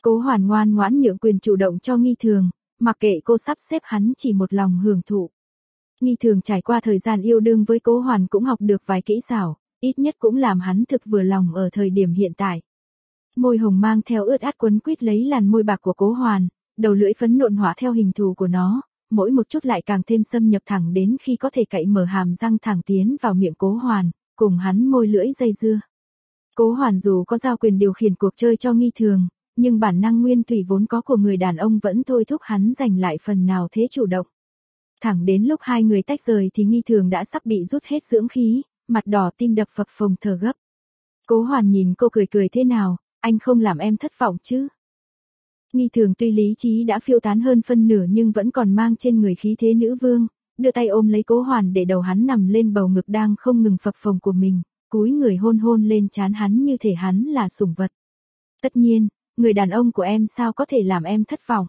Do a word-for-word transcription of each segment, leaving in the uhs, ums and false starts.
Cố Hoàn ngoan ngoãn nhượng quyền chủ động cho Nghi Thường, mặc kệ cô sắp xếp hắn chỉ một lòng hưởng thụ. Nghi Thường trải qua thời gian yêu đương với Cố Hoàn cũng học được vài kỹ xảo, ít nhất cũng làm hắn thực vừa lòng ở thời điểm hiện tại. Môi hồng mang theo ướt át quấn quýt lấy làn môi bạc của Cố Hoàn, đầu lưỡi phấn nộn hỏa theo hình thù của nó, mỗi một chút lại càng thêm xâm nhập thẳng đến khi có thể cậy mở hàm răng thẳng tiến vào miệng Cố Hoàn, cùng hắn môi lưỡi dây dưa. Cố Hoàn dù có giao quyền điều khiển cuộc chơi cho Nghi Thường, nhưng bản năng nguyên thủy vốn có của người đàn ông vẫn thôi thúc hắn giành lại phần nào thế chủ động. Thẳng đến lúc hai người tách rời thì Nghi Thường đã sắp bị rút hết dưỡng khí, mặt đỏ tim đập phập phồng thở gấp. Cố Hoàn nhìn cô cười cười thế nào, anh không làm em thất vọng chứ? Nghi Thường tuy lý trí đã phiêu tán hơn phân nửa nhưng vẫn còn mang trên người khí thế nữ vương, đưa tay ôm lấy Cố Hoàn để đầu hắn nằm lên bầu ngực đang không ngừng phập phồng của mình, cúi người hôn hôn lên trán hắn như thể hắn là sủng vật. Tất nhiên, người đàn ông của em sao có thể làm em thất vọng.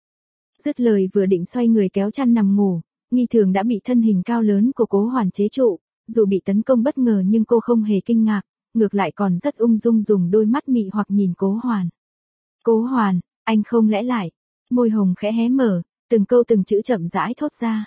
Dứt lời vừa định xoay người kéo chăn nằm ngủ, Nghi Thường đã bị thân hình cao lớn của Cố Hoàn chế trụ, dù bị tấn công bất ngờ nhưng cô không hề kinh ngạc, ngược lại còn rất ung dung dùng đôi mắt mị hoặc nhìn Cố Hoàn. Cố Hoàn, anh không lẽ lại, môi hồng khẽ hé mở, từng câu từng chữ chậm rãi thốt ra.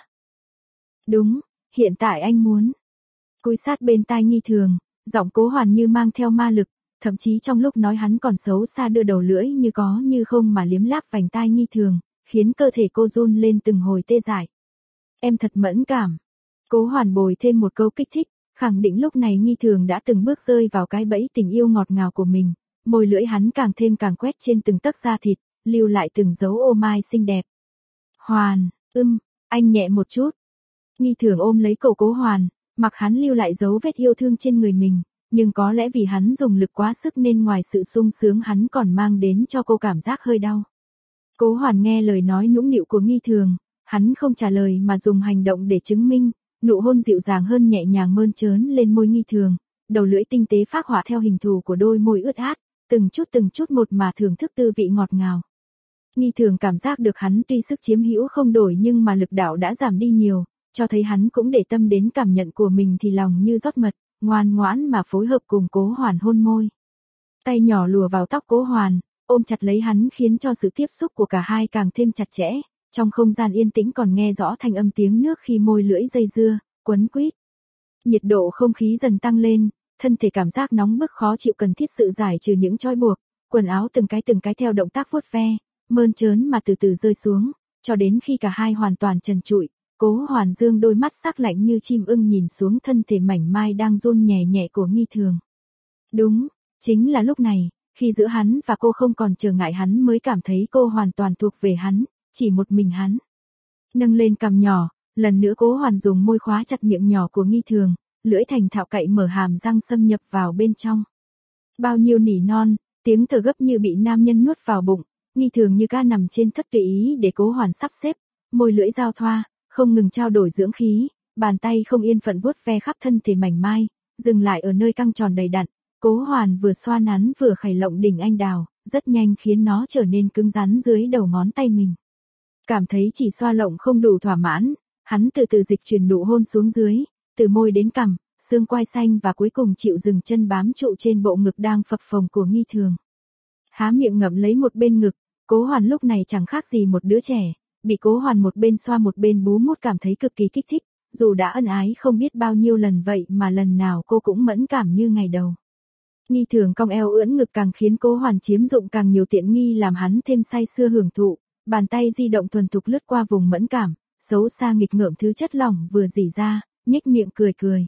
Đúng, hiện tại anh muốn. Cúi sát bên tai Nghi Thường, giọng Cố Hoàn như mang theo ma lực, thậm chí trong lúc nói hắn còn xấu xa đưa đầu lưỡi như có như không mà liếm láp vành tai Nghi Thường, khiến cơ thể cô run lên từng hồi tê dại. Em thật mẫn cảm. Cố Hoàn bồi thêm một câu kích thích, khẳng định lúc này Nghi Thường đã từng bước rơi vào cái bẫy tình yêu ngọt ngào của mình, môi lưỡi hắn càng thêm càng quét trên từng tấc da thịt, lưu lại từng dấu ô mai xinh đẹp. Hoàn, ưm, anh nhẹ một chút. Nghi Thường ôm lấy cổ Cố Hoàn, mặc hắn lưu lại dấu vết yêu thương trên người mình, nhưng có lẽ vì hắn dùng lực quá sức nên ngoài sự sung sướng hắn còn mang đến cho cô cảm giác hơi đau. Cố Hoàn nghe lời nói nũng nịu của Nghi Thường, hắn không trả lời mà dùng hành động để chứng minh, nụ hôn dịu dàng hơn nhẹ nhàng mơn trớn lên môi Nghi Thường, đầu lưỡi tinh tế phác họa theo hình thù của đôi môi ướt át, từng chút từng chút một mà thưởng thức tư vị ngọt ngào. Nghi Thường cảm giác được hắn tuy sức chiếm hữu không đổi nhưng mà lực đạo đã giảm đi nhiều, cho thấy hắn cũng để tâm đến cảm nhận của mình thì lòng như rót mật, ngoan ngoãn mà phối hợp cùng Cố Hoàn hôn môi. Tay nhỏ lùa vào tóc Cố Hoàn, ôm chặt lấy hắn khiến cho sự tiếp xúc của cả hai càng thêm chặt chẽ, trong không gian yên tĩnh còn nghe rõ thanh âm tiếng nước khi môi lưỡi dây dưa, quấn quýt. Nhiệt độ không khí dần tăng lên, thân thể cảm giác nóng bức khó chịu cần thiết sự giải trừ những trói buộc, quần áo từng cái từng cái theo động tác vuốt ve, mơn trớn mà từ từ rơi xuống, cho đến khi cả hai hoàn toàn trần trụi. Cố Hoàn dương đôi mắt sắc lạnh như chim ưng nhìn xuống thân thể mảnh mai đang run nhẹ nhẹ của Nghi Thường. Đúng, chính là lúc này, khi giữa hắn và cô không còn trở ngại hắn mới cảm thấy cô hoàn toàn thuộc về hắn, chỉ một mình hắn. Nâng lên cằm nhỏ, lần nữa Cố Hoàn dùng môi khóa chặt miệng nhỏ của Nghi Thường, lưỡi thành thạo cậy mở hàm răng xâm nhập vào bên trong. Bao nhiêu nỉ non, tiếng thở gấp như bị nam nhân nuốt vào bụng, Nghi Thường như ca nằm trên thất tùy ý để Cố Hoàn sắp xếp, môi lưỡi giao thoa, không ngừng trao đổi dưỡng khí, bàn tay không yên phận vuốt ve khắp thân thể mảnh mai, dừng lại ở nơi căng tròn đầy đặn. Cố Hoàn vừa xoa nắn vừa khẩy lộng đỉnh anh đào, rất nhanh khiến nó trở nên cứng rắn dưới đầu ngón tay mình. Cảm thấy chỉ xoa lộng không đủ thỏa mãn, hắn từ từ dịch chuyển nụ hôn xuống dưới, từ môi đến cằm, xương quai xanh và cuối cùng chịu dừng chân bám trụ trên bộ ngực đang phập phồng của Nghi Thường. Há miệng ngậm lấy một bên ngực, Cố Hoàn lúc này chẳng khác gì một đứa trẻ, bị Cố Hoàn một bên xoa một bên bú mút cảm thấy cực kỳ kích thích, dù đã ân ái không biết bao nhiêu lần vậy mà lần nào cô cũng mẫn cảm như ngày đầu. Nghi Thường cong eo ưỡn ngực càng khiến Cố Hoàn chiếm dụng càng nhiều tiện nghi làm hắn thêm say sưa hưởng thụ, bàn tay di động thuần thục lướt qua vùng mẫn cảm, xấu xa nghịch ngợm thứ chất lỏng vừa rỉ ra, nhếch miệng cười cười.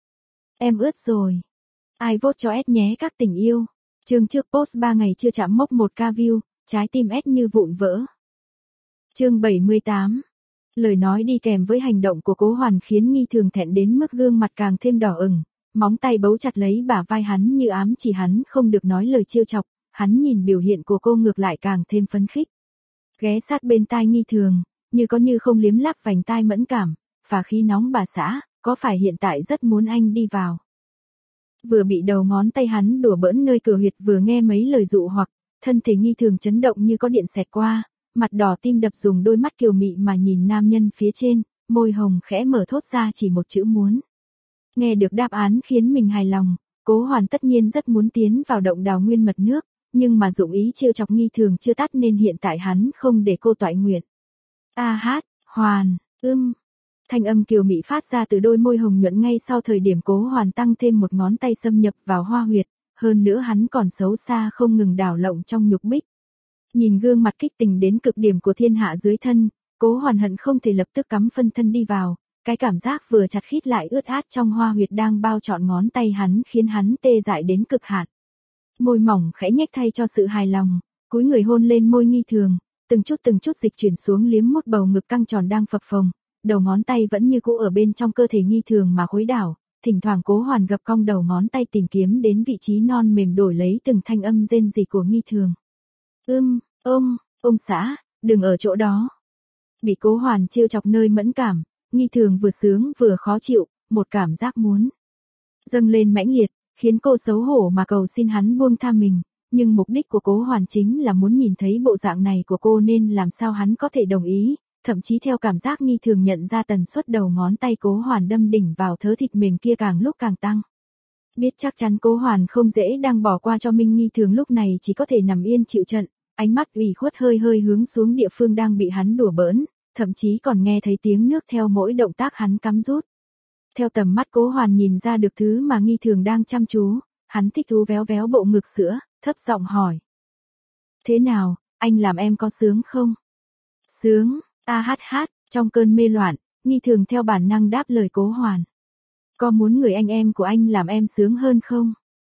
Em ướt rồi. Ai vote cho S nhé các tình yêu. Chương trước post ba ngày chưa chạm mốc một k view, trái tim S như vụn vỡ. Chương bảy mươi tám. Lời nói đi kèm với hành động của Cố Hoàn khiến Nghi Thường thẹn đến mức gương mặt càng thêm đỏ ửng, móng tay bấu chặt lấy bả vai hắn như ám chỉ hắn không được nói lời trêu chọc, hắn nhìn biểu hiện của cô ngược lại càng thêm phấn khích. Ghé sát bên tai Nghi Thường, như có như không liếm láp vành tai mẫn cảm, phà khí nóng bà xã, có phải hiện tại rất muốn anh đi vào. Vừa bị đầu ngón tay hắn đùa bỡn nơi cửa huyệt vừa nghe mấy lời dụ hoặc, thân thể Nghi Thường chấn động như có điện xẹt qua, mặt đỏ tim đập dùng đôi mắt kiều mị mà nhìn nam nhân phía trên, môi hồng khẽ mở thốt ra chỉ một chữ muốn. Nghe được đáp án khiến mình hài lòng, Cố Hoàn tất nhiên rất muốn tiến vào động đào nguyên mật nước, nhưng mà dụng ý trêu chọc Nghi Thường chưa tắt nên hiện tại hắn không để cô toại nguyện. A hát, Hoàn, ưm. Thanh âm kiều mị phát ra từ đôi môi hồng nhuận ngay sau thời điểm Cố Hoàn tăng thêm một ngón tay xâm nhập vào hoa huyệt, hơn nữa hắn còn xấu xa không ngừng đảo lộng trong nhục bích. Nhìn gương mặt kích tình đến cực điểm của thiên hạ dưới thân, Cố Hoàn hận không thể lập tức cắm phân thân đi vào, cái cảm giác vừa chặt khít lại ướt át trong hoa huyệt đang bao trọn ngón tay hắn khiến hắn tê dại đến cực hạn. Môi mỏng khẽ nhếch thay cho sự hài lòng, cúi người hôn lên môi Nghi Thường, từng chút từng chút dịch chuyển xuống liếm mút bầu ngực căng tròn đang phập phồng, đầu ngón tay vẫn như cũ ở bên trong cơ thể Nghi Thường mà khuấy đảo, thỉnh thoảng Cố Hoàn gập cong đầu ngón tay tìm kiếm đến vị trí non mềm đổi lấy từng thanh âm rên rỉ của Nghi Thường. Ưm, ông, ông xã, đừng ở chỗ đó. Bị Cố Hoàn trêu chọc nơi mẫn cảm, Nghi Thường vừa sướng vừa khó chịu, một cảm giác muốn dâng lên mãnh liệt, khiến cô xấu hổ mà cầu xin hắn buông tha mình, nhưng mục đích của Cố Hoàn chính là muốn nhìn thấy bộ dạng này của cô nên làm sao hắn có thể đồng ý, thậm chí theo cảm giác Nghi Thường nhận ra tần suất đầu ngón tay Cố Hoàn đâm đỉnh vào thớ thịt mềm kia càng lúc càng tăng. Biết chắc chắn Cố Hoàn không dễ đang bỏ qua cho Minh Nghi Thường lúc này chỉ có thể nằm yên chịu trận, ánh mắt ủy khuất hơi hơi hướng xuống địa phương đang bị hắn đùa bỡn, thậm chí còn nghe thấy tiếng nước theo mỗi động tác hắn cắm rút. Theo tầm mắt Cố Hoàn nhìn ra được thứ mà Nghi Thường đang chăm chú, hắn thích thú véo véo bộ ngực sữa, thấp giọng hỏi. Thế nào, anh làm em có sướng không? Sướng, a hát hát, trong cơn mê loạn, Nghi Thường theo bản năng đáp lời Cố Hoàn. Có muốn người anh em của anh làm em sướng hơn không?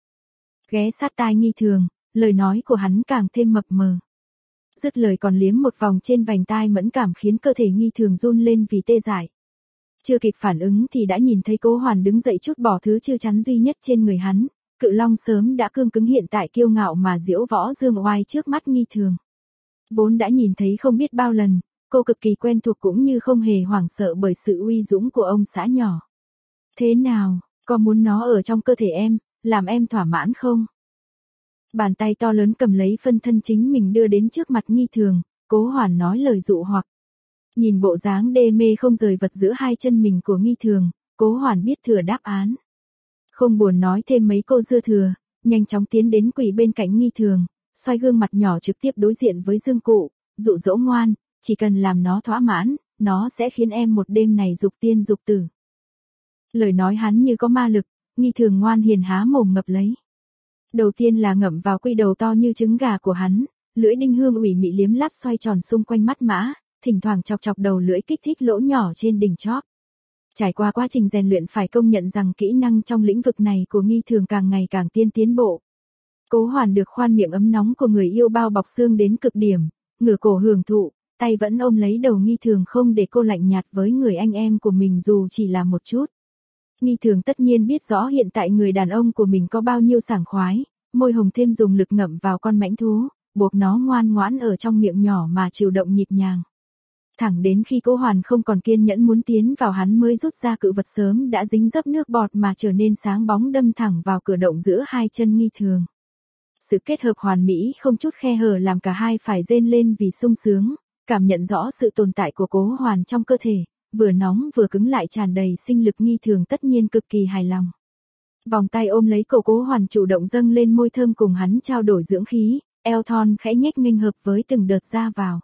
Ghé sát tai Nghi Thường, lời nói của hắn càng thêm mập mờ. Dứt lời còn liếm một vòng trên vành tai mẫn cảm khiến cơ thể Nghi Thường run lên vì tê dại. Chưa kịp phản ứng thì đã nhìn thấy Cố Hoàn đứng dậy chút bỏ thứ chưa chắn duy nhất trên người hắn, cự long sớm đã cương cứng hiện tại kiêu ngạo mà diễu võ dương oai trước mắt Nghi Thường. Vốn đã nhìn thấy không biết bao lần, cô cực kỳ quen thuộc cũng như không hề hoảng sợ bởi sự uy dũng của ông xã nhỏ. Thế nào, có muốn nó ở trong cơ thể em, làm em thỏa mãn không? Bàn tay to lớn cầm lấy phân thân chính mình đưa đến trước mặt Nghi Thường, Cố Hoàn nói lời dụ hoặc. Nhìn bộ dáng đê mê không rời vật giữa hai chân mình của Nghi Thường, Cố Hoàn biết thừa đáp án. Không buồn nói thêm mấy câu dư thừa, nhanh chóng tiến đến quỳ bên cạnh Nghi Thường, xoay gương mặt nhỏ trực tiếp đối diện với Dương Cụ, dụ dỗ ngoan, chỉ cần làm nó thỏa mãn, nó sẽ khiến em một đêm này dục tiên dục tử. Lời nói hắn như có ma lực, Nghi Thường ngoan hiền há mồm ngậm lấy. Đầu tiên là ngậm vào quy đầu to như trứng gà của hắn, lưỡi đinh hương ủy mị liếm láp xoay tròn xung quanh mắt mã, thỉnh thoảng chọc chọc đầu lưỡi kích thích lỗ nhỏ trên đỉnh chóp. Trải qua quá trình rèn luyện phải công nhận rằng kỹ năng trong lĩnh vực này của Nghi Thường càng ngày càng tiên tiến bộ. Cố Hoàn được khoan miệng ấm nóng của người yêu bao bọc xương đến cực điểm, ngửa cổ hưởng thụ, tay vẫn ôm lấy đầu Nghi Thường không để cô lạnh nhạt với người anh em của mình dù chỉ là một chút. Nghi Thường tất nhiên biết rõ hiện tại người đàn ông của mình có bao nhiêu sảng khoái, môi hồng thêm dùng lực ngậm vào con mãnh thú, buộc nó ngoan ngoãn ở trong miệng nhỏ mà chịu động nhịp nhàng. Thẳng đến khi Cố Hoàn không còn kiên nhẫn muốn tiến vào hắn mới rút ra cự vật sớm đã dính dấp nước bọt mà trở nên sáng bóng đâm thẳng vào cửa động giữa hai chân Nghi Thường. Sự kết hợp hoàn mỹ không chút khe hở làm cả hai phải rên lên vì sung sướng, cảm nhận rõ sự tồn tại của Cố Hoàn trong cơ thể, vừa nóng vừa cứng lại tràn đầy sinh lực. Nghi Thường tất nhiên cực kỳ hài lòng. Vòng tay ôm lấy cổ Cố Hoàn chủ động dâng lên môi thơm cùng hắn trao đổi dưỡng khí, eo thon khẽ nhếch nghênh hợp với từng đợt ra vào.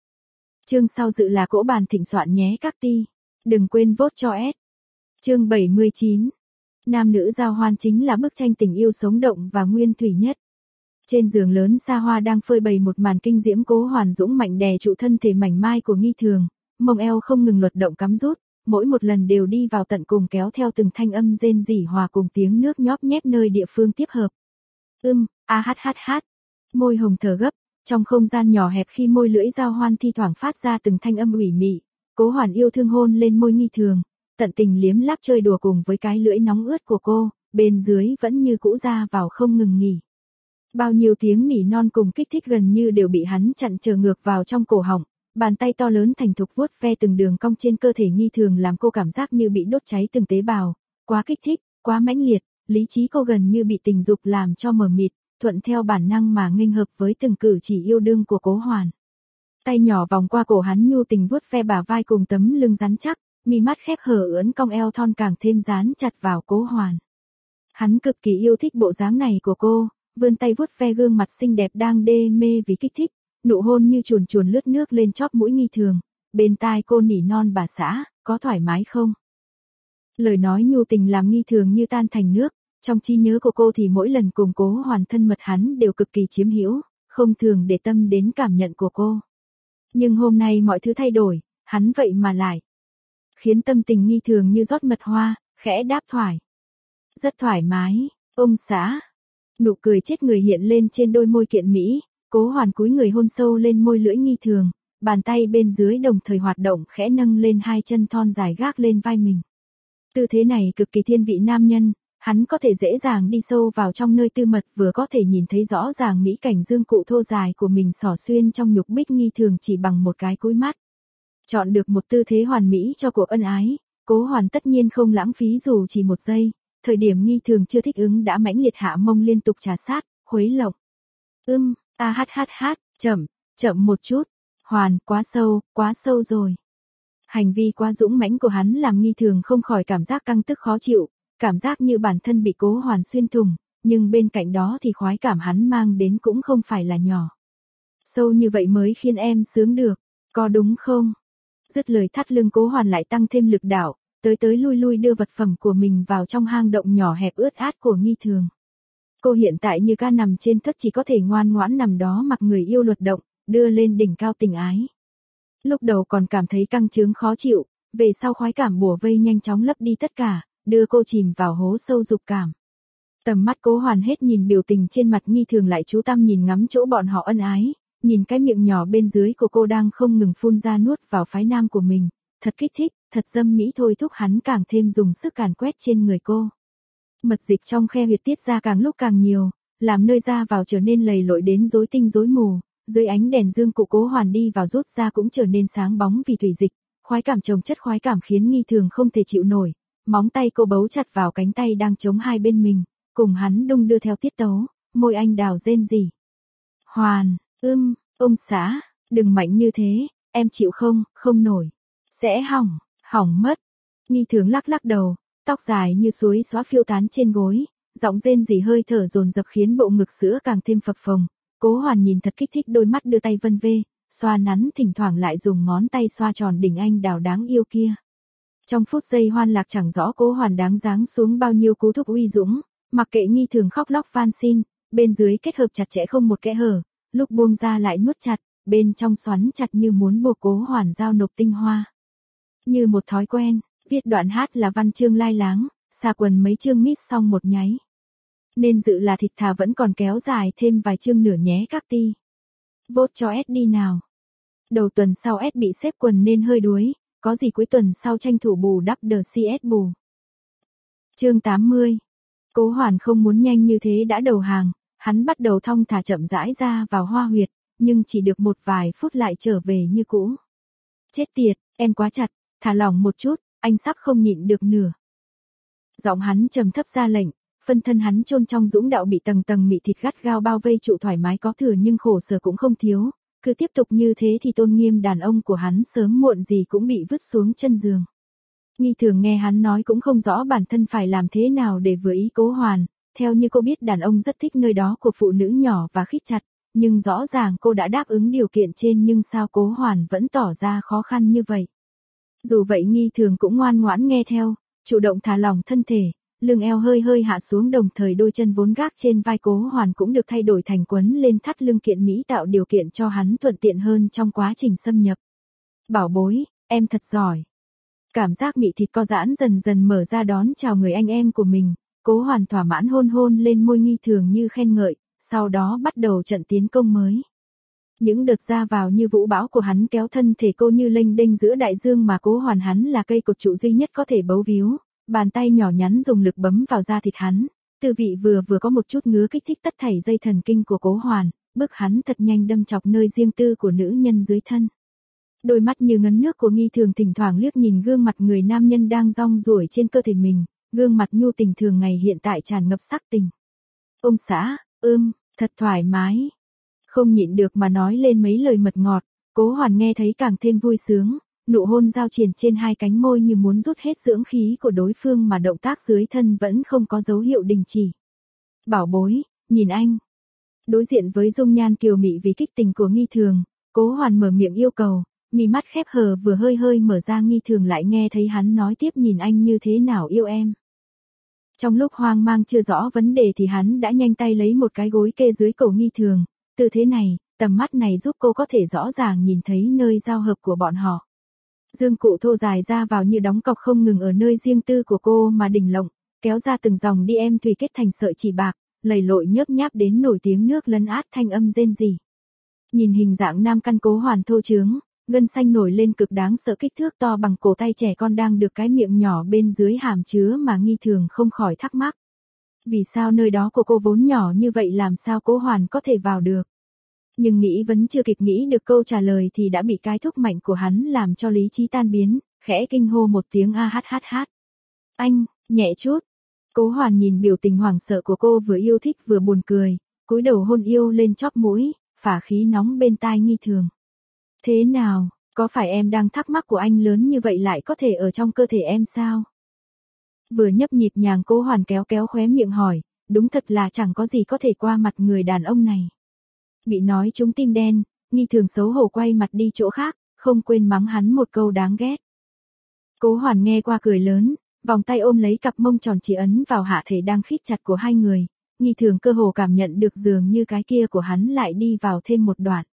Chương sau dự là cỗ bàn thịnh soạn nhé các ti. Đừng quên vote cho S. Chương bảy mươi chín. Nam nữ giao hoan chính là bức tranh tình yêu sống động và nguyên thủy nhất. Trên giường lớn xa hoa đang phơi bày một màn kinh diễm. Cố Hoàn dũng mạnh đè trụ thân thể mảnh mai của Nghi Thường, mông eo không ngừng luật động cắm rút, mỗi một lần đều đi vào tận cùng kéo theo từng thanh âm rên rỉ hòa cùng tiếng nước nhóp nhép nơi địa phương tiếp hợp. Ưm, a hát hát hát. Môi hồng thở gấp, trong không gian nhỏ hẹp khi môi lưỡi giao hoan thi thoảng phát ra từng thanh âm ủy mị, Cố Hoàn yêu thương hôn lên môi Nghi Thường, tận tình liếm láp chơi đùa cùng với cái lưỡi nóng ướt của cô, bên dưới vẫn như cũ ra vào không ngừng nghỉ. Bao nhiêu tiếng nỉ non cùng kích thích gần như đều bị hắn chặn chờ ngược vào trong cổ họng, bàn tay to lớn thành thục vuốt ve từng đường cong trên cơ thể Nghi Thường làm cô cảm giác như bị đốt cháy từng tế bào, quá kích thích, quá mãnh liệt, lý trí cô gần như bị tình dục làm cho mờ mịt, thuận theo bản năng mà nghênh hợp với từng cử chỉ yêu đương của Cố Hoàn. Tay nhỏ vòng qua cổ hắn nhu tình vuốt ve bả vai cùng tấm lưng rắn chắc, mi mắt khép hờ ưỡn cong eo thon càng thêm dán chặt vào Cố Hoàn. Hắn cực kỳ yêu thích bộ dáng này của cô, vươn tay vuốt ve gương mặt xinh đẹp đang đê mê vì kích thích, nụ hôn như chuồn chuồn lướt nước lên chóp mũi Nghi Thường, bên tai cô nỉ non bà xã, có thoải mái không? Lời nói nhu tình làm Nghi Thường như tan thành nước, trong trí nhớ của cô thì mỗi lần cùng Cố Hoàn thân mật hắn đều cực kỳ chiếm hữu, không thường để tâm đến cảm nhận của cô. Nhưng hôm nay mọi thứ thay đổi, hắn vậy mà lại khiến tâm tình Nghi Thường như rót mật hoa, khẽ đáp thoải. Rất thoải mái, ông xã. Nụ cười chết người hiện lên trên đôi môi kiện mỹ, Cố Hoàn cúi người hôn sâu lên môi lưỡi Nghi Thường, bàn tay bên dưới đồng thời hoạt động khẽ nâng lên hai chân thon dài gác lên vai mình. Tư thế này cực kỳ thiên vị nam nhân, hắn có thể dễ dàng đi sâu vào trong nơi tư mật vừa có thể nhìn thấy rõ ràng mỹ cảnh dương cụ thô dài của mình xỏ xuyên trong nhục bích Nghi Thường chỉ bằng một cái cúi mắt. Chọn được một tư thế hoàn mỹ cho cuộc ân ái, Cố Hoàn tất nhiên không lãng phí dù chỉ một giây, thời điểm Nghi Thường chưa thích ứng đã mãnh liệt hạ mông liên tục trà sát, khuấy lộng. Ưm, a hát hát hát, chậm, chậm một chút, Hoàn, quá sâu, quá sâu rồi. Hành vi quá dũng mãnh của hắn làm Nghi Thường không khỏi cảm giác căng tức khó chịu, cảm giác như bản thân bị Cố Hoàn xuyên thủng, nhưng bên cạnh đó thì khoái cảm hắn mang đến cũng không phải là nhỏ. Sâu như vậy mới khiến em sướng được, có đúng không? Dứt lời thắt lưng Cố Hoàn lại tăng thêm lực đạo, tới tới lui lui đưa vật phẩm của mình vào trong hang động nhỏ hẹp ướt át của Nghi Thường. Cô hiện tại như ca nằm trên thất chỉ có thể ngoan ngoãn nằm đó mặc người yêu luật động, đưa lên đỉnh cao tình ái. Lúc đầu còn cảm thấy căng trướng khó chịu, về sau khoái cảm bủa vây nhanh chóng lấp đi tất cả, đưa cô chìm vào hố sâu dục cảm. Tầm mắt Cố Hoàn hết nhìn biểu tình trên mặt Nghi Thường lại chú tâm nhìn ngắm chỗ bọn họ ân ái, nhìn cái miệng nhỏ bên dưới của cô đang không ngừng phun ra nuốt vào phái nam của mình, thật kích thích, thật dâm mỹ thôi thúc hắn càng thêm dùng sức càn quét trên người cô. Mật dịch trong khe huyệt tiết ra càng lúc càng nhiều, làm nơi ra vào trở nên lầy lội đến rối tinh rối mù, dưới ánh đèn dương cụ Cố Hoàn đi vào rút ra cũng trở nên sáng bóng vì thủy dịch, khoái cảm chồng chất khoái cảm khiến Nghi Thường không thể chịu nổi, móng tay cô bấu chặt vào cánh tay đang chống hai bên mình, cùng hắn đung đưa theo tiết tấu, môi anh đào rên rỉ. Hoàn, ưm, ông xã, đừng mạnh như thế, em chịu không, không nổi, sẽ hỏng, hỏng mất. Nghi Thường lắc lắc đầu, tóc dài như suối xóa phiêu tán trên gối, giọng rên rỉ hơi thở dồn dập khiến bộ ngực sữa càng thêm phập phồng. Cố Hoàn nhìn thật kích thích đôi mắt đưa tay vân vê, xoa nắn thỉnh thoảng lại dùng ngón tay xoa tròn đỉnh anh đào đáng yêu kia. Trong phút giây hoan lạc chẳng rõ Cố Hoàn đáng giáng xuống bao nhiêu cú thúc uy dũng, mặc kệ Nghi Thường khóc lóc van xin, bên dưới kết hợp chặt chẽ không một kẽ hở, lúc buông ra lại nuốt chặt, bên trong xoắn chặt như muốn buộc Cố Hoàn giao nộp tinh hoa. Như một thói quen, viết đoạn hát là văn chương lai láng, xà quần mấy chương mít xong một nháy. Nên dự là thịt thà vẫn còn kéo dài thêm vài chương nữa nhé các ti. Vote cho ét đi nào. Đầu tuần sau S bị xếp quần nên hơi đuối, có gì cuối tuần sau tranh thủ bù đắp đờ xê ét bù. Chương tám mươi. Cố Hoàn không muốn nhanh như thế đã đầu hàng, hắn bắt đầu thong thả chậm rãi ra vào hoa huyệt, nhưng chỉ được một vài phút lại trở về như cũ. Chết tiệt, em quá chặt, thả lỏng một chút, anh sắp không nhịn được nữa. Giọng hắn trầm thấp ra lệnh, phân thân hắn chôn trong dũng đạo bị tầng tầng mị thịt gắt gao bao vây trụ thoải mái có thừa nhưng khổ sở cũng không thiếu, cứ tiếp tục như thế thì tôn nghiêm đàn ông của hắn sớm muộn gì cũng bị vứt xuống chân giường. Nghi Thường nghe hắn nói cũng không rõ bản thân phải làm thế nào để vừa ý Cố Hoàn, theo như cô biết đàn ông rất thích nơi đó của phụ nữ nhỏ và khít chặt, nhưng rõ ràng cô đã đáp ứng điều kiện trên nhưng sao Cố Hoàn vẫn tỏ ra khó khăn như vậy. Dù vậy Nghi Thường cũng ngoan ngoãn nghe theo, chủ động thả lỏng thân thể, lưng eo hơi hơi hạ xuống đồng thời đôi chân vốn gác trên vai Cố Hoàn cũng được thay đổi thành quấn lên thắt lưng kiện mỹ tạo điều kiện cho hắn thuận tiện hơn trong quá trình xâm nhập. Bảo bối, em thật giỏi. Cảm giác mị thịt co giãn dần dần mở ra đón chào người anh em của mình, Cố Hoàn thỏa mãn hôn hôn lên môi Nghi Thường như khen ngợi, sau đó bắt đầu trận tiến công mới. Những đợt ra vào như vũ bão của hắn kéo thân thể cô như lênh đênh giữa đại dương mà Cố Hoàn hắn là cây cột trụ duy nhất có thể bấu víu, bàn tay nhỏ nhắn dùng lực bấm vào da thịt hắn, tư vị vừa vừa có một chút ngứa kích thích tất thảy dây thần kinh của Cố Hoàn, bức hắn thật nhanh đâm chọc nơi riêng tư của nữ nhân dưới thân. Đôi mắt như ngấn nước của Nghi Thường thỉnh thoảng liếc nhìn gương mặt người nam nhân đang rong ruổi trên cơ thể mình, gương mặt nhu tình thường ngày hiện tại tràn ngập sắc tình. Ông xã, ưm, thật thoải mái. Không nhịn được mà nói lên mấy lời mật ngọt, Cố Hoàn nghe thấy càng thêm vui sướng, nụ hôn giao triển trên hai cánh môi như muốn rút hết dưỡng khí của đối phương mà động tác dưới thân vẫn không có dấu hiệu đình chỉ. Bảo bối, nhìn anh, Đối diện với dung nhan kiều mị vì kích tình của Nghi Thường, Cố Hoàn mở miệng yêu cầu, mí mắt khép hờ vừa hơi hơi mở ra. Nghi Thường lại nghe thấy hắn nói tiếp, nhìn anh như thế nào yêu em. Trong lúc hoang mang chưa rõ vấn đề thì hắn đã nhanh tay lấy một cái gối kê dưới cổ Nghi Thường, tư thế này, tầm mắt này giúp cô có thể rõ ràng nhìn thấy nơi giao hợp của bọn họ. Dương cụ thô dài ra vào như đóng cọc không ngừng ở nơi riêng tư của cô mà đỉnh lộng, kéo ra từng dòng đi em thùy kết thành sợi chỉ bạc, lầy lội nhớp nháp đến nổi tiếng nước lấn át thanh âm rên rỉ. Nhìn hình dạng nam căn Cố Hoàn thô trướng, gân xanh nổi lên cực đáng sợ, kích thước to bằng cổ tay trẻ con đang được cái miệng nhỏ bên dưới hàm chứa mà Nghi Thường không khỏi thắc mắc. Vì sao nơi đó của cô vốn nhỏ như vậy, làm sao Cố Hoàn có thể vào được? Nhưng nghĩ vẫn chưa kịp nghĩ được câu trả lời thì đã bị cái thúc mạnh của hắn làm cho lý trí tan biến, khẽ kinh hô một tiếng a hát hát hát. Anh, nhẹ chút. Cố Hoàn nhìn biểu tình hoảng sợ của cô, vừa yêu thích vừa buồn cười, cúi đầu hôn yêu lên chóp mũi, phả khí nóng bên tai Nghi Thường. Thế nào, có phải em đang thắc mắc của anh lớn như vậy lại có thể ở trong cơ thể em sao? Vừa nhấp nhịp nhàng, Cố Hoàn kéo kéo khóe miệng hỏi, đúng thật là chẳng có gì có thể qua mặt người đàn ông này. Bị nói trúng tim đen, Nghi Thường xấu hổ quay mặt đi chỗ khác, không quên mắng hắn một câu đáng ghét. Cố Hoàn nghe qua cười lớn, vòng tay ôm lấy cặp mông tròn chỉ ấn vào hạ thể đang khít chặt của hai người. Nghi Thường cơ hồ cảm nhận được dường như cái kia của hắn lại đi vào thêm một đoạn.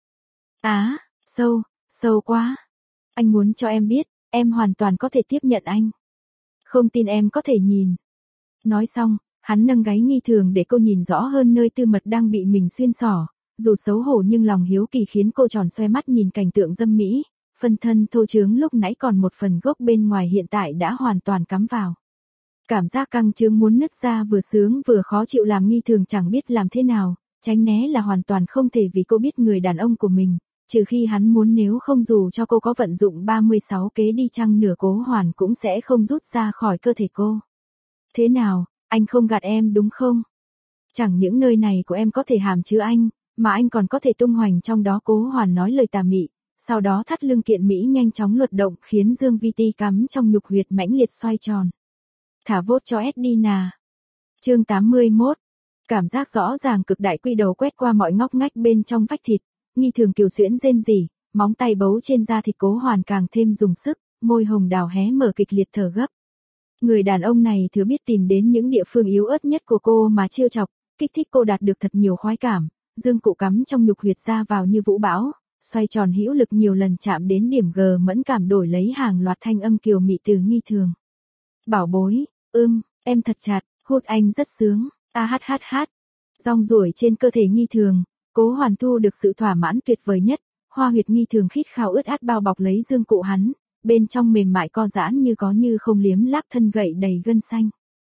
Á, à, sâu, sâu quá. Anh muốn cho em biết, em hoàn toàn có thể tiếp nhận anh. Không tin em có thể nhìn. Nói xong, hắn nâng gáy Nghi Thường để cô nhìn rõ hơn nơi tư mật đang bị mình xuyên xỏ. Dù xấu hổ nhưng lòng hiếu kỳ khiến cô tròn xoe mắt nhìn cảnh tượng dâm mỹ, phân thân thô trướng lúc nãy còn một phần gốc bên ngoài hiện tại đã hoàn toàn cắm vào. Cảm giác căng trướng muốn nứt ra vừa sướng vừa khó chịu làm Nghi Thường chẳng biết làm thế nào, tránh né là hoàn toàn không thể vì cô biết người đàn ông của mình, trừ khi hắn muốn, nếu không dù cho cô có vận dụng ba mươi sáu kế đi chăng nửa Cố Hoàn cũng sẽ không rút ra khỏi cơ thể cô. Thế nào, anh không gạt em đúng không? Chẳng những nơi này của em có thể hàm chứa anh, mà anh còn có thể tung hoành trong đó. Cố Hoàn nói lời tà mị, sau đó thắt lưng kiện Mỹ nhanh chóng luật động khiến dương vi ti cắm trong nhục huyệt mãnh liệt xoay tròn. Thả vốt cho ét đi nà. Chương tám mươi mốt. Cảm giác rõ ràng cực đại quy đầu quét qua mọi ngóc ngách bên trong vách thịt, Nghi Thường kiều xuyễn rên rỉ, móng tay bấu trên da thịt Cố Hoàn càng thêm dùng sức, môi hồng đào hé mở kịch liệt thở gấp. Người đàn ông này thừa biết tìm đến những địa phương yếu ớt nhất của cô mà trêu chọc, kích thích cô đạt được thật nhiều khoái cảm. Dương cụ cắm trong nhục huyệt ra vào như vũ bão, xoay tròn hữu lực nhiều lần chạm đến điểm G mẫn cảm, đổi lấy hàng loạt thanh âm kiều mị từ Nghi Thường. Bảo bối, ưm, em thật chặt, hút anh rất sướng, a hát hát hát. Rong ruổi trên cơ thể Nghi Thường, Cố Hoàn thu được sự thỏa mãn tuyệt vời nhất, hoa huyệt Nghi Thường khít khao ướt át bao bọc lấy dương cụ hắn, bên trong mềm mại co giãn như có như không, liếm láp thân gậy đầy gân xanh.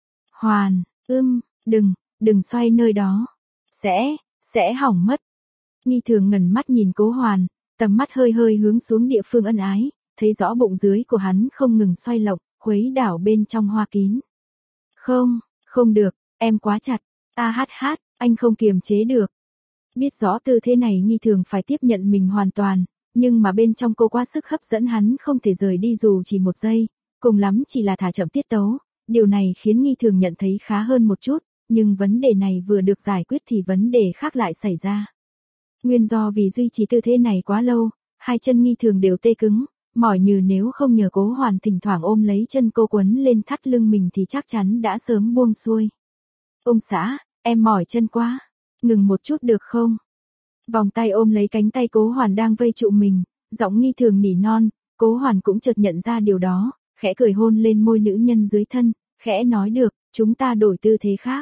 Hoàn, ưm, đừng, đừng xoay nơi đó, sẽ... sẽ hỏng mất. Nghi Thường ngẩn mắt nhìn Cố Hoàn, tầm mắt hơi hơi hướng xuống địa phương ân ái, thấy rõ bụng dưới của hắn không ngừng xoay lộng, khuấy đảo bên trong hoa kín. Không, không được, em quá chặt, a hát hát, anh không kiềm chế được. Biết rõ tư thế này Nghi Thường phải tiếp nhận mình hoàn toàn, nhưng mà bên trong cô quá sức hấp dẫn hắn không thể rời đi dù chỉ một giây, cùng lắm chỉ là thả chậm tiết tấu. Điều này khiến Nghi Thường nhận thấy khá hơn một chút. Nhưng vấn đề này vừa được giải quyết thì vấn đề khác lại xảy ra. Nguyên do vì duy trì tư thế này quá lâu, hai chân Nghi Thường đều tê cứng, mỏi như nếu không nhờ Cố Hoàn thỉnh thoảng ôm lấy chân cô quấn lên thắt lưng mình thì chắc chắn đã sớm buông xuôi. Ông xã, em mỏi chân quá, ngừng một chút được không? Vòng tay ôm lấy cánh tay Cố Hoàn đang vây trụ mình, giọng Nghi Thường nỉ non. Cố Hoàn cũng chợt nhận ra điều đó, khẽ cười hôn lên môi nữ nhân dưới thân, khẽ nói được, chúng ta đổi tư thế khác.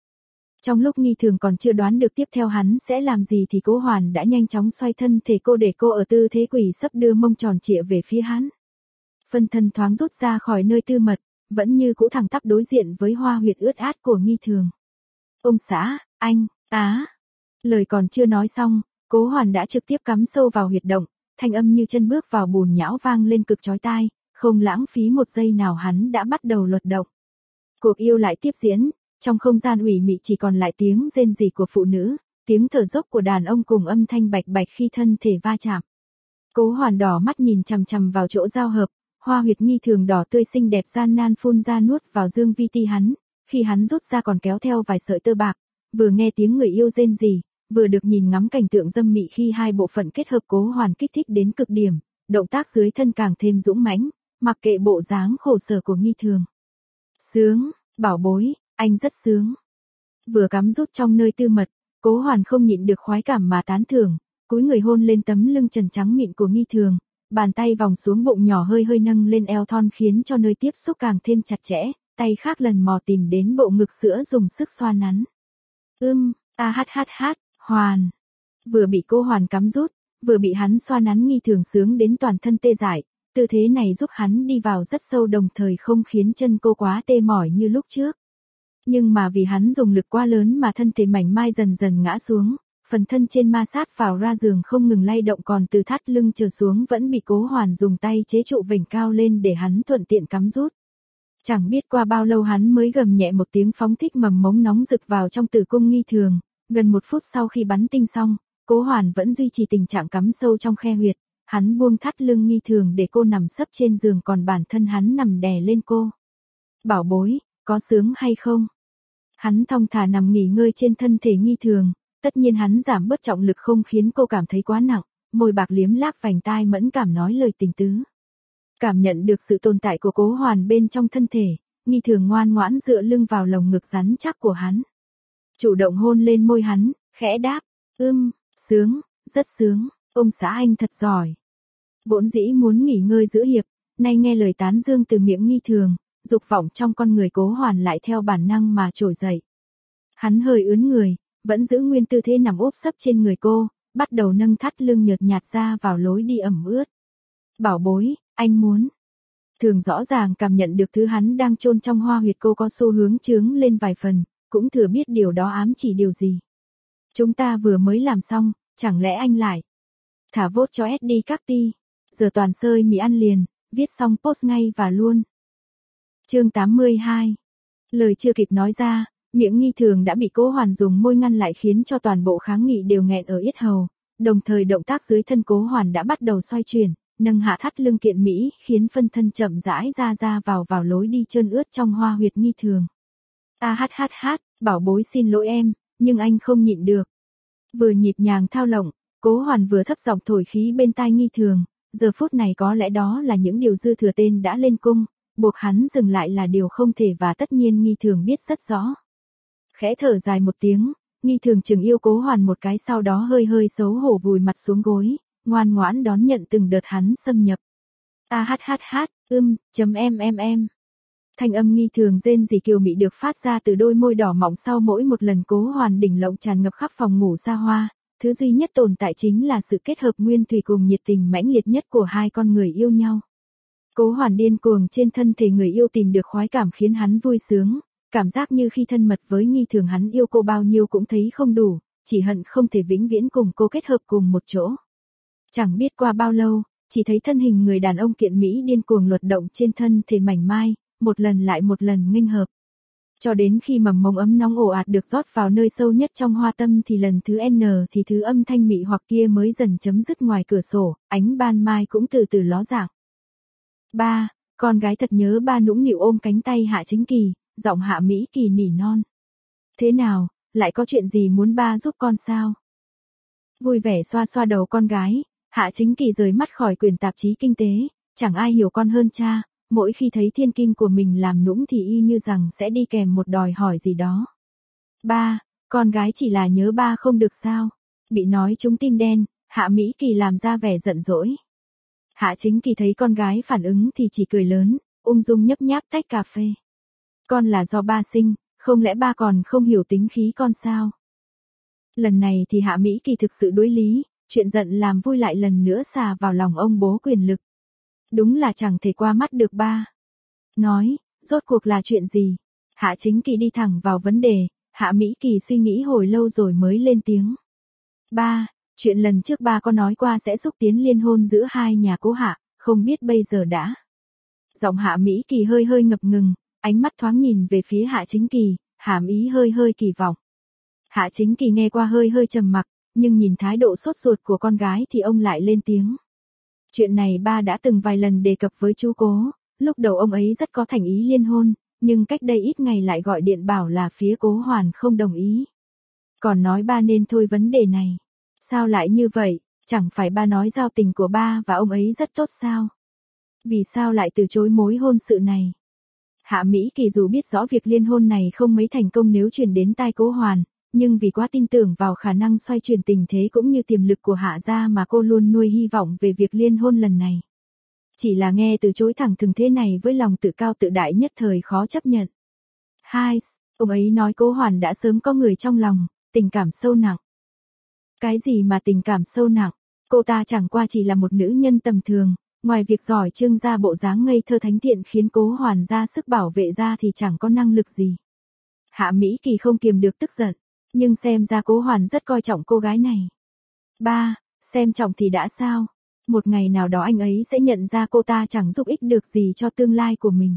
Trong lúc Nghi Thường còn chưa đoán được tiếp theo hắn sẽ làm gì thì Cố Hoàn đã nhanh chóng xoay thân thể cô để cô ở tư thế quỳ sấp, đưa mông tròn trịa về phía hắn. Phân thân thoáng rút ra khỏi nơi tư mật, vẫn như cũ thẳng tắp đối diện với hoa huyệt ướt át của Nghi Thường. Ông xã, anh, á. Lời còn chưa nói xong, Cố Hoàn đã trực tiếp cắm sâu vào huyệt động, thanh âm như chân bước vào bùn nhão vang lên cực chói tai, không lãng phí một giây nào hắn đã bắt đầu luật động. Cuộc yêu lại tiếp diễn. Trong không gian ủy mị chỉ còn lại tiếng rên rỉ của phụ nữ, tiếng thở dốc của đàn ông cùng âm thanh bạch bạch khi thân thể va chạm. Cố Hoàn đỏ mắt nhìn chằm chằm vào chỗ giao hợp, hoa huyệt Nghi Thường đỏ tươi xinh đẹp gian nan phun ra nuốt vào dương vi ti hắn, khi hắn rút ra còn kéo theo vài sợi tơ bạc, vừa nghe tiếng người yêu rên rỉ, vừa được nhìn ngắm cảnh tượng dâm mị khi hai bộ phận kết hợp Cố Hoàn kích thích đến cực điểm, động tác dưới thân càng thêm dũng mãnh, mặc kệ bộ dáng khổ sở của Nghi Thường. Sướng, bảo bối, anh rất sướng. Vừa cắm rút trong nơi tư mật, Cố Hoàn không nhịn được khoái cảm mà tán thưởng, cúi người hôn lên tấm lưng trần trắng mịn của Nghi Thường, bàn tay vòng xuống bụng nhỏ hơi hơi nâng lên eo thon khiến cho nơi tiếp xúc càng thêm chặt chẽ, tay khác lần mò tìm đến bộ ngực sữa dùng sức xoa nắn. Ưm, a hát hát hát, Hoàn. Vừa bị Cố Hoàn cắm rút, vừa bị hắn xoa nắn Nghi Thường sướng đến toàn thân tê dại, tư thế này giúp hắn đi vào rất sâu đồng thời không khiến chân cô quá tê mỏi như lúc trước. Nhưng mà vì hắn dùng lực quá lớn mà thân thể mảnh mai dần dần ngã xuống, phần thân trên ma sát vào ra giường không ngừng lay động, còn từ thắt lưng trở xuống vẫn bị Cố Hoàn dùng tay chế trụ vểnh cao lên để hắn thuận tiện cắm rút. Chẳng biết qua bao lâu hắn mới gầm nhẹ một tiếng phóng thích mầm mống nóng rực vào trong tử cung Nghi Thường, gần một phút sau khi bắn tinh xong, Cố Hoàn vẫn duy trì tình trạng cắm sâu trong khe huyệt, hắn buông thắt lưng Nghi Thường để cô nằm sấp trên giường còn bản thân hắn nằm đè lên cô. Bảo bối, có sướng hay không? Hắn thong thả nằm nghỉ ngơi trên thân thể Nghi Thường, tất nhiên hắn giảm bớt trọng lực không khiến cô cảm thấy quá nặng, môi bạc liếm láp vành tai mẫn cảm nói lời tình tứ. Cảm nhận được sự tồn tại của Cố Hoàn bên trong thân thể, Nghi Thường ngoan ngoãn dựa lưng vào lồng ngực rắn chắc của hắn. Chủ động hôn lên môi hắn, khẽ đáp, ưm, sướng, rất sướng, ông xã anh thật giỏi. Vốn dĩ muốn nghỉ ngơi giữa hiệp, nay nghe lời tán dương từ miệng Nghi Thường, dục vọng trong con người Cố Hoàn lại theo bản năng mà trồi dậy. Hắn hơi ướn người, vẫn giữ nguyên tư thế nằm úp sấp trên người cô, bắt đầu nâng thắt lưng nhợt nhạt ra vào lối đi ẩm ướt. Bảo bối, anh muốn. Thường rõ ràng cảm nhận được thứ hắn đang chôn trong hoa huyệt cô có xu hướng chướng lên vài phần, cũng thừa biết điều đó ám chỉ điều gì. Chúng ta vừa mới làm xong, chẳng lẽ anh lại thả vote cho ét đê các ti. Giờ toàn sơi mì ăn liền, viết xong post ngay và luôn. Chương tám mươi hai. Lời chưa kịp nói ra, miệng Nghi Thường đã bị Cố Hoàn dùng môi ngăn lại khiến cho toàn bộ kháng nghị đều nghẹn ở yết hầu, đồng thời động tác dưới thân Cố Hoàn đã bắt đầu xoay chuyển, nâng hạ thắt lưng kiện mỹ, khiến phân thân chậm rãi ra ra vào vào lối đi trơn ướt trong hoa huyệt Nghi Thường. A hát hát hát, bảo bối xin lỗi em, nhưng anh không nhịn được. Vừa nhịp nhàng thao lộng, Cố Hoàn vừa thấp giọng thổi khí bên tai Nghi Thường, giờ phút này có lẽ đó là những điều dư thừa tên đã lên cung, buộc hắn dừng lại là điều không thể và tất nhiên Nghi Thường biết rất rõ. Khẽ thở dài một tiếng, Nghi Thường chừng yêu Cố Hoàn một cái sau đó hơi hơi xấu hổ vùi mặt xuống gối, ngoan ngoãn đón nhận từng đợt hắn xâm nhập. A hát hát hát, ưm, chấm em em em. Thanh âm Nghi Thường rên rỉ kiều mị được phát ra từ đôi môi đỏ mọng sau mỗi một lần Cố Hoàn đỉnh lộng tràn ngập khắp phòng ngủ xa hoa, thứ duy nhất tồn tại chính là sự kết hợp nguyên thủy cùng nhiệt tình mãnh liệt nhất của hai con người yêu nhau. Cố Hoàn điên cuồng trên thân thể người yêu tìm được khoái cảm khiến hắn vui sướng, cảm giác như khi thân mật với Nghi Thường hắn yêu cô bao nhiêu cũng thấy không đủ, chỉ hận không thể vĩnh viễn cùng cô kết hợp cùng một chỗ. Chẳng biết qua bao lâu, chỉ thấy thân hình người đàn ông kiện mỹ điên cuồng luật động trên thân thể mảnh mai, một lần lại một lần nghênh hợp. Cho đến khi mầm mống ấm nóng ồ ạt được rót vào nơi sâu nhất trong hoa tâm thì lần thứ N thì thứ âm thanh mị hoặc kia mới dần chấm dứt ngoài cửa sổ, ánh ban mai cũng từ từ ló dạng. Ba, con gái thật nhớ ba nũng nịu ôm cánh tay Hạ Chính Kỳ, giọng Hạ Mỹ Kỳ nỉ non. Thế nào, lại có chuyện gì muốn ba giúp con sao? Vui vẻ xoa xoa đầu con gái, Hạ Chính Kỳ rời mắt khỏi quyển tạp chí kinh tế, chẳng ai hiểu con hơn cha, mỗi khi thấy thiên kim của mình làm nũng thì y như rằng sẽ đi kèm một đòi hỏi gì đó. Ba, con gái chỉ là nhớ ba không được sao? Bị nói trúng tim đen, Hạ Mỹ Kỳ làm ra vẻ giận dỗi. Hạ Chính Kỳ thấy con gái phản ứng thì chỉ cười lớn, ung dung nhấp nháp tách cà phê. Con là do ba sinh, không lẽ ba còn không hiểu tính khí con sao? Lần này thì Hạ Mỹ Kỳ thực sự đối lý, chuyện giận làm vui lại lần nữa xà vào lòng ông bố quyền lực. Đúng là chẳng thể qua mắt được ba. Nói, rốt cuộc là chuyện gì? Hạ Chính Kỳ đi thẳng vào vấn đề, Hạ Mỹ Kỳ suy nghĩ hồi lâu rồi mới lên tiếng. Ba, chuyện lần trước ba có nói qua sẽ xúc tiến liên hôn giữa hai nhà Cố Hạ, không biết bây giờ đã. Giọng Hạ Mỹ Kỳ hơi hơi ngập ngừng, ánh mắt thoáng nhìn về phía Hạ Chính Kỳ, hàm ý hơi hơi kỳ vọng. Hạ Chính Kỳ nghe qua hơi hơi trầm mặc, nhưng nhìn thái độ sốt ruột của con gái thì ông lại lên tiếng. Chuyện này ba đã từng vài lần đề cập với chú Cố, lúc đầu ông ấy rất có thành ý liên hôn, nhưng cách đây ít ngày lại gọi điện bảo là phía Cố Hoàn không đồng ý. Còn nói ba nên thôi vấn đề này. Sao lại như vậy, chẳng phải ba nói giao tình của ba và ông ấy rất tốt sao? Vì sao lại từ chối mối hôn sự này? Hạ Mỹ Kỳ dù biết rõ việc liên hôn này không mấy thành công nếu truyền đến tai Cố Hoàn, nhưng vì quá tin tưởng vào khả năng xoay chuyển tình thế cũng như tiềm lực của Hạ gia mà cô luôn nuôi hy vọng về việc liên hôn lần này. Chỉ là nghe từ chối thẳng thừng thế này với lòng tự cao tự đại nhất thời khó chấp nhận. Hai, ông ấy nói Cố Hoàn đã sớm có người trong lòng, tình cảm sâu nặng. Cái gì mà tình cảm sâu nặng, cô ta chẳng qua chỉ là một nữ nhân tầm thường, ngoài việc giỏi trưng ra bộ dáng ngây thơ thánh thiện khiến Cố Hoàn ra sức bảo vệ ra thì chẳng có năng lực gì. Hạ Mỹ Kỳ không kiềm được tức giận, nhưng xem ra Cố Hoàn rất coi trọng cô gái này. Ba, xem trọng thì đã sao? Một ngày nào đó anh ấy sẽ nhận ra cô ta chẳng giúp ích được gì cho tương lai của mình.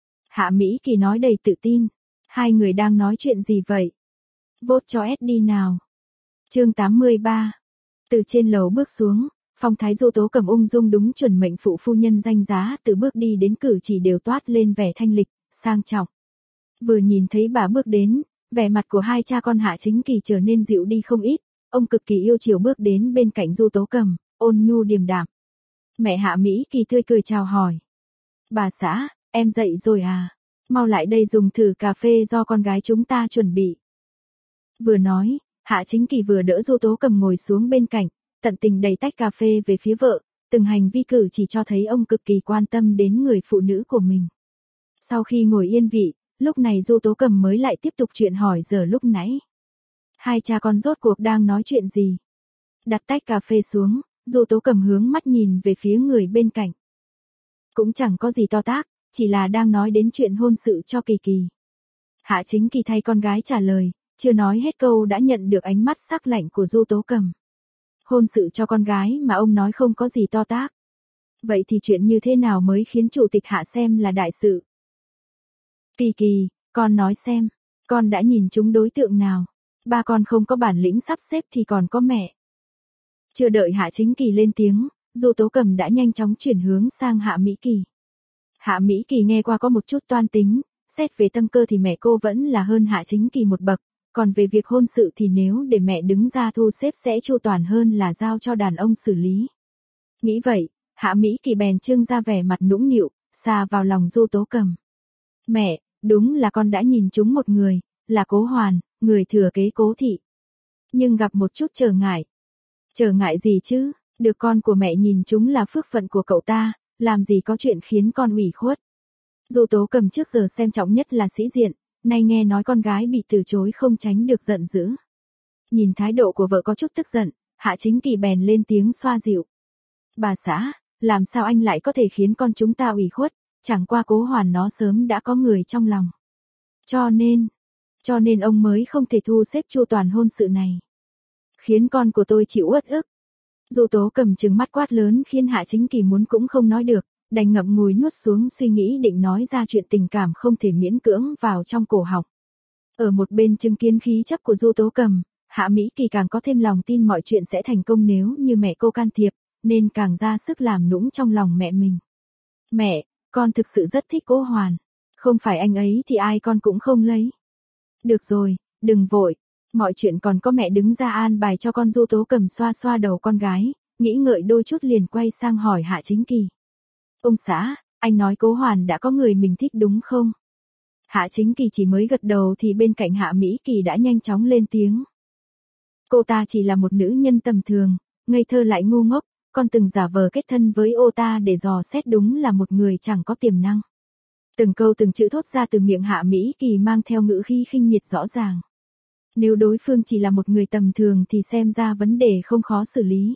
Hạ Mỹ Kỳ nói đầy tự tin. Hai người đang nói chuyện gì vậy? Vote cho ét đê nào. Chương tám mươi ba. Từ trên lầu bước xuống, phong thái Du Tố Cầm ung dung đúng chuẩn mệnh phụ phu nhân danh giá, từ bước đi đến cử chỉ đều toát lên vẻ thanh lịch, sang trọng. Vừa nhìn thấy bà bước đến, vẻ mặt của hai cha con Hạ Chính Kỳ trở nên dịu đi không ít, ông cực kỳ yêu chiều bước đến bên cạnh Du Tố Cầm, ôn nhu điềm đạm. Mẹ Hạ Mỹ Kỳ tươi cười chào hỏi. Bà xã, em dậy rồi à? Mau lại đây dùng thử cà phê do con gái chúng ta chuẩn bị. Vừa nói, Hạ Chính Kỳ vừa đỡ Du Tố Cầm ngồi xuống bên cạnh, tận tình đẩy tách cà phê về phía vợ, từng hành vi cử chỉ cho thấy ông cực kỳ quan tâm đến người phụ nữ của mình. Sau khi ngồi yên vị, lúc này Du Tố Cầm mới lại tiếp tục chuyện hỏi giờ lúc nãy. Hai cha con rốt cuộc đang nói chuyện gì? Đặt tách cà phê xuống, Du Tố Cầm hướng mắt nhìn về phía người bên cạnh. Cũng chẳng có gì to tát, chỉ là đang nói đến chuyện hôn sự cho Kỳ Kỳ. Hạ Chính Kỳ thay con gái trả lời, chưa nói hết câu đã nhận được ánh mắt sắc lạnh của Du Tố Cầm. Hôn sự cho con gái mà ông nói không có gì to tát. Vậy thì chuyện như thế nào mới khiến chủ tịch Hạ xem là đại sự? Kỳ Kỳ, con nói xem, con đã nhìn chúng đối tượng nào? Ba con không có bản lĩnh sắp xếp thì còn có mẹ. Chưa đợi Hạ Chính Kỳ lên tiếng, Du Tố Cầm đã nhanh chóng chuyển hướng sang Hạ Mỹ Kỳ. Hạ Mỹ Kỳ nghe qua có một chút toan tính, xét về tâm cơ thì mẹ cô vẫn là hơn Hạ Chính Kỳ một bậc, còn về việc hôn sự thì nếu để mẹ đứng ra thu xếp sẽ chu toàn hơn là giao cho đàn ông xử lý. Nghĩ vậy, Hạ Mỹ Kỳ bèn trưng ra vẻ mặt nũng nịu, xà vào lòng Du Tố Cầm. Mẹ, đúng là con đã nhìn trúng một người, là Cố Hoàn, người thừa kế Cố thị. Nhưng gặp một chút trở ngại. Trở ngại gì chứ, được con của mẹ nhìn trúng là phước phận của cậu ta, làm gì có chuyện khiến con ủy khuất. Du Tố Cầm trước giờ xem trọng nhất là sĩ diện, nay nghe nói con gái bị từ chối không tránh được giận dữ. Nhìn thái độ của vợ có chút tức giận, Hạ Chính Kỳ bèn lên tiếng xoa dịu. Bà xã, làm sao anh lại có thể khiến con chúng ta ủy khuất, chẳng qua Cố Hoàn nó sớm đã có người trong lòng. Cho nên, cho nên ông mới không thể thu xếp chu toàn hôn sự này. Khiến con của tôi chịu uất ức. Du Tố Cầm trừng mắt quát lớn khiến Hạ Chính Kỳ muốn cũng không nói được, đành ngậm ngùi nuốt xuống suy nghĩ định nói ra chuyện tình cảm không thể miễn cưỡng vào trong cổ họng. Ở một bên chứng kiến khí chất của Du Tố Cầm, Hạ Mỹ Kỳ càng có thêm lòng tin mọi chuyện sẽ thành công nếu như mẹ cô can thiệp, nên càng ra sức làm nũng trong lòng mẹ mình. Mẹ, con thực sự rất thích Cố Hoàn, không phải anh ấy thì ai con cũng không lấy. Được rồi, đừng vội, mọi chuyện còn có mẹ đứng ra an bài cho con. Du Tố Cầm xoa xoa đầu con gái, nghĩ ngợi đôi chút liền quay sang hỏi Hạ Chính Kỳ. Ông xã, anh nói Cố Hoàn đã có người mình thích đúng không? Hạ Chính Kỳ chỉ mới gật đầu thì bên cạnh Hạ Mỹ Kỳ đã nhanh chóng lên tiếng. Cô ta chỉ là một nữ nhân tầm thường, ngây thơ lại ngu ngốc, con từng giả vờ kết thân với ô ta để dò xét đúng là một người chẳng có tiềm năng. Từng câu từng chữ thốt ra từ miệng Hạ Mỹ Kỳ mang theo ngữ khí khinh miệt rõ ràng. Nếu đối phương chỉ là một người tầm thường thì xem ra vấn đề không khó xử lý.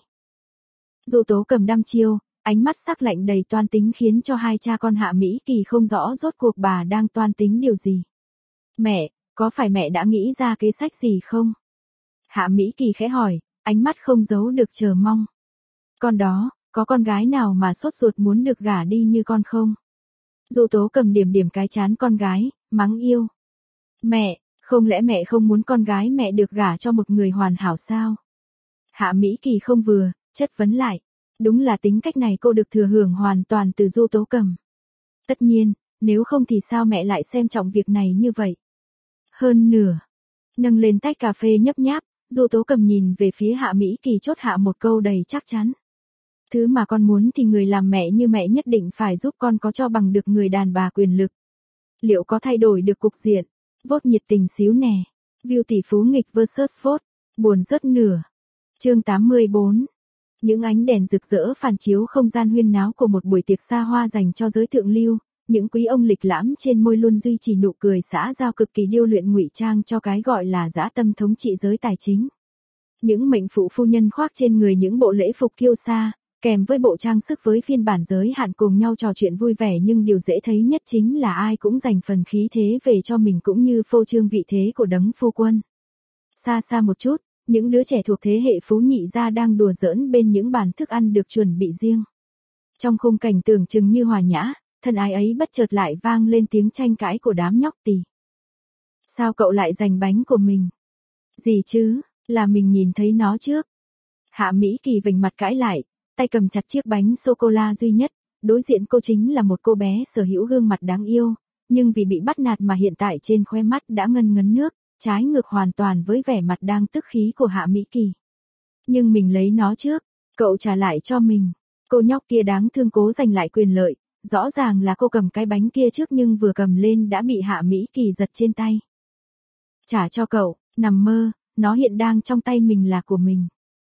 Du Tố Cầm đăm chiêu, ánh mắt sắc lạnh đầy toan tính khiến cho hai cha con Hạ Mỹ Kỳ không rõ rốt cuộc bà đang toan tính điều gì. Mẹ, có phải mẹ đã nghĩ ra kế sách gì không? Hạ Mỹ Kỳ khẽ hỏi, ánh mắt không giấu được chờ mong. Con đó, có con gái nào mà sốt ruột muốn được gả đi như con không? Du Tố Cầm điểm điểm cái chán con gái, mắng yêu. Mẹ, không lẽ mẹ không muốn con gái mẹ được gả cho một người hoàn hảo sao? Hạ Mỹ Kỳ không vừa, chất vấn lại. Đúng là tính cách này cô được thừa hưởng hoàn toàn từ Du Tố Cầm. Tất nhiên, nếu không thì sao mẹ lại xem trọng việc này như vậy? Hơn nửa, Nâng lên tách cà phê nhấp nháp, Du Tố Cầm nhìn về phía Hạ Mỹ Kỳ chốt hạ một câu đầy chắc chắn. Thứ mà con muốn thì người làm mẹ như mẹ nhất định phải giúp con có cho bằng được người đàn bà quyền lực. Liệu có thay đổi được cục diện? Vote nhiệt tình xíu nè. View tỷ phú nghịch versus vote, buồn rớt nửa. Chương tám mươi bốn. Những ánh đèn rực rỡ phản chiếu không gian huyên náo của một buổi tiệc xa hoa dành cho giới thượng lưu, những quý ông lịch lãm trên môi luôn duy trì nụ cười xã giao cực kỳ điêu luyện ngụy trang cho cái gọi là dã tâm thống trị giới tài chính. Những mệnh phụ phu nhân khoác trên người những bộ lễ phục kiêu sa, kèm với bộ trang sức với phiên bản giới hạn cùng nhau trò chuyện vui vẻ, nhưng điều dễ thấy nhất chính là ai cũng dành phần khí thế về cho mình cũng như phô trương vị thế của đấng phu quân. Xa xa một chút, những đứa trẻ thuộc thế hệ phú nhị gia đang đùa giỡn bên những bàn thức ăn được chuẩn bị riêng. Trong khung cảnh tưởng chừng như hòa nhã, thân ái ấy bất chợt lại vang lên tiếng tranh cãi của đám nhóc tỳ. Sao cậu lại giành bánh của mình? Gì chứ, là mình nhìn thấy nó trước. Hạ Mỹ Kỳ vểnh mặt cãi lại, tay cầm chặt chiếc bánh sô-cô-la duy nhất, đối diện cô chính là một cô bé sở hữu gương mặt đáng yêu, nhưng vì bị bắt nạt mà hiện tại trên khóe mắt đã ngân ngấn nước, trái ngược hoàn toàn với vẻ mặt đang tức khí của Hạ Mỹ Kỳ. Nhưng mình lấy nó trước, cậu trả lại cho mình. Cô nhóc kia đáng thương cố giành lại quyền lợi, rõ ràng là cô cầm cái bánh kia trước nhưng vừa cầm lên đã bị Hạ Mỹ Kỳ giật trên tay. Trả cho cậu, nằm mơ, nó hiện đang trong tay mình là của mình.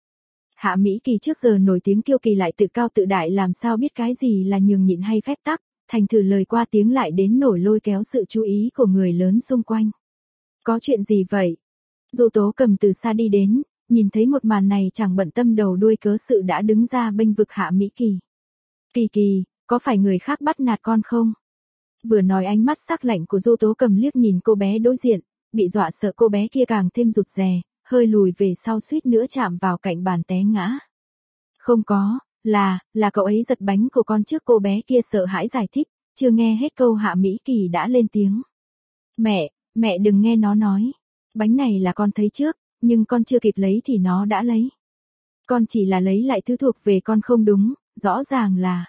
Hạ Mỹ Kỳ trước giờ nổi tiếng kiêu kỳ lại tự cao tự đại, làm sao biết cái gì là nhường nhịn hay phép tắc, thành thử lời qua tiếng lại đến nổi lôi kéo sự chú ý của người lớn xung quanh. Có chuyện gì vậy? Du Tố Cầm từ xa đi đến, nhìn thấy một màn này chẳng bận tâm đầu đuôi cớ sự đã đứng ra bênh vực Hạ Mỹ Kỳ. Kỳ Kỳ, có phải người khác bắt nạt con không? Vừa nói ánh mắt sắc lạnh của Du Tố Cầm liếc nhìn cô bé đối diện, bị dọa sợ cô bé kia càng thêm rụt rè, hơi lùi về sau suýt nữa chạm vào cạnh bàn té ngã. Không có, là, là cậu ấy giật bánh của con trước. Cô bé kia sợ hãi giải thích, chưa nghe hết câu Hạ Mỹ Kỳ đã lên tiếng. Mẹ, mẹ đừng nghe nó nói. Bánh này là con thấy trước, nhưng con chưa kịp lấy thì nó đã lấy. Con chỉ là lấy lại thứ thuộc về con không đúng, rõ ràng là...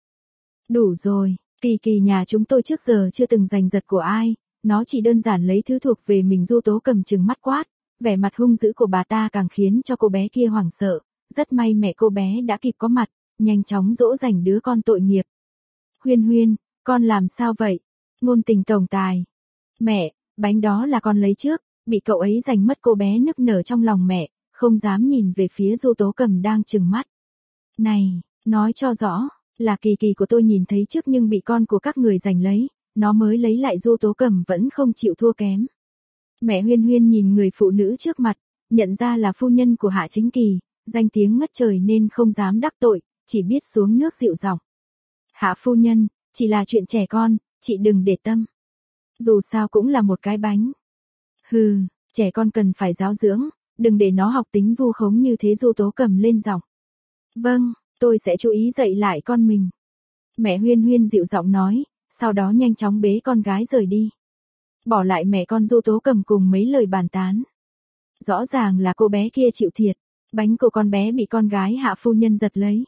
Đủ rồi, Kỳ Kỳ nhà chúng tôi trước giờ chưa từng giành giật của ai, nó chỉ đơn giản lấy thứ thuộc về mình. Du Tố Cầm trừng mắt quát, vẻ mặt hung dữ của bà ta càng khiến cho cô bé kia hoảng sợ, rất may mẹ cô bé đã kịp có mặt, nhanh chóng dỗ dành đứa con tội nghiệp. Huyên Huyên, con làm sao vậy? Ngôn tình tổng tài. Mẹ, bánh đó là con lấy trước, bị cậu ấy giành mất. Cô bé nức nở trong lòng mẹ, không dám nhìn về phía Du Tố Cầm đang trừng mắt. Này, nói cho rõ, là Kỳ Kỳ của tôi nhìn thấy trước nhưng bị con của các người giành lấy, nó mới lấy lại. Du Tố Cầm vẫn không chịu thua kém. Mẹ Huyên Huyên nhìn người phụ nữ trước mặt, nhận ra là phu nhân của Hạ Chính Kỳ, danh tiếng ngất trời nên không dám đắc tội, chỉ biết xuống nước dịu giọng. Hạ phu nhân, chỉ là chuyện trẻ con, chị đừng để tâm. Dù sao cũng là một cái bánh. Hừ, trẻ con cần phải giáo dưỡng, đừng để nó học tính vu khống như thế. Du Tố Cầm lên giọng. Vâng, tôi sẽ chú ý dạy lại con mình. Mẹ Huyên Huyên dịu giọng nói, sau đó nhanh chóng bế con gái rời đi. Bỏ lại mẹ con Du Tố Cầm cùng mấy lời bàn tán. Rõ ràng là cô bé kia chịu thiệt, bánh của con bé bị con gái Hạ phu nhân giật lấy.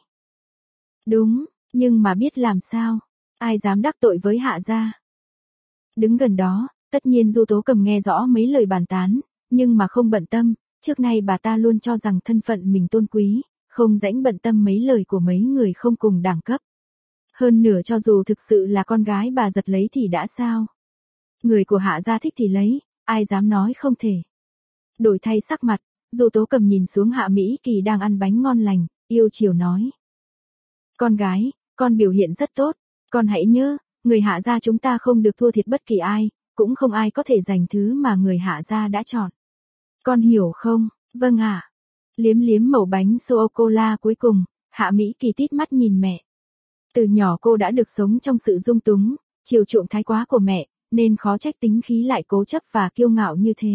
Đúng, nhưng mà biết làm sao, ai dám đắc tội với Hạ gia. Đứng gần đó, tất nhiên Du Tố Cầm nghe rõ mấy lời bàn tán, nhưng mà không bận tâm, trước nay bà ta luôn cho rằng thân phận mình tôn quý, không rãnh bận tâm mấy lời của mấy người không cùng đẳng cấp. Hơn nữa cho dù thực sự là con gái bà giật lấy thì đã sao? Người của Hạ gia thích thì lấy, ai dám nói không thể. Đổi thay sắc mặt, Du Tố Cầm nhìn xuống Hạ Mỹ Kỳ đang ăn bánh ngon lành, yêu chiều nói. Con gái, con biểu hiện rất tốt, con hãy nhớ, người Hạ gia chúng ta không được thua thiệt bất kỳ ai, cũng không ai có thể giành thứ mà người Hạ gia đã chọn. Con hiểu không? Vâng ạ. À. Liếm liếm mẩu bánh sô-cô-la cuối cùng, Hạ Mỹ Kỳ tít mắt nhìn mẹ. Từ nhỏ cô đã được sống trong sự dung túng, chiều chuộng thái quá của mẹ, nên khó trách tính khí lại cố chấp và kiêu ngạo như thế.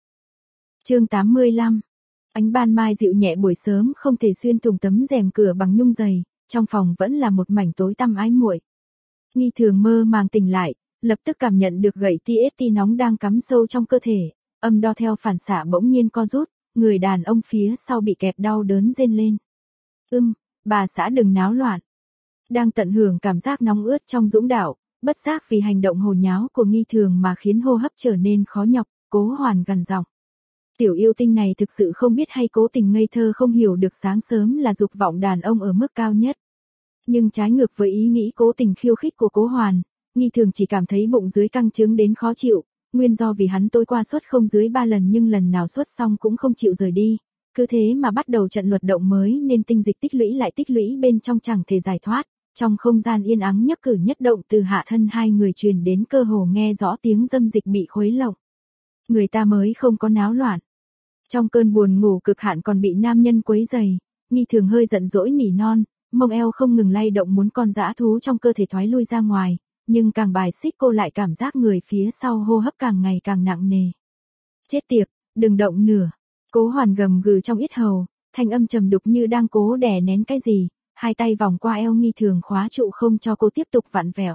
Chương tám mươi lăm. Ánh ban mai dịu nhẹ buổi sớm không thể xuyên thủng tấm rèm cửa bằng nhung dày, trong phòng vẫn là một mảnh tối tăm ái muội. Nghi Thường mơ màng tỉnh lại, lập tức cảm nhận được gậy tê ét tê nóng đang cắm sâu trong cơ thể, âm đo theo phản xạ bỗng nhiên co rút, người đàn ông phía sau bị kẹp đau đớn rên lên. Ưm, bà xã đừng náo loạn. Đang tận hưởng cảm giác nóng ướt trong dũng đạo, bất giác vì hành động hồ nháo của Nghi Thường mà khiến hô hấp trở nên khó nhọc, Cố Hoàn gằn giọng. Tiểu yêu tinh này thực sự không biết hay cố tình ngây thơ không hiểu được sáng sớm là dục vọng đàn ông ở mức cao nhất. Nhưng trái ngược với ý nghĩ cố tình khiêu khích của Cố Hoàn, Nghi Thường chỉ cảm thấy bụng dưới căng trướng đến khó chịu, nguyên do vì hắn tối qua xuất không dưới ba lần nhưng lần nào xuất xong cũng không chịu rời đi, cứ thế mà bắt đầu trận luật động mới nên tinh dịch tích lũy lại tích lũy bên trong chẳng thể giải thoát. Trong không gian yên ắng nhất cử nhất động từ hạ thân hai người truyền đến cơ hồ nghe rõ tiếng dâm dịch bị khuấy lộng. Người ta mới không có náo loạn. Trong cơn buồn ngủ cực hạn còn bị nam nhân quấy rầy, Nghi Thường hơi giận dỗi nỉ non, mông eo không ngừng lay động muốn con dã thú trong cơ thể thoái lui ra ngoài, nhưng càng bài xích cô lại cảm giác người phía sau hô hấp càng ngày càng nặng nề. Chết tiệt, đừng động nửa. Cố Hoàn gầm gừ trong yết hầu, thanh âm trầm đục như đang cố đè nén cái gì, hai tay vòng qua eo Nghi Thường khóa trụ không cho cô tiếp tục vặn vẹo.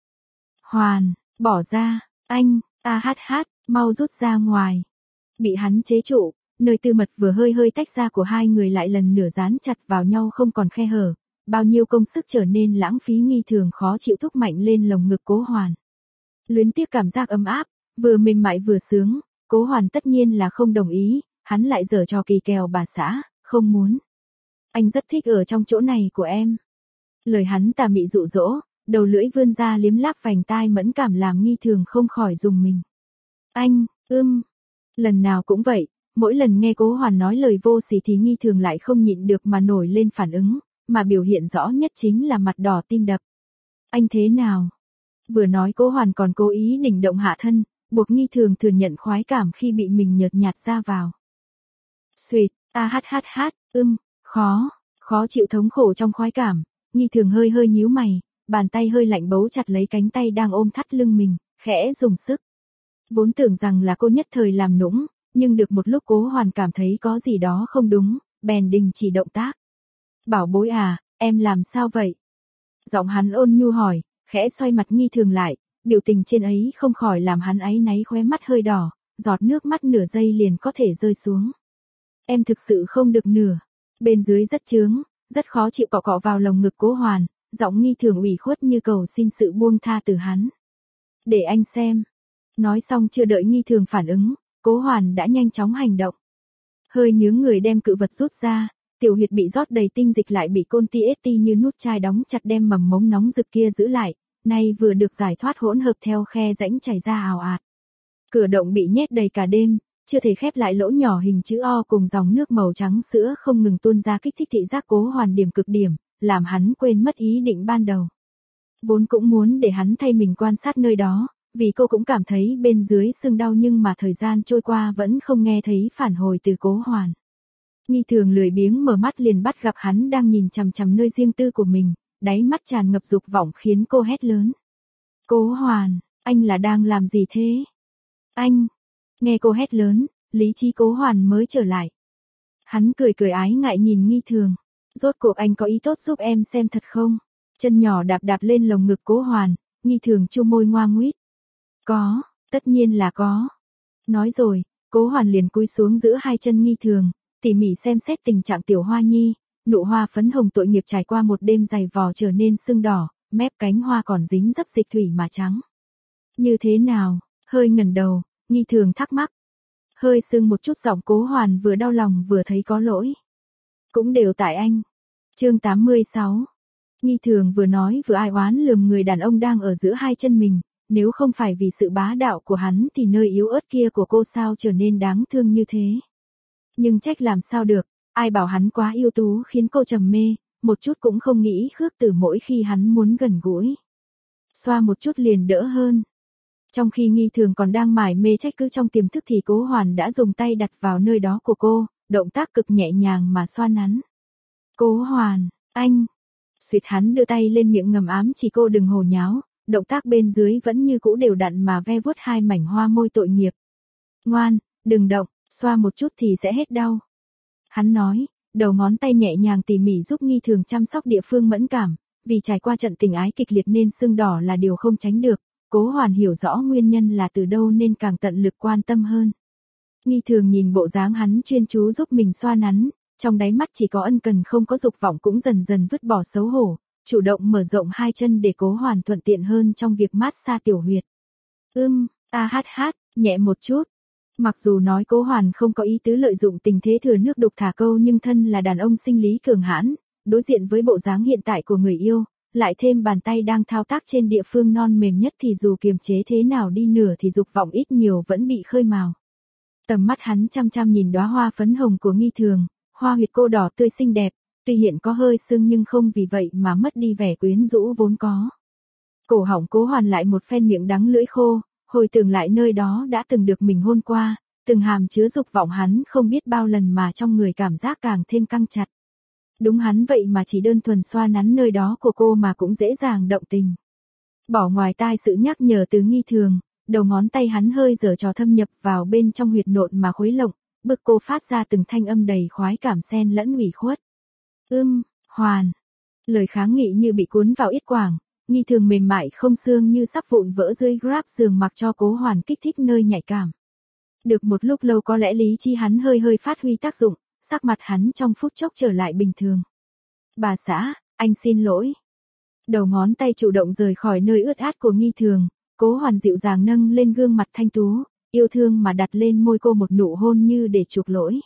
Hoàn, bỏ ra, anh, a hát hát, mau rút ra ngoài. Bị hắn chế trụ, nơi tư mật vừa hơi hơi tách ra của hai người lại lần nữa dán chặt vào nhau không còn khe hở, bao nhiêu công sức trở nên lãng phí. Nghi Thường khó chịu thúc mạnh lên lồng ngực Cố Hoàn. Luyến tiếc cảm giác ấm áp, vừa mềm mại vừa sướng, Cố Hoàn tất nhiên là không đồng ý, hắn lại giở trò kỳ kèo bà xã, không muốn. Anh rất thích ở trong chỗ này của em. Lời hắn tà mị dụ dỗ, đầu lưỡi vươn ra liếm láp vành tai mẫn cảm làm Nghi Thường không khỏi rùng mình. Anh, ưm. Lần nào cũng vậy, mỗi lần nghe Cố Hoàn nói lời vô sỉ thì Nghi Thường lại không nhịn được mà nổi lên phản ứng, mà biểu hiện rõ nhất chính là mặt đỏ tim đập. Anh thế nào? Vừa nói Cố Hoàn còn cố ý đỉnh động hạ thân, buộc Nghi Thường thừa nhận khoái cảm khi bị mình nhợt nhạt ra vào. Xuyệt, a hát hát hát, ưm, khó, khó chịu thống khổ trong khoái cảm, Nghi Thường hơi hơi nhíu mày, bàn tay hơi lạnh bấu chặt lấy cánh tay đang ôm thắt lưng mình, khẽ dùng sức. Vốn tưởng rằng là cô nhất thời làm nũng, nhưng được một lúc Cố Hoàn cảm thấy có gì đó không đúng, bèn đình chỉ động tác. Bảo bối à, em làm sao vậy? Giọng hắn ôn nhu hỏi, khẽ xoay mặt Nghi Thường lại, biểu tình trên ấy không khỏi làm hắn áy náy, khóe mắt hơi đỏ, giọt nước mắt nửa giây liền có thể rơi xuống. Em thực sự không được nửa. Bên dưới rất chướng, rất khó chịu, cọ cọ vào lồng ngực Cố Hoàn, giọng Nghi Thường ủy khuất như cầu xin sự buông tha từ hắn. Để anh xem. Nói xong chưa đợi Nghi Thường phản ứng, Cố Hoàn đã nhanh chóng hành động. Hơi nhướng người đem cự vật rút ra, tiểu huyệt bị rót đầy tinh dịch lại bị côn ti ết ti như nút chai đóng chặt đem mầm mống nóng rực kia giữ lại, nay vừa được giải thoát hỗn hợp theo khe rãnh chảy ra ào ạt. Cửa động bị nhét đầy cả đêm, chưa thể khép lại lỗ nhỏ hình chữ O cùng dòng nước màu trắng sữa không ngừng tuôn ra kích thích thị giác Cố Hoàn điểm cực điểm, làm hắn quên mất ý định ban đầu. Vốn cũng muốn để hắn thay mình quan sát nơi đó, vì cô cũng cảm thấy bên dưới sưng đau nhưng mà thời gian trôi qua vẫn không nghe thấy phản hồi từ Cố Hoàn. Nghi Thường lười biếng mở mắt liền bắt gặp hắn đang nhìn chằm chằm nơi riêng tư của mình, đáy mắt tràn ngập dục vọng khiến cô hét lớn. Cố Hoàn, anh là đang làm gì thế? Anh! Nghe cô hét lớn, lý trí Cố Hoàn mới trở lại. Hắn cười cười ái ngại nhìn Nghi Thường. Rốt cuộc anh có ý tốt giúp em xem thật không? Chân nhỏ đạp đạp lên lồng ngực Cố Hoàn, Nghi Thường chu môi ngoa nguýt. Có, tất nhiên là có. Nói rồi, Cố Hoàn liền cúi xuống giữa hai chân Nghi Thường, tỉ mỉ xem xét tình trạng tiểu hoa nhi, nụ hoa phấn hồng tội nghiệp trải qua một đêm dày vò trở nên sưng đỏ, mép cánh hoa còn dính dấp dịch thủy mà trắng. Như thế nào? Hơi ngẩng đầu, Nghi Thường thắc mắc. Hơi sưng một chút, giọng Cố Hoàn vừa đau lòng vừa thấy có lỗi. Cũng đều tại anh. Chương tám mươi sáu. Nghi Thường vừa nói vừa ai oán lườm người đàn ông đang ở giữa hai chân mình, nếu không phải vì sự bá đạo của hắn thì nơi yếu ớt kia của cô sao trở nên đáng thương như thế. Nhưng trách làm sao được, ai bảo hắn quá ưu tú khiến cô trầm mê, một chút cũng không nghĩ khước từ mỗi khi hắn muốn gần gũi. Xoa một chút liền đỡ hơn. Trong khi Nghi Thường còn đang mải mê trách cứ trong tiềm thức thì Cố Hoàn đã dùng tay đặt vào nơi đó của cô, động tác cực nhẹ nhàng mà xoa nắn. Cố Hoàn, anh! Suýt hắn đưa tay lên miệng ngầm ám chỉ cô đừng hồ nháo, động tác bên dưới vẫn như cũ đều đặn mà ve vuốt hai mảnh hoa môi tội nghiệp. Ngoan, đừng động, xoa một chút thì sẽ hết đau. Hắn nói, đầu ngón tay nhẹ nhàng tỉ mỉ giúp Nghi Thường chăm sóc địa phương mẫn cảm, vì trải qua trận tình ái kịch liệt nên sưng đỏ là điều không tránh được. Cố Hoàn hiểu rõ nguyên nhân là từ đâu nên càng tận lực quan tâm hơn. Nghi Thường nhìn bộ dáng hắn chuyên chú giúp mình xoa nắn, trong đáy mắt chỉ có ân cần không có dục vọng cũng dần dần vứt bỏ xấu hổ, chủ động mở rộng hai chân để Cố Hoàn thuận tiện hơn trong việc mát xa tiểu huyệt. Ưm, a hát hát, nhẹ một chút. Mặc dù nói Cố Hoàn không có ý tứ lợi dụng tình thế thừa nước đục thả câu, nhưng thân là đàn ông sinh lý cường hãn, đối diện với bộ dáng hiện tại của người yêu, lại thêm bàn tay đang thao tác trên địa phương non mềm nhất thì dù kiềm chế thế nào đi nửa thì dục vọng ít nhiều vẫn bị khơi mào. Tầm mắt hắn chăm chăm nhìn đóa hoa phấn hồng của Nghi Thường, hoa huyệt cô đỏ tươi xinh đẹp, tuy hiện có hơi sưng nhưng không vì vậy mà mất đi vẻ quyến rũ vốn có. Cổ họng Cố Hoàn lại một phen miệng đắng lưỡi khô, hồi tưởng lại nơi đó đã từng được mình hôn qua, từng hàm chứa dục vọng hắn không biết bao lần mà trong người cảm giác càng thêm căng chặt. Đúng hắn vậy mà chỉ đơn thuần xoa nắn nơi đó của cô mà cũng dễ dàng động tình. Bỏ ngoài tai sự nhắc nhở từ Nghi Thường, đầu ngón tay hắn hơi giở trò thâm nhập vào bên trong huyệt nộn mà khuấy lộng, bức cô phát ra từng thanh âm đầy khoái cảm xen lẫn ủy khuất. Ưm, Hoàn. Lời kháng nghị như bị cuốn vào yết quảng, Nghi Thường mềm mại không xương như sắp vụn vỡ dưới grab giường mặc cho Cố Hoàn kích thích nơi nhạy cảm. Được một lúc lâu có lẽ lý trí hắn hơi hơi phát huy tác dụng, sắc mặt hắn trong phút chốc trở lại bình thường. Bà xã, anh xin lỗi. Đầu ngón tay chủ động rời khỏi nơi ướt át của Nghi Thường, Cố Hoàn dịu dàng nâng lên gương mặt thanh tú, yêu thương mà đặt lên môi cô một nụ hôn như để chuộc lỗi.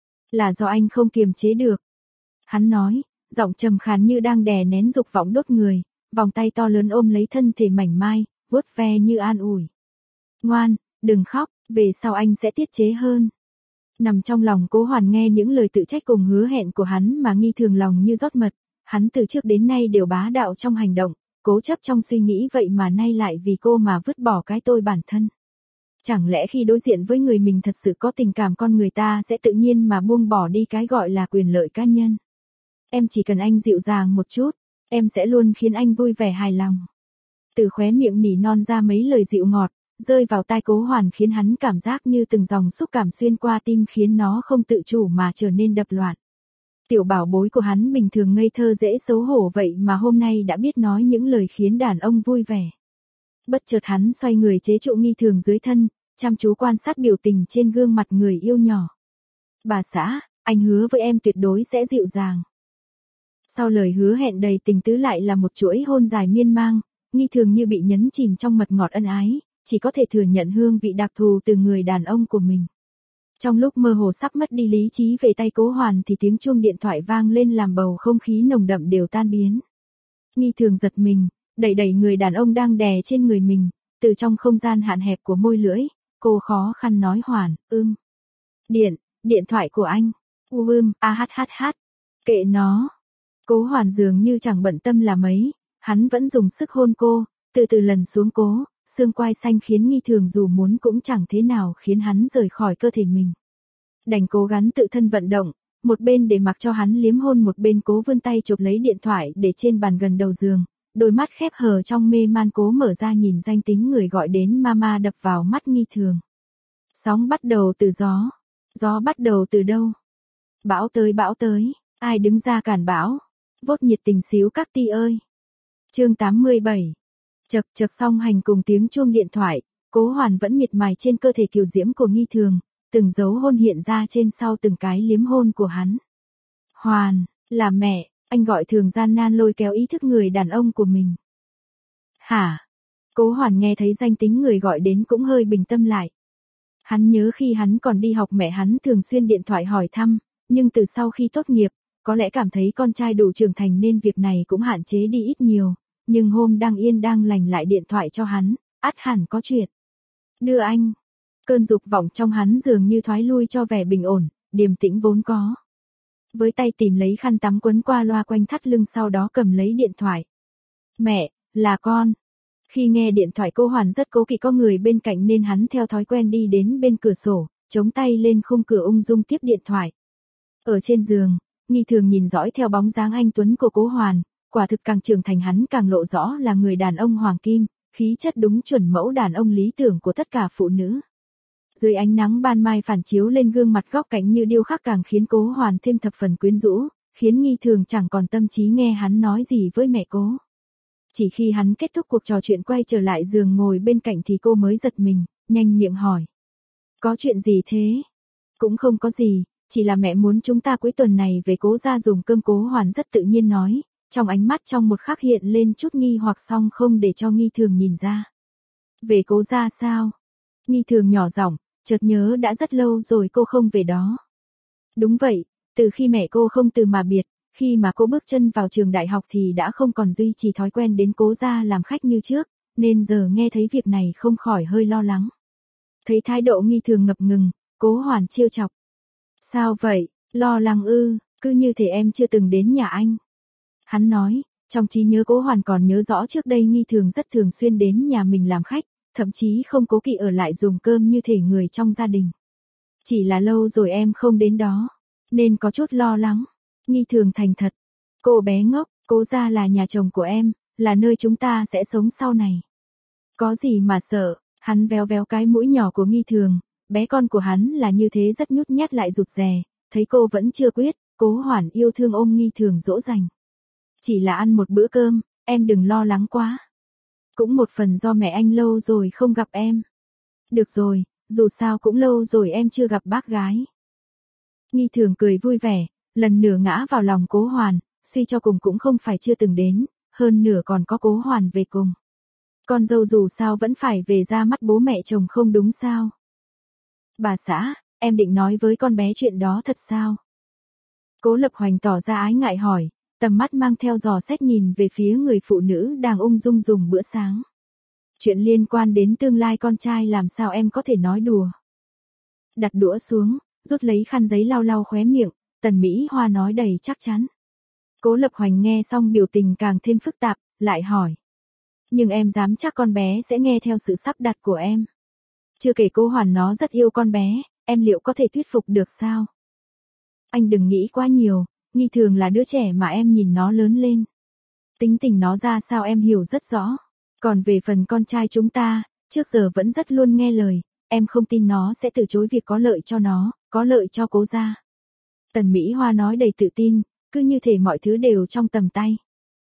Là do anh không kiềm chế được. Hắn nói, giọng trầm khàn như đang đè nén dục vọng đốt người, vòng tay to lớn ôm lấy thân thể mảnh mai, vuốt ve như an ủi. Ngoan, đừng khóc, về sau anh sẽ tiết chế hơn. Nằm trong lòng Cố Hoàn nghe những lời tự trách cùng hứa hẹn của hắn mà Nghi Thường lòng như rót mật, hắn từ trước đến nay đều bá đạo trong hành động, cố chấp trong suy nghĩ vậy mà nay lại vì cô mà vứt bỏ cái tôi bản thân. Chẳng lẽ khi đối diện với người mình thật sự có tình cảm con người ta sẽ tự nhiên mà buông bỏ đi cái gọi là quyền lợi cá nhân. Em chỉ cần anh dịu dàng một chút, em sẽ luôn khiến anh vui vẻ hài lòng. Từ khóe miệng nỉ non ra mấy lời dịu ngọt, rơi vào tai Cố Hoàn khiến hắn cảm giác như từng dòng xúc cảm xuyên qua tim khiến nó không tự chủ mà trở nên đập loạn. Tiểu bảo bối của hắn bình thường ngây thơ dễ xấu hổ vậy mà hôm nay đã biết nói những lời khiến đàn ông vui vẻ. Bất chợt hắn xoay người chế trụ Nghi Thường dưới thân, chăm chú quan sát biểu tình trên gương mặt người yêu nhỏ. Bà xã, anh hứa với em tuyệt đối sẽ dịu dàng. Sau lời hứa hẹn đầy tình tứ lại là một chuỗi hôn dài miên man, Nghi Thường như bị nhấn chìm trong mật ngọt ân ái, chỉ có thể thừa nhận hương vị đặc thù từ người đàn ông của mình. Trong lúc mơ hồ sắp mất đi lý trí về tay Cố Hoàn thì tiếng chuông điện thoại vang lên làm bầu không khí nồng đậm đều tan biến. Nghi Thường giật mình, đẩy đẩy người đàn ông đang đè trên người mình, từ trong không gian hạn hẹp của môi lưỡi, cô khó khăn nói Hoàn, ưm. Điện, điện thoại của anh. Ưm, a hát hát hát. Kệ nó. Cố Hoàn dường như chẳng bận tâm là mấy, hắn vẫn dùng sức hôn cô, từ từ lần xuống cố, xương quai xanh khiến Nghi Thường dù muốn cũng chẳng thế nào khiến hắn rời khỏi cơ thể mình. Đành cố gắng tự thân vận động, một bên để mặc cho hắn liếm hôn một bên cố vươn tay chụp lấy điện thoại để trên bàn gần đầu giường, đôi mắt khép hờ trong mê man cố mở ra nhìn danh tính người gọi đến mama đập vào mắt Nghi Thường. Sóng bắt đầu từ gió. Gió bắt đầu từ đâu? Bão tới bão tới, ai đứng ra cản bão? Vốt nhiệt tình xíu các ti ơi. Chương tám mươi bảy. Chật chật song hành cùng tiếng chuông điện thoại, Cố Hoàn vẫn miệt mài trên cơ thể kiều diễm của Nghi Thường, từng dấu hôn hiện ra trên sau từng cái liếm hôn của hắn. Hoàn, là mẹ, anh gọi Thường gian nan lôi kéo ý thức người đàn ông của mình. Hả? Cố Hoàn nghe thấy danh tính người gọi đến cũng hơi bình tâm lại. Hắn nhớ khi hắn còn đi học mẹ hắn thường xuyên điện thoại hỏi thăm, nhưng từ sau khi tốt nghiệp, có lẽ cảm thấy con trai đủ trưởng thành nên việc này cũng hạn chế đi ít nhiều, nhưng hôm đang yên đang lành lại điện thoại cho hắn, ắt hẳn có chuyện. Đưa anh. Cơn dục vọng trong hắn dường như thoái lui cho vẻ bình ổn, điềm tĩnh vốn có. Với tay tìm lấy khăn tắm quấn qua loa quanh thắt lưng sau đó cầm lấy điện thoại. Mẹ, là con. Khi nghe điện thoại Cố Hoàn rất cố kỵ có người bên cạnh nên hắn theo thói quen đi đến bên cửa sổ, chống tay lên khung cửa ung dung tiếp điện thoại. Ở trên giường, Nghi Thường nhìn dõi theo bóng dáng anh tuấn của Cố Hoàn, quả thực càng trưởng thành hắn càng lộ rõ là người đàn ông hoàng kim, khí chất đúng chuẩn mẫu đàn ông lý tưởng của tất cả phụ nữ. Dưới ánh nắng ban mai phản chiếu lên gương mặt góc cạnh như điêu khắc càng khiến Cố Hoàn thêm thập phần quyến rũ, khiến Nghi Thường chẳng còn tâm trí nghe hắn nói gì với mẹ Cố. Chỉ khi hắn kết thúc cuộc trò chuyện quay trở lại giường ngồi bên cạnh thì cô mới giật mình, nhanh miệng hỏi. Có chuyện gì thế? Cũng không có gì, chỉ là mẹ muốn chúng ta cuối tuần này về Cố gia dùng cơm. Cố Hoàn rất tự nhiên nói, trong ánh mắt trong một khắc hiện lên chút nghi hoặc song không để cho Nghi Thường nhìn ra. Về Cố gia sao? Nghi Thường nhỏ giọng, chợt nhớ đã rất lâu rồi cô không về đó. Đúng vậy, từ khi mẹ cô không từ mà biệt, khi mà cô bước chân vào trường đại học thì đã không còn duy trì thói quen đến cố gia làm khách như trước, nên giờ nghe thấy việc này không khỏi hơi lo lắng. Thấy thái độ nghi thường ngập ngừng, Cố Hoàn trêu chọc. Sao vậy, lo lắng ư, cứ như thể em chưa từng đến nhà anh. Hắn nói, trong trí nhớ Cố Hoàn còn nhớ rõ trước đây nghi thường rất thường xuyên đến nhà mình làm khách, thậm chí không cố kỵ ở lại dùng cơm như thể người trong gia đình. Chỉ là lâu rồi em không đến đó, nên có chút lo lắng. Nghi thường thành thật. Cô bé ngốc, Cố gia là nhà chồng của em, là nơi chúng ta sẽ sống sau này. Có gì mà sợ, hắn véo véo cái mũi nhỏ của nghi thường, bé con của hắn là như thế rất nhút nhát lại rụt rè, thấy cô vẫn chưa quyết, Cố Hoàn yêu thương ôm nghi thường dỗ dành. Chỉ là ăn một bữa cơm, em đừng lo lắng quá. Cũng một phần do mẹ anh lâu rồi không gặp em. Được rồi, dù sao cũng lâu rồi em chưa gặp bác gái. Nghi thường cười vui vẻ, lần nửa ngã vào lòng Cố Hoàn, suy cho cùng cũng không phải chưa từng đến, hơn nửa còn có Cố Hoàn về cùng. Con dâu dù sao vẫn phải về ra mắt bố mẹ chồng không đúng sao? Bà xã, em định nói với con bé chuyện đó thật sao? Cố Lập Hoành tỏ ra ái ngại hỏi, tầm mắt mang theo dò xét nhìn về phía người phụ nữ đang ung dung dùng bữa sáng. Chuyện liên quan đến tương lai con trai làm sao em có thể nói đùa? Đặt đũa xuống, rút lấy khăn giấy lau lau khóe miệng, Tần Mỹ Hoa nói đầy chắc chắn. Cố Lập Hoành nghe xong biểu tình càng thêm phức tạp, lại hỏi. Nhưng em dám chắc con bé sẽ nghe theo sự sắp đặt của em. Chưa kể Cố Hoàn nó rất yêu con bé, em liệu có thể thuyết phục được sao? Anh đừng nghĩ quá nhiều, nghi thường là đứa trẻ mà em nhìn nó lớn lên. Tính tình nó ra sao em hiểu rất rõ. Còn về phần con trai chúng ta, trước giờ vẫn rất luôn nghe lời, em không tin nó sẽ từ chối việc có lợi cho nó, có lợi cho Cố gia. Tần Mỹ Hoa nói đầy tự tin, cứ như thể mọi thứ đều trong tầm tay.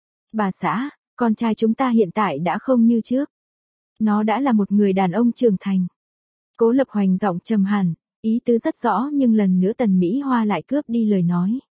Bà xã, con trai chúng ta hiện tại đã không như trước. Nó đã là một người đàn ông trưởng thành. Cố Lập Hoành giọng trầm hẳn, ý tứ rất rõ nhưng lần nữa Tần Mỹ Hoa lại cướp đi lời nói.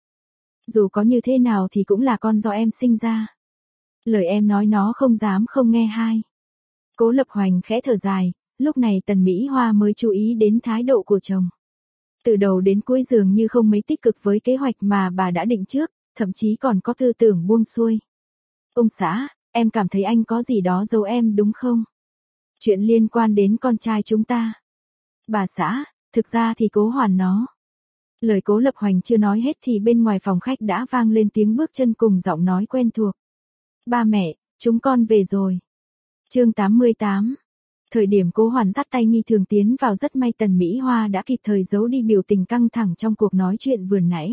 Dù có như thế nào thì cũng là con do em sinh ra. Lời em nói nó không dám không nghe hai. Cố Lập Hoành khẽ thở dài, lúc này Tần Mỹ Hoa mới chú ý đến thái độ của chồng. Từ đầu đến cuối dường như không mấy tích cực với kế hoạch mà bà đã định trước, thậm chí còn có tư tưởng buông xuôi. Ông xã, em cảm thấy anh có gì đó giấu em đúng không? Chuyện liên quan đến con trai chúng ta. Bà xã, thực ra thì Cố Hoàn nó. Lời Cố Lập Hoành chưa nói hết thì bên ngoài phòng khách đã vang lên tiếng bước chân cùng giọng nói quen thuộc. Ba mẹ, chúng con về rồi. Chương tám mươi tám. Thời điểm Cố Hoàn dắt tay nghi thường tiến vào rất may Tần Mỹ Hoa đã kịp thời giấu đi biểu tình căng thẳng trong cuộc nói chuyện vừa nãy.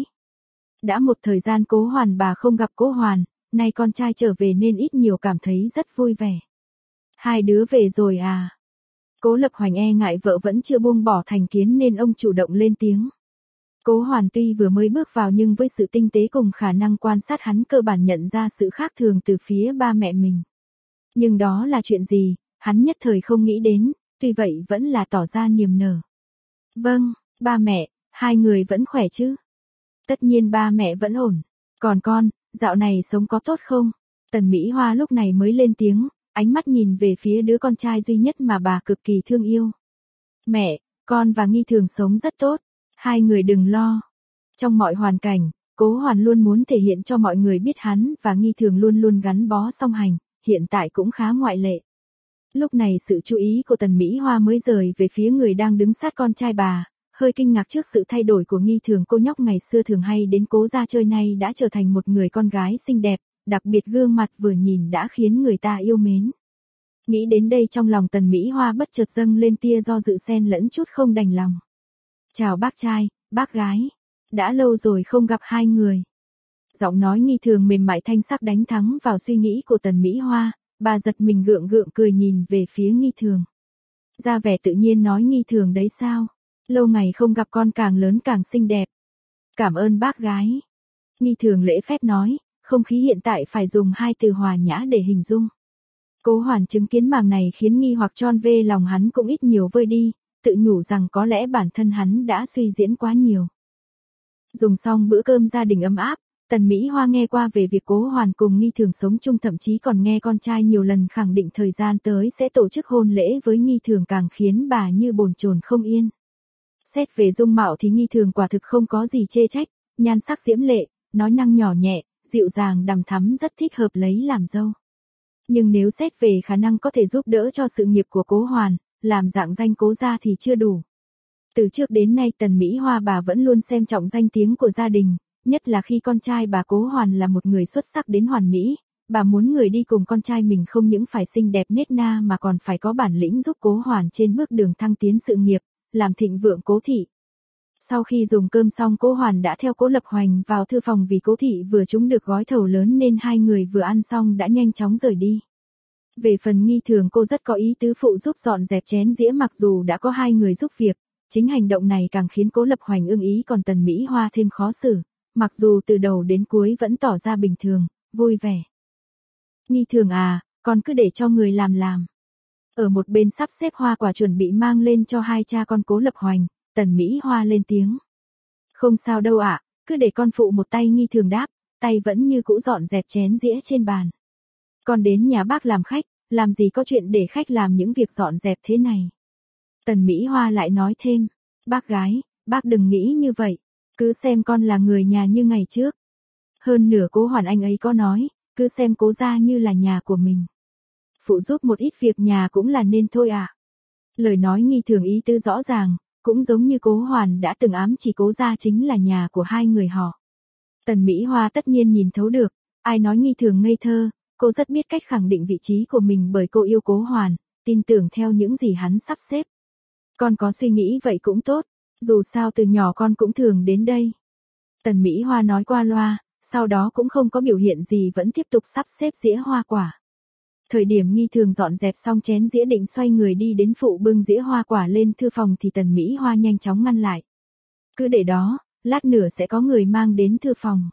Đã một thời gian Cố Hoàn bà không gặp Cố Hoàn, nay con trai trở về nên ít nhiều cảm thấy rất vui vẻ. Hai đứa về rồi à? Cố Lập Hoành e ngại vợ vẫn chưa buông bỏ thành kiến nên ông chủ động lên tiếng. Cố Hoàn tuy vừa mới bước vào nhưng với sự tinh tế cùng khả năng quan sát hắn cơ bản nhận ra sự khác thường từ phía ba mẹ mình. Nhưng đó là chuyện gì, hắn nhất thời không nghĩ đến, tuy vậy vẫn là tỏ ra niềm nở. Vâng, ba mẹ, hai người vẫn khỏe chứ? Tất nhiên ba mẹ vẫn ổn. Còn con, dạo này sống có tốt không? Tần Mỹ Hoa lúc này mới lên tiếng, ánh mắt nhìn về phía đứa con trai duy nhất mà bà cực kỳ thương yêu. Mẹ, con và nghi thường sống rất tốt, hai người đừng lo. Trong mọi hoàn cảnh, Cố Hoàn luôn muốn thể hiện cho mọi người biết hắn và nghi thường luôn luôn gắn bó song hành, hiện tại cũng khá ngoại lệ. Lúc này sự chú ý của Tần Mỹ Hoa mới rời về phía người đang đứng sát con trai bà, hơi kinh ngạc trước sự thay đổi của nghi thường cô nhóc ngày xưa thường hay đến Cố gia chơi nay đã trở thành một người con gái xinh đẹp, đặc biệt gương mặt vừa nhìn đã khiến người ta yêu mến. Nghĩ đến đây trong lòng Tần Mỹ Hoa bất chợt dâng lên tia do dự xen lẫn chút không đành lòng. Chào bác trai, bác gái, đã lâu rồi không gặp hai người. Giọng nói nghi thường mềm mại thanh sắc đánh thắng vào suy nghĩ của Tần Mỹ Hoa, bà giật mình gượng gượng cười nhìn về phía nghi thường. Ra vẻ tự nhiên nói nghi thường đấy sao, lâu ngày không gặp con càng lớn càng xinh đẹp. Cảm ơn bác gái. Nghi thường lễ phép nói, không khí hiện tại phải dùng hai từ hòa nhã để hình dung. Cố Hoàn chứng kiến màn này khiến nghi hoặc tròn vê lòng hắn cũng ít nhiều vơi đi, tự nhủ rằng có lẽ bản thân hắn đã suy diễn quá nhiều. Dùng xong bữa cơm gia đình ấm áp, Tần Mỹ Hoa nghe qua về việc Cố Hoàn cùng nghi thường sống chung, thậm chí còn nghe con trai nhiều lần khẳng định thời gian tới sẽ tổ chức hôn lễ với nghi thường, càng khiến bà như bồn chồn không yên. Xét về dung mạo thì Nghi Thường quả thực không có gì chê trách, nhan sắc diễm lệ, nói năng nhỏ nhẹ, dịu dàng đằm thắm rất thích hợp lấy làm dâu. Nhưng nếu xét về khả năng có thể giúp đỡ cho sự nghiệp của Cố Hoàn, làm dạng danh Cố gia thì chưa đủ. Từ trước đến nay Tần Mỹ Hoa bà vẫn luôn xem trọng danh tiếng của gia đình, nhất là khi con trai bà Cố Hoàn là một người xuất sắc đến hoàn mỹ, bà muốn người đi cùng con trai mình không những phải xinh đẹp nết na mà còn phải có bản lĩnh giúp Cố Hoàn trên bước đường thăng tiến sự nghiệp, làm thịnh vượng Cố thị. Sau khi dùng cơm xong Cố Hoàn đã theo Cố Lập Hoành vào thư phòng vì Cố thị vừa trúng được gói thầu lớn nên hai người vừa ăn xong đã nhanh chóng rời đi. Về phần Nghi Thường cô rất có ý tứ phụ giúp dọn dẹp chén dĩa mặc dù đã có hai người giúp việc, chính hành động này càng khiến Cố Lập Hoành ưng ý còn Tần Mỹ Hoa thêm khó xử, mặc dù từ đầu đến cuối vẫn tỏ ra bình thường, vui vẻ. Nghi Thường à, con cứ để cho người làm làm. Ở một bên sắp xếp hoa quả chuẩn bị mang lên cho hai cha con Cố Lập Hoành, Tần Mỹ Hoa lên tiếng. Không sao đâu ạ, cứ để con phụ một tay. Nghi Thường đáp, tay vẫn như cũ dọn dẹp chén dĩa trên bàn. Con đến nhà bác làm khách, làm gì có chuyện để khách làm những việc dọn dẹp thế này. Tần Mỹ Hoa lại nói thêm, bác gái, bác đừng nghĩ như vậy, cứ xem con là người nhà như ngày trước. Hơn nửa Cố Hoàn anh ấy có nói, cứ xem Cố gia như là nhà của mình. Phụ giúp một ít việc nhà cũng là nên thôi ạ. À. Lời nói Nghi Thường ý tứ rõ ràng, cũng giống như Cố Hoàn đã từng ám chỉ Cố gia chính là nhà của hai người họ. Tần Mỹ Hoa tất nhiên nhìn thấu được, ai nói Nghi Thường ngây thơ, cô rất biết cách khẳng định vị trí của mình bởi cô yêu Cố Hoàn, tin tưởng theo những gì hắn sắp xếp. Con có suy nghĩ vậy cũng tốt, dù sao từ nhỏ con cũng thường đến đây. Tần Mỹ Hoa nói qua loa, sau đó cũng không có biểu hiện gì vẫn tiếp tục sắp xếp dĩa hoa quả. Thời điểm Nghi Thường dọn dẹp xong chén dĩa định xoay người đi đến phụ bưng dĩa hoa quả lên thư phòng thì Tần Mỹ Hoa nhanh chóng ngăn lại. Cứ để đó, lát nữa sẽ có người mang đến thư phòng.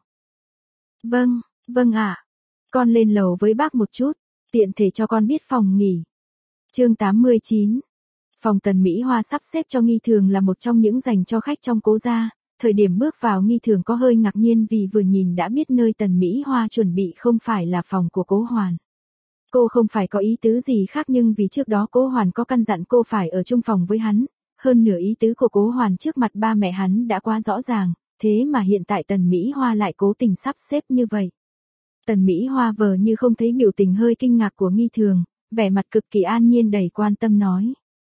Vâng, vâng ạ. Con lên lầu với bác một chút, tiện thể cho con biết phòng nghỉ. Chương tám mươi chín. Phòng Tần Mỹ Hoa sắp xếp cho Nghi Thường là một trong những dành cho khách trong Cố gia. Thời điểm bước vào Nghi Thường có hơi ngạc nhiên vì vừa nhìn đã biết nơi Tần Mỹ Hoa chuẩn bị không phải là phòng của Cố Hoàn. Cô không phải có ý tứ gì khác nhưng vì trước đó Cố Hoàn có căn dặn cô phải ở chung phòng với hắn, hơn nửa ý tứ của Cố Hoàn trước mặt ba mẹ hắn đã quá rõ ràng, thế mà hiện tại Tần Mỹ Hoa lại cố tình sắp xếp như vậy. Tần Mỹ Hoa vờ như không thấy biểu tình hơi kinh ngạc của Nghi Thường, vẻ mặt cực kỳ an nhiên đầy quan tâm nói.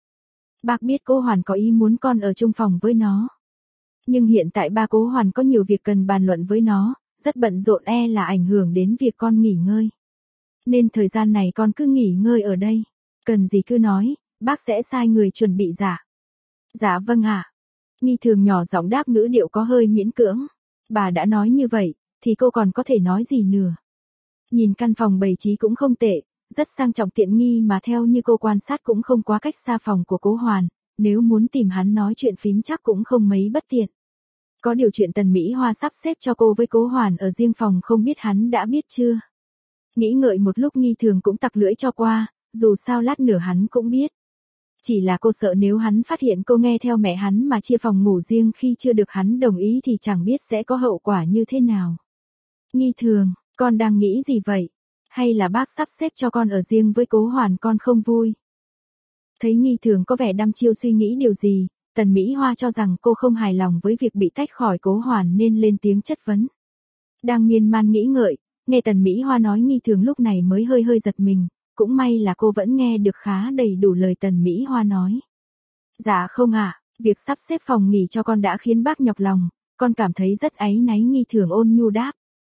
Bác biết Cố Hoàn có ý muốn con ở chung phòng với nó. Nhưng hiện tại ba Cố Hoàn có nhiều việc cần bàn luận với nó, rất bận rộn e là ảnh hưởng đến việc con nghỉ ngơi. Nên thời gian này con cứ nghỉ ngơi ở đây. Cần gì cứ nói, bác sẽ sai người chuẩn bị dạ. Dạ vâng ạ. Nghi Thường nhỏ giọng đáp ngữ điệu có hơi miễn cưỡng. Bà đã nói như vậy, thì cô còn có thể nói gì nữa. Nhìn căn phòng bày trí cũng không tệ, rất sang trọng tiện nghi mà theo như cô quan sát cũng không quá cách xa phòng của Cố Hoàn, nếu muốn tìm hắn nói chuyện phím chắc cũng không mấy bất tiện. Có điều chuyện Tần Mỹ Hoa sắp xếp cho cô với Cố Hoàn ở riêng phòng không biết hắn đã biết chưa. Nghĩ ngợi một lúc Nghi Thường cũng tặc lưỡi cho qua, dù sao lát nữa hắn cũng biết. Chỉ là cô sợ nếu hắn phát hiện cô nghe theo mẹ hắn mà chia phòng ngủ riêng khi chưa được hắn đồng ý thì chẳng biết sẽ có hậu quả như thế nào. Nghi Thường, con đang nghĩ gì vậy? Hay là bác sắp xếp cho con ở riêng với Cố Hoàn con không vui? Thấy Nghi Thường có vẻ đăm chiêu suy nghĩ điều gì, Tần Mỹ Hoa cho rằng cô không hài lòng với việc bị tách khỏi Cố Hoàn nên lên tiếng chất vấn. Đang miên man nghĩ ngợi, nghe Tần Mỹ Hoa nói Nghi Thường lúc này mới hơi hơi giật mình, cũng may là cô vẫn nghe được khá đầy đủ lời Tần Mỹ Hoa nói. Dạ không ạ, việc sắp xếp phòng nghỉ cho con đã khiến bác nhọc lòng, con cảm thấy rất áy náy. Nghi Thường ôn nhu đáp.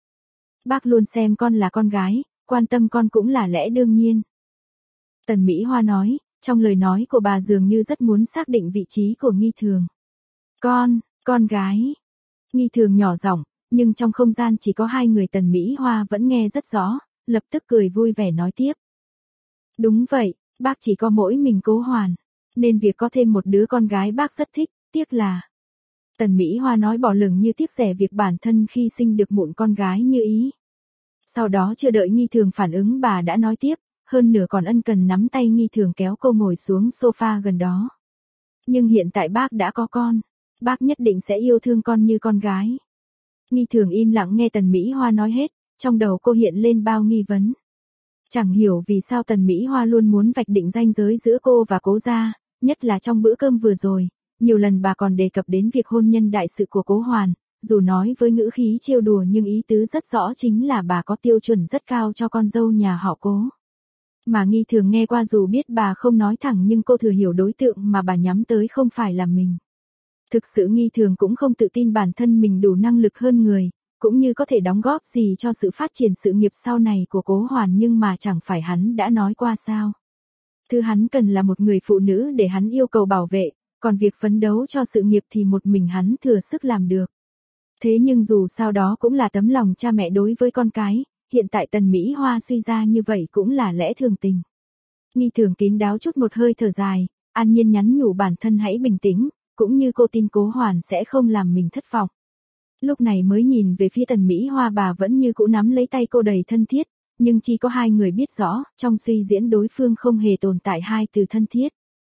Bác luôn xem con là con gái, quan tâm con cũng là lẽ đương nhiên. Tần Mỹ Hoa nói, trong lời nói của bà dường như rất muốn xác định vị trí của Nghi Thường. Con, con gái. Nghi Thường nhỏ giọng, nhưng trong không gian chỉ có hai người Tần Mỹ Hoa vẫn nghe rất rõ, lập tức cười vui vẻ nói tiếp. Đúng vậy, bác chỉ có mỗi mình Cố Hoàn, nên việc có thêm một đứa con gái bác rất thích, tiếc là. Tần Mỹ Hoa nói bỏ lửng như tiếc rẻ việc bản thân khi sinh được mụn con gái như ý. Sau đó chưa đợi Nghi Thường phản ứng bà đã nói tiếp, hơn nửa còn ân cần nắm tay Nghi Thường kéo cô ngồi xuống sofa gần đó. Nhưng hiện tại bác đã có con, bác nhất định sẽ yêu thương con như con gái. Nghi Thường im lặng nghe Tần Mỹ Hoa nói hết, trong đầu cô hiện lên bao nghi vấn. Chẳng hiểu vì sao Tần Mỹ Hoa luôn muốn vạch định ranh giới giữa cô và Cố gia, nhất là trong bữa cơm vừa rồi, Nhiều lần bà còn đề cập đến việc hôn nhân đại sự của Cố Hoàn, dù nói với ngữ khí trêu đùa nhưng ý tứ rất rõ chính là bà có tiêu chuẩn rất cao cho con dâu nhà họ Cố. Mà Nghi Thường nghe qua dù biết bà không nói thẳng nhưng cô thừa hiểu đối tượng mà bà nhắm tới không phải là mình. Thực sự Nghi Thường cũng không tự tin bản thân mình đủ năng lực hơn người, cũng như có thể đóng góp gì cho sự phát triển sự nghiệp sau này của Cố Hoàn, nhưng mà chẳng phải hắn đã nói qua sao. Thứ hắn cần là một người phụ nữ để hắn yêu cầu bảo vệ, còn việc phấn đấu cho sự nghiệp thì một mình hắn thừa sức làm được. Thế nhưng dù sao đó cũng là tấm lòng cha mẹ đối với con cái, hiện tại Tần Mỹ Hoa suy ra như vậy cũng là lẽ thường tình. Nghi Thường kín đáo chút một hơi thở dài, an nhiên nhắn nhủ bản thân hãy bình tĩnh, cũng như cô tin Cố Hoàn sẽ không làm mình thất vọng. Lúc này mới nhìn về phía Tần Mỹ Hoa, bà vẫn như cũ nắm lấy tay cô đầy thân thiết, nhưng chỉ có hai người biết rõ, trong suy diễn đối phương không hề tồn tại hai từ thân thiết.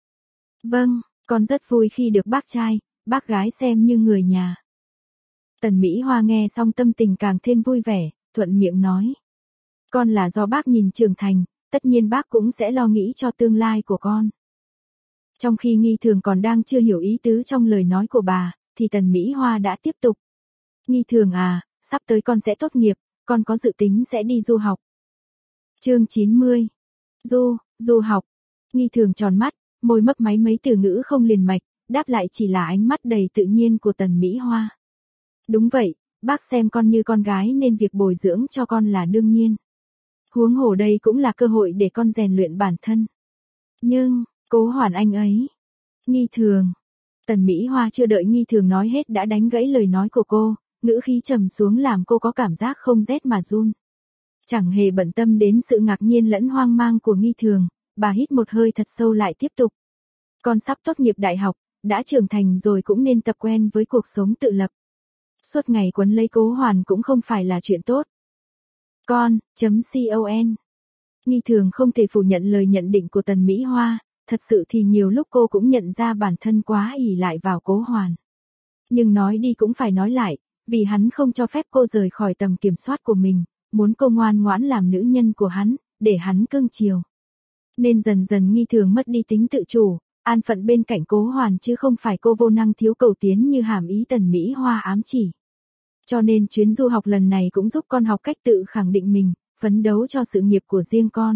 Vâng, con rất vui khi được bác trai, bác gái xem như người nhà. Tần Mỹ Hoa nghe xong tâm tình càng thêm vui vẻ, thuận miệng nói. Con là do bác nhìn trưởng thành, tất nhiên bác cũng sẽ lo nghĩ cho tương lai của con. Trong khi Nghi Thường còn đang chưa hiểu ý tứ trong lời nói của bà, thì Tần Mỹ Hoa đã tiếp tục. Nghi Thường à, sắp tới con sẽ tốt nghiệp, con có dự tính sẽ đi du học. Chương chín mươi. Du, du học. Nghi Thường tròn mắt, môi mấp máy mấy từ ngữ không liền mạch, đáp lại chỉ là ánh mắt đầy tự nhiên của Tần Mỹ Hoa. Đúng vậy, bác xem con như con gái nên việc bồi dưỡng cho con là đương nhiên. Huống hồ đây cũng là cơ hội để con rèn luyện bản thân. Nhưng, Cố Hoàn anh ấy. Nghi Thường. Tần Mỹ Hoa chưa đợi Nghi Thường nói hết đã đánh gãy lời nói của cô, ngữ khí trầm xuống làm cô có cảm giác không rét mà run. Chẳng hề bận tâm đến sự ngạc nhiên lẫn hoang mang của Nghi Thường, bà hít một hơi thật sâu lại tiếp tục. Con sắp tốt nghiệp đại học, đã trưởng thành rồi cũng nên tập quen với cuộc sống tự lập. Suốt ngày quấn lấy Cố Hoàn cũng không phải là chuyện tốt. Con, chấm con. Nghi Thường không thể phủ nhận lời nhận định của Tần Mỹ Hoa, thật sự thì nhiều lúc cô cũng nhận ra bản thân quá ỷ lại vào Cố Hoàn. Nhưng nói đi cũng phải nói lại, vì hắn không cho phép cô rời khỏi tầm kiểm soát của mình, muốn cô ngoan ngoãn làm nữ nhân của hắn, để hắn cưng chiều. Nên dần dần Nghi Thường mất đi tính tự chủ, an phận bên cạnh Cố Hoàn chứ không phải cô vô năng thiếu cầu tiến như hàm ý Tần Mỹ Hoa ám chỉ. Cho nên chuyến du học lần này cũng giúp con học cách tự khẳng định mình, phấn đấu cho sự nghiệp của riêng con.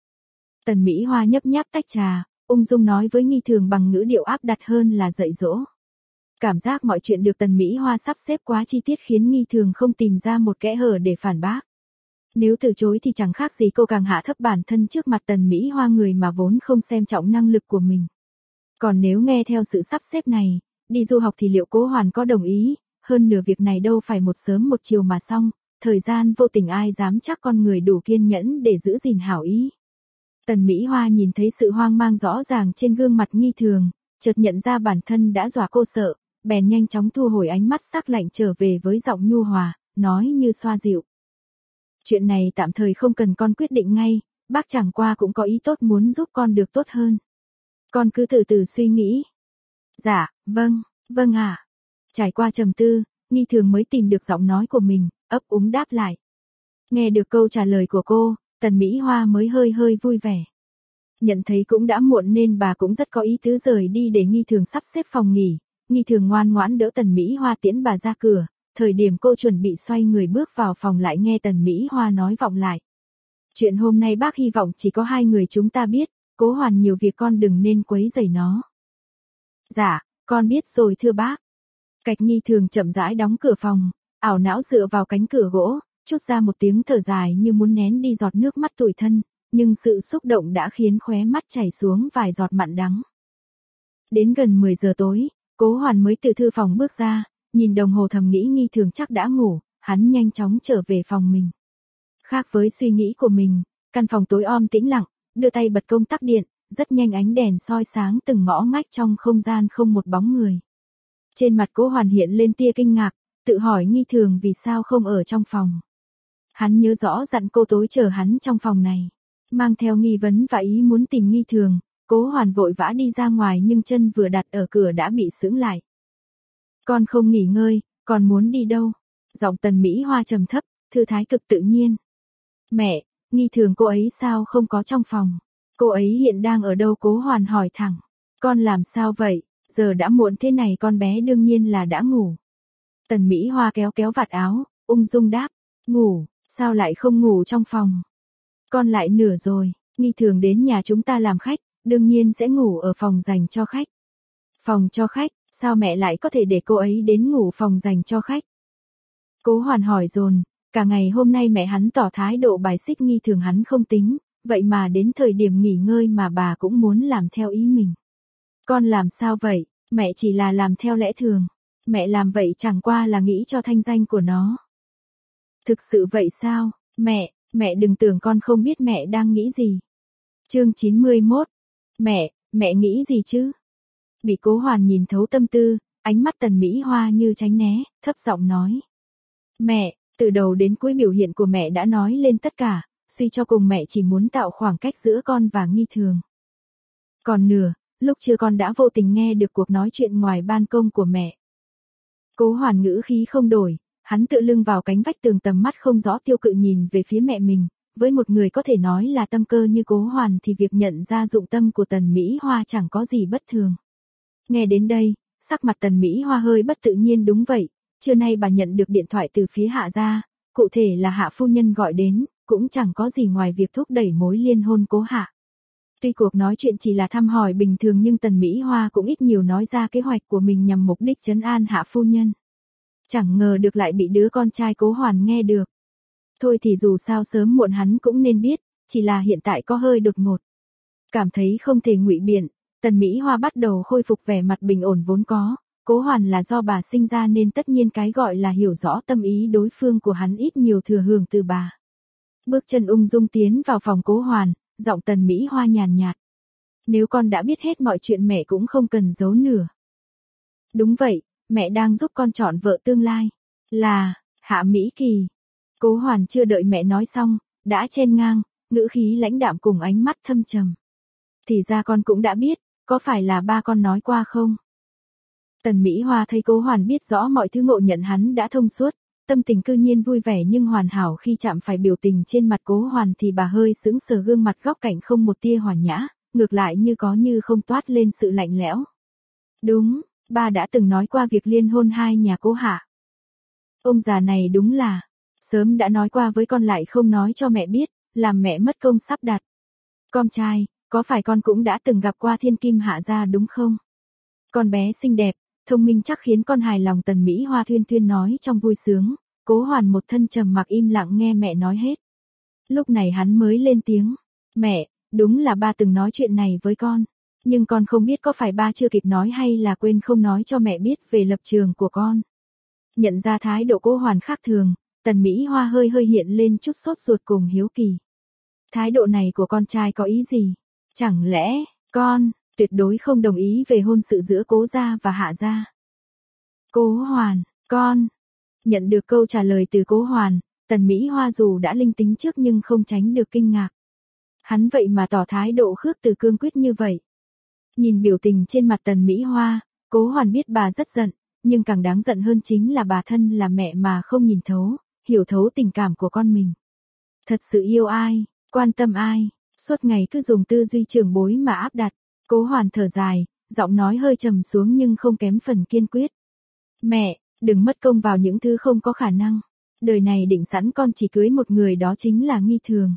Tần Mỹ Hoa nhấp nháp tách trà, ung dung nói với Nghi Thường bằng ngữ điệu áp đặt hơn là dạy dỗ. Cảm giác mọi chuyện được Tần Mỹ Hoa sắp xếp quá chi tiết khiến Nghi Thường không tìm ra một kẽ hở để phản bác. Nếu từ chối thì chẳng khác gì cô càng hạ thấp bản thân trước mặt Tần Mỹ Hoa, người mà vốn không xem trọng năng lực của mình. Còn nếu nghe theo sự sắp xếp này, đi du học thì liệu Cố Hoàn có đồng ý, hơn nửa việc này đâu phải một sớm một chiều mà xong, thời gian vô tình ai dám chắc con người đủ kiên nhẫn để giữ gìn hảo ý. Tần Mỹ Hoa nhìn thấy sự hoang mang rõ ràng trên gương mặt Nghi Thường, chợt nhận ra bản thân đã dọa cô sợ, bèn nhanh chóng thu hồi ánh mắt sắc lạnh trở về với giọng nhu hòa, nói như xoa dịu. Chuyện này tạm thời không cần con quyết định ngay, bác chẳng qua cũng có ý tốt muốn giúp con được tốt hơn. Con cứ từ từ suy nghĩ. Dạ, vâng, vâng ạ. À. Trải qua trầm tư, Nghi Thường mới tìm được giọng nói của mình, ấp úng đáp lại. Nghe được câu trả lời của cô, Tần Mỹ Hoa mới hơi hơi vui vẻ. Nhận thấy cũng đã muộn nên bà cũng rất có ý tứ rời đi để Nghi Thường sắp xếp phòng nghỉ. Nghi Thường ngoan ngoãn đỡ Tần Mỹ Hoa tiễn bà ra cửa, thời điểm cô chuẩn bị xoay người bước vào phòng lại nghe Tần Mỹ Hoa nói vọng lại. Chuyện hôm nay bác hy vọng chỉ có hai người chúng ta biết, Cố Hoàn nhiều việc con đừng nên quấy rầy nó. Dạ, con biết rồi thưa bác. Cạch Nghi Thường chậm rãi đóng cửa phòng, ảo não dựa vào cánh cửa gỗ, trút ra một tiếng thở dài như muốn nén đi giọt nước mắt tủi thân, nhưng sự xúc động đã khiến khóe mắt chảy xuống vài giọt mặn đắng. Đến gần mười giờ tối, Cố Hoàn mới từ thư phòng bước ra, nhìn đồng hồ thầm nghĩ Nghi Thường chắc đã ngủ, hắn nhanh chóng trở về phòng mình. Khác với suy nghĩ của mình, căn phòng tối om tĩnh lặng, đưa tay bật công tắc điện, rất nhanh ánh đèn soi sáng từng ngõ ngách trong không gian không một bóng người. Trên mặt Cố Hoàn hiện lên tia kinh ngạc, tự hỏi Nghi Thường vì sao không ở trong phòng. Hắn nhớ rõ dặn cô tối chờ hắn trong phòng này. Mang theo nghi vấn và ý muốn tìm Nghi Thường, Cố Hoàn vội vã đi ra ngoài nhưng chân vừa đặt ở cửa đã bị sững lại. Con không nghỉ ngơi, con muốn đi đâu? Giọng Tần Mỹ Hoa trầm thấp, thư thái cực tự nhiên. Mẹ, Nghi Thường cô ấy sao không có trong phòng? Cô ấy hiện đang ở đâu? Cố Hoàn hỏi thẳng. Con làm sao vậy? Giờ đã muộn thế này con bé đương nhiên là đã ngủ. Tần Mỹ Hoa kéo kéo vạt áo, ung dung đáp, ngủ, sao lại không ngủ trong phòng? Con lại nửa rồi, Nghi Thường đến nhà chúng ta làm khách, đương nhiên sẽ ngủ ở phòng dành cho khách. Phòng cho khách, sao mẹ lại có thể để cô ấy đến ngủ phòng dành cho khách? Cố Hoàn hỏi dồn, cả ngày hôm nay mẹ hắn tỏ thái độ bài xích Nghi Thường hắn không tính, vậy mà đến thời điểm nghỉ ngơi mà bà cũng muốn làm theo ý mình. Con làm sao vậy, mẹ chỉ là làm theo lẽ thường, mẹ làm vậy chẳng qua là nghĩ cho thanh danh của nó. Thực sự vậy sao, mẹ, mẹ đừng tưởng con không biết mẹ đang nghĩ gì. Chương chín mươi mốt, mẹ, mẹ nghĩ gì chứ? Bị Cố Hoàn nhìn thấu tâm tư, ánh mắt Tần Mỹ Hoa như tránh né, thấp giọng nói. Mẹ, từ đầu đến cuối biểu hiện của mẹ đã nói lên tất cả, suy cho cùng mẹ chỉ muốn tạo khoảng cách giữa con và Nghi Thường. Còn nửa, lúc trưa con đã vô tình nghe được cuộc nói chuyện ngoài ban công của mẹ. Cố Hoàn ngữ khí không đổi, hắn tựa lưng vào cánh vách tường tầm mắt không rõ tiêu cự nhìn về phía mẹ mình, với một người có thể nói là tâm cơ như Cố Hoàn thì việc nhận ra dụng tâm của Tần Mỹ Hoa chẳng có gì bất thường. Nghe đến đây, sắc mặt Tần Mỹ Hoa hơi bất tự nhiên. Đúng vậy, trưa nay bà nhận được điện thoại từ phía Hạ gia, cụ thể là Hạ phu nhân gọi đến, cũng chẳng có gì ngoài việc thúc đẩy mối liên hôn Cố Hạ. Tuy cuộc nói chuyện chỉ là thăm hỏi bình thường nhưng Tần Mỹ Hoa cũng ít nhiều nói ra kế hoạch của mình nhằm mục đích trấn an Hạ phu nhân. Chẳng ngờ được lại bị đứa con trai Cố Hoàn nghe được. Thôi thì dù sao sớm muộn hắn cũng nên biết, chỉ là hiện tại có hơi đột ngột. Cảm thấy không thể ngụy biện, Tần Mỹ Hoa bắt đầu khôi phục vẻ mặt bình ổn vốn có. Cố Hoàn là do bà sinh ra nên tất nhiên cái gọi là hiểu rõ tâm ý đối phương của hắn ít nhiều thừa hưởng từ bà. Bước chân ung dung tiến vào phòng Cố Hoàn, giọng Tần Mỹ Hoa nhàn nhạt. Nếu con đã biết hết mọi chuyện mẹ cũng không cần giấu nửa. Đúng vậy, mẹ đang giúp con chọn vợ tương lai. Là, Hạ Mỹ Kỳ. Cố Hoàn chưa đợi mẹ nói xong, đã chen ngang, ngữ khí lãnh đạm cùng ánh mắt thâm trầm. Thì ra con cũng đã biết, có phải là ba con nói qua không? Tần Mỹ Hoa thấy Cố Hoàn biết rõ mọi thứ ngộ nhận hắn đã thông suốt, tâm tình cư nhiên vui vẻ nhưng hoàn hảo khi chạm phải biểu tình trên mặt Cố Hoàn thì bà hơi sững sờ, gương mặt góc cạnh không một tia hòa nhã, ngược lại như có như không toát lên sự lạnh lẽo. Đúng, ba đã từng nói qua việc liên hôn hai nhà Cố Hạ. Ông già này đúng là, sớm đã nói qua với con lại không nói cho mẹ biết, làm mẹ mất công sắp đặt. Con trai, có phải con cũng đã từng gặp qua thiên kim Hạ gia đúng không? Con bé xinh đẹp, thông minh chắc khiến con hài lòng. Tần Mỹ Hoa thuyên thuyên nói trong vui sướng. Cố Hoàn một thân trầm mặc im lặng nghe mẹ nói hết. Lúc này hắn mới lên tiếng. Mẹ, đúng là ba từng nói chuyện này với con. Nhưng con không biết có phải ba chưa kịp nói hay là quên không nói cho mẹ biết về lập trường của con. Nhận ra thái độ Cố Hoàn khác thường, Tần Mỹ Hoa hơi hơi hiện lên chút sốt ruột cùng hiếu kỳ. Thái độ này của con trai có ý gì? Chẳng lẽ, con, tuyệt đối không đồng ý về hôn sự giữa Cố gia và Hạ gia? Cố Hoàn, con. Nhận được câu trả lời từ Cố Hoàn, Tần Mỹ Hoa dù đã linh tính trước nhưng không tránh được kinh ngạc. Hắn vậy mà tỏ thái độ khước từ cương quyết như vậy. Nhìn biểu tình trên mặt Tần Mỹ Hoa, Cố Hoàn biết bà rất giận, nhưng càng đáng giận hơn chính là bà thân là mẹ mà không nhìn thấu, hiểu thấu tình cảm của con mình. Thật sự yêu ai, quan tâm ai, suốt ngày cứ dùng tư duy trưởng bối mà áp đặt. Cố Hoàn thở dài, giọng nói hơi trầm xuống nhưng không kém phần kiên quyết. Mẹ, đừng mất công vào những thứ không có khả năng. Đời này định sẵn con chỉ cưới một người, đó chính là Nghi Thường.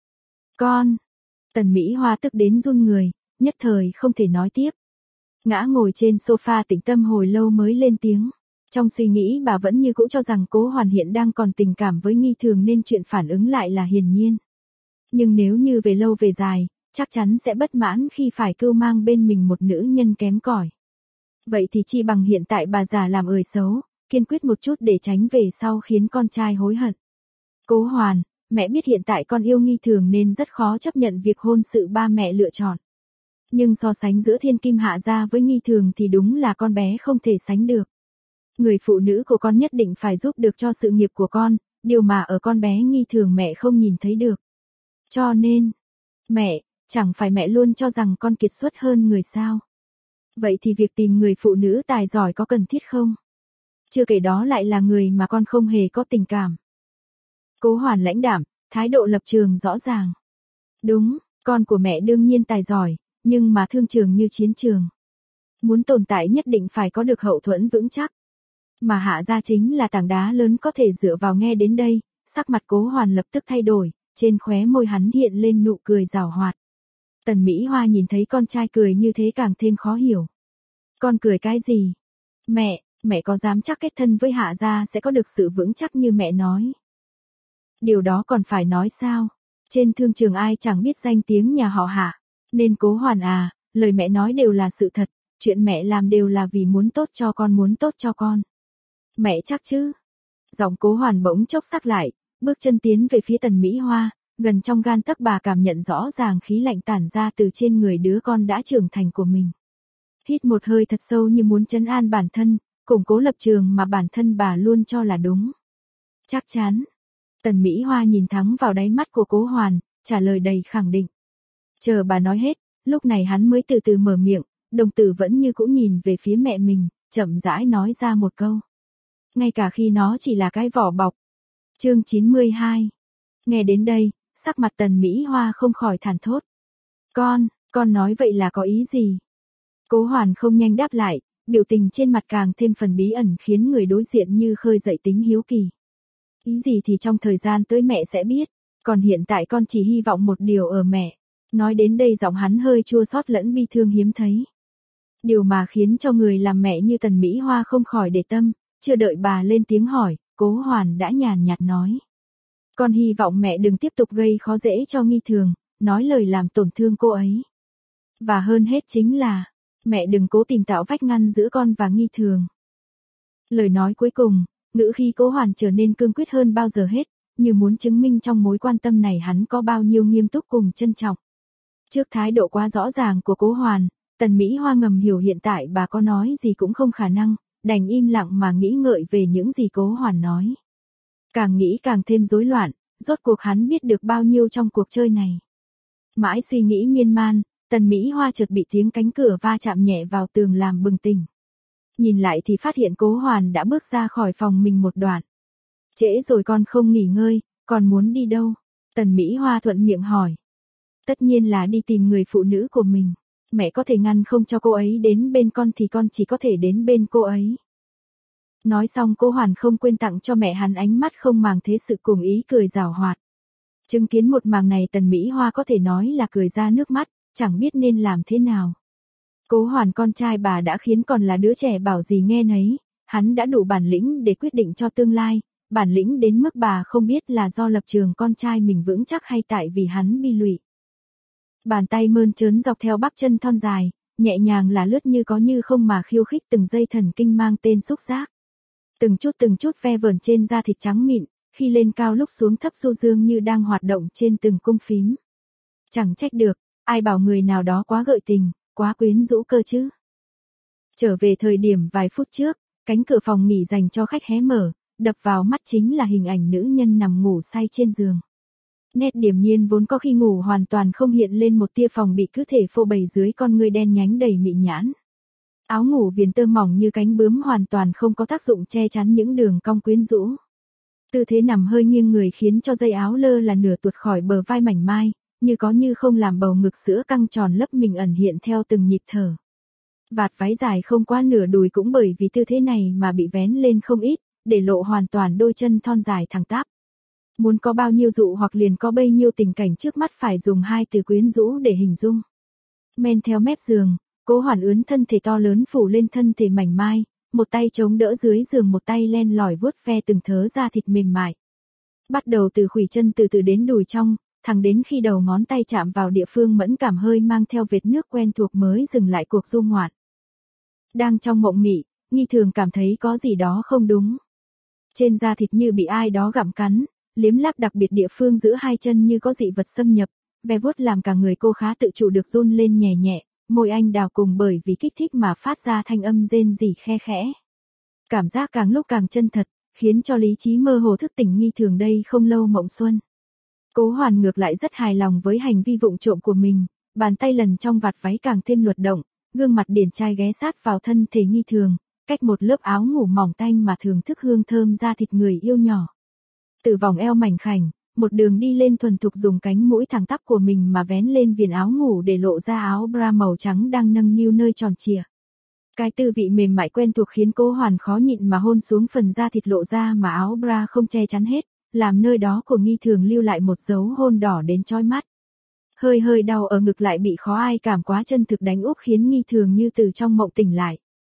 Con. Tần Mỹ Hoa tức đến run người, nhất thời không thể nói tiếp. Ngã ngồi trên sofa tĩnh tâm hồi lâu mới lên tiếng. Trong suy nghĩ bà vẫn như cũ cho rằng Cố Hoàn hiện đang còn tình cảm với Nghi Thường nên chuyện phản ứng lại là hiển nhiên. Nhưng nếu như về lâu về dài, chắc chắn sẽ bất mãn khi phải cưu mang bên mình một nữ nhân kém cỏi. Vậy thì chi bằng hiện tại bà già làm ời xấu, kiên quyết một chút để tránh về sau khiến con trai hối hận. Cố Hoàn, mẹ biết hiện tại con yêu Nghi Thường nên rất khó chấp nhận việc hôn sự ba mẹ lựa chọn. Nhưng so sánh giữa thiên kim Hạ gia với Nghi Thường thì đúng là con bé không thể sánh được. Người phụ nữ của con nhất định phải giúp được cho sự nghiệp của con, điều mà ở con bé Nghi Thường mẹ không nhìn thấy được. Cho nên, mẹ, chẳng phải mẹ luôn cho rằng con kiệt xuất hơn người sao? Vậy thì việc tìm người phụ nữ tài giỏi có cần thiết không? Chưa kể đó lại là người mà con không hề có tình cảm. Cố Hoàn lãnh đạm, thái độ lập trường rõ ràng. Đúng, con của mẹ đương nhiên tài giỏi, nhưng mà thương trường như chiến trường. Muốn tồn tại nhất định phải có được hậu thuẫn vững chắc. Mà Hạ gia chính là tảng đá lớn có thể dựa vào. Nghe đến đây, sắc mặt Cố Hoàn lập tức thay đổi, trên khóe môi hắn hiện lên nụ cười giảo hoạt. Tần Mỹ Hoa nhìn thấy con trai cười như thế càng thêm khó hiểu. Con cười cái gì? Mẹ, mẹ có dám chắc kết thân với Hạ gia sẽ có được sự vững chắc như mẹ nói? Điều đó còn phải nói sao? Trên thương trường ai chẳng biết danh tiếng nhà họ Hạ. Nên Cố Hoàn à, lời mẹ nói đều là sự thật, chuyện mẹ làm đều là vì muốn tốt cho con muốn tốt cho con. Mẹ chắc chứ? Giọng Cố Hoàn bỗng chốc sắc lại, bước chân tiến về phía Tần Mỹ Hoa, gần trong gan tấc bà cảm nhận rõ ràng khí lạnh tản ra từ trên người đứa con đã trưởng thành của mình. Hít một hơi thật sâu như muốn trấn an bản thân, củng cố lập trường mà bản thân bà luôn cho là đúng. Chắc chắn. Tần Mỹ Hoa nhìn thẳng vào đáy mắt của Cố Hoàn, trả lời đầy khẳng định. Chờ bà nói hết, lúc này hắn mới từ từ mở miệng, đồng tử vẫn như cũ nhìn về phía mẹ mình, chậm rãi nói ra một câu. Ngay cả khi nó chỉ là cái vỏ bọc. Chương chín mươi hai. Nghe đến đây, sắc mặt Tần Mỹ Hoa không khỏi thản thốt. Con, con nói vậy là có ý gì? Cố Hoàn không nhanh đáp lại, biểu tình trên mặt càng thêm phần bí ẩn khiến người đối diện như khơi dậy tính hiếu kỳ. Ý gì thì trong thời gian tới mẹ sẽ biết, còn hiện tại con chỉ hy vọng một điều ở mẹ. Nói đến đây giọng hắn hơi chua xót lẫn bi thương hiếm thấy. Điều mà khiến cho người làm mẹ như Tần Mỹ Hoa không khỏi để tâm, chưa đợi bà lên tiếng hỏi, Cố Hoàn đã nhàn nhạt nói. Con hy vọng mẹ đừng tiếp tục gây khó dễ cho Nghi Thường, nói lời làm tổn thương cô ấy. Và hơn hết chính là, mẹ đừng cố tìm tạo vách ngăn giữa con và Nghi Thường. Lời nói cuối cùng, ngữ khí Cố Hoàn trở nên cương quyết hơn bao giờ hết, như muốn chứng minh trong mối quan tâm này hắn có bao nhiêu nghiêm túc cùng trân trọng. Trước thái độ quá rõ ràng của Cố Hoàn, Tần Mỹ Hoa ngầm hiểu hiện tại bà có nói gì cũng không khả năng, đành im lặng mà nghĩ ngợi về những gì Cố Hoàn nói. Càng nghĩ càng thêm rối loạn, rốt cuộc hắn biết được bao nhiêu trong cuộc chơi này. Mãi suy nghĩ miên man, Tần Mỹ Hoa chợt bị tiếng cánh cửa va chạm nhẹ vào tường làm bừng tỉnh. Nhìn lại thì phát hiện Cố Hoàn đã bước ra khỏi phòng mình một đoạn. Trễ rồi con không nghỉ ngơi, còn muốn đi đâu? Tần Mỹ Hoa thuận miệng hỏi. Tất nhiên là đi tìm người phụ nữ của mình. Mẹ có thể ngăn không cho cô ấy đến bên con thì con chỉ có thể đến bên cô ấy. Nói xong Cố Hoàn không quên tặng cho mẹ hắn ánh mắt không màng thế sự cùng ý cười giảo hoạt. Chứng kiến một màn này Tần Mỹ Hoa có thể nói là cười ra nước mắt, chẳng biết nên làm thế nào. Cố Hoàn con trai bà đã khiến còn là đứa trẻ bảo gì nghe nấy, hắn đã đủ bản lĩnh để quyết định cho tương lai, bản lĩnh đến mức bà không biết là do lập trường con trai mình vững chắc hay tại vì hắn bi lụy. Bàn tay mơn trớn dọc theo bắp chân thon dài, nhẹ nhàng là lướt như có như không mà khiêu khích từng dây thần kinh mang tên xúc giác. Từng chút từng chút ve vờn trên da thịt trắng mịn, khi lên cao lúc xuống thấp du dương như đang hoạt động trên từng cung phím. Chẳng trách được, ai bảo người nào đó quá gợi tình, quá quyến rũ cơ chứ. Trở về thời điểm vài phút trước, cánh cửa phòng nghỉ dành cho khách hé mở, đập vào mắt chính là hình ảnh nữ nhân nằm ngủ say trên giường. Nét điềm nhiên vốn có khi ngủ hoàn toàn không hiện lên một tia phòng bị cứ thể phô bày dưới con ngươi đen nhánh đầy mị nhãn. Áo ngủ viền tơ mỏng như cánh bướm hoàn toàn không có tác dụng che chắn những đường cong quyến rũ. Tư thế nằm hơi nghiêng người khiến cho dây áo lơ là nửa tuột khỏi bờ vai mảnh mai, như có như không làm bầu ngực sữa căng tròn lấp mình ẩn hiện theo từng nhịp thở. Vạt váy dài không quá nửa đùi cũng bởi vì tư thế này mà bị vén lên không ít, để lộ hoàn toàn đôi chân thon dài thẳng tắp. Muốn có bao nhiêu dụ hoặc liền có bấy nhiêu tình cảnh trước mắt phải dùng hai từ quyến rũ để hình dung. Men theo mép giường, Cố Hoàn ướn thân thể to lớn phủ lên thân thể mảnh mai, một tay chống đỡ dưới giường một tay len lỏi vuốt ve từng thớ da thịt mềm mại. Bắt đầu từ khuỷu chân từ từ đến đùi trong, thẳng đến khi đầu ngón tay chạm vào địa phương mẫn cảm hơi mang theo vệt nước quen thuộc mới dừng lại cuộc du ngoạn. Đang trong mộng mị, Nghi Thường cảm thấy có gì đó không đúng. Trên da thịt như bị ai đó gặm cắn, liếm láp đặc biệt địa phương giữa hai chân như có dị vật xâm nhập, ve vuốt làm cả người cô khá tự chủ được run lên nhẹ nhẹ, môi anh đào cùng bởi vì kích thích mà phát ra thanh âm rên rỉ khe khẽ. Cảm giác càng lúc càng chân thật, khiến cho lý trí mơ hồ thức tỉnh Nghi Thường đây không lâu mộng xuân. Cố Hoàn ngược lại rất hài lòng với hành vi vụng trộm của mình, bàn tay lần trong vạt váy càng thêm luật động, gương mặt điển trai ghé sát vào thân thể Nghi Thường, cách một lớp áo ngủ mỏng tanh mà thưởng thức hương thơm da thịt người yêu nhỏ. Từ vòng eo mảnh khảnh, một đường đi lên thuần thục dùng cánh mũi thẳng tắp của mình mà vén lên viền áo ngủ để lộ ra áo bra màu trắng đang nâng niu nơi tròn trịa. Cái tư vị mềm mại quen thuộc khiến Cố Hoàn khó nhịn mà hôn xuống phần da thịt lộ ra mà áo bra không che chắn hết, làm nơi đó của Nghi Thường lưu lại một dấu hôn đỏ đến chói mắt. Hơi hơi đau ở ngực lại bị khó ai cảm quá chân thực đánh úp khiến Nghi Thường như từ trong mộng tỉnh lại.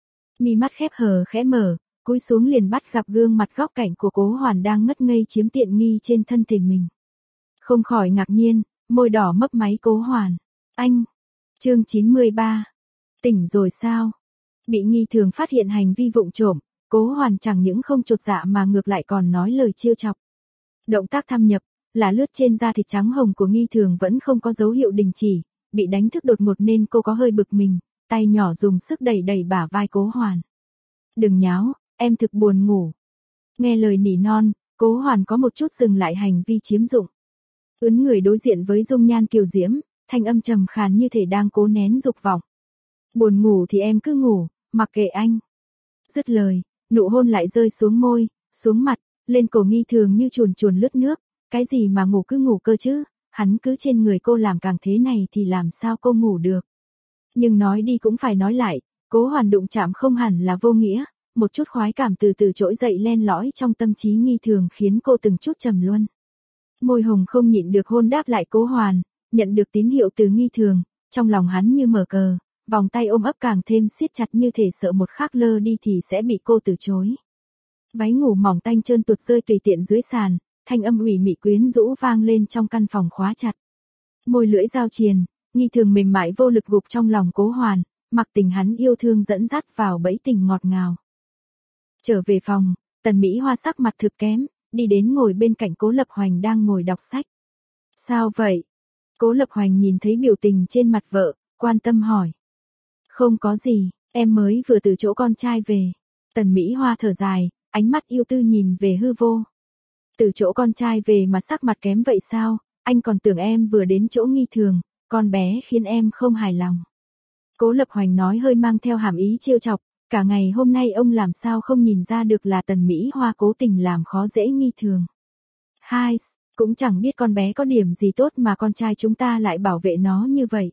Mi mắt khép hờ khẽ mở, cúi xuống liền bắt gặp gương mặt góc cạnh của Cố Hoàn đang ngất ngây chiếm tiện nghi trên thân thể mình. Không khỏi ngạc nhiên, môi đỏ mấp máy Cố Hoàn. Anh! Chương chín mươi ba. Tỉnh rồi sao? Bị Nghi Thường phát hiện hành vi vụng trộm, Cố Hoàn chẳng những không chột dạ mà ngược lại còn nói lời trêu chọc. Động tác thâm nhập, là lướt trên da thịt trắng hồng của Nghi Thường vẫn không có dấu hiệu đình chỉ, bị đánh thức đột ngột nên cô có hơi bực mình, tay nhỏ dùng sức đẩy đẩy bả vai Cố Hoàn. Đừng nháo, em thực buồn ngủ. Nghe lời nỉ non, Cố Hoàn có một chút dừng lại hành vi chiếm dụng. Ướn người đối diện với dung nhan kiều diễm, thanh âm trầm khàn như thể đang cố nén dục vọng. Buồn ngủ thì em cứ ngủ, mặc kệ anh. Dứt lời, nụ hôn lại rơi xuống môi, xuống mặt, lên cổ Nghi Thường như chuồn chuồn lướt nước. Cái gì mà ngủ cứ ngủ cơ chứ, hắn cứ trên người cô làm càng thế này thì làm sao cô ngủ được. Nhưng nói đi cũng phải nói lại, Cố Hoàn đụng chạm không hẳn là vô nghĩa, một chút khoái cảm từ từ trỗi dậy len lỏi trong tâm trí Nghi Thường khiến cô từng chút trầm luân. Môi hồng không nhịn được hôn đáp lại Cố Hoàn, nhận được tín hiệu từ Nghi Thường, trong lòng hắn như mở cờ, vòng tay ôm ấp càng thêm siết chặt như thể sợ một khắc lơ đi thì sẽ bị cô từ chối. Váy ngủ mỏng tanh trơn tuột rơi tùy tiện dưới sàn, thanh âm ủy mị quyến rũ vang lên trong căn phòng khóa chặt. Môi lưỡi giao triền, Nghi Thường mềm mại vô lực gục trong lòng Cố Hoàn, mặc tình hắn yêu thương dẫn dắt vào bẫy tình ngọt ngào. Trở về phòng, Tần Mỹ Hoa sắc mặt thực kém, đi đến ngồi bên cạnh Cố Lập Hoành đang ngồi đọc sách. Sao vậy? Cố Lập Hoành nhìn thấy biểu tình trên mặt vợ, quan tâm hỏi. Không có gì, em mới vừa từ chỗ con trai về. Tần Mỹ Hoa thở dài, ánh mắt yêu tư nhìn về hư vô. Từ chỗ con trai về mà sắc mặt kém vậy sao, anh còn tưởng em vừa đến chỗ Nghi Thường, con bé khiến em không hài lòng. Cố Lập Hoành nói hơi mang theo hàm ý trêu chọc, cả ngày hôm nay ông làm sao không nhìn ra được là Tần Mỹ Hoa cố tình làm khó dễ Nghi Thường. Hai, cũng chẳng biết con bé có điểm gì tốt mà con trai chúng ta lại bảo vệ nó như vậy.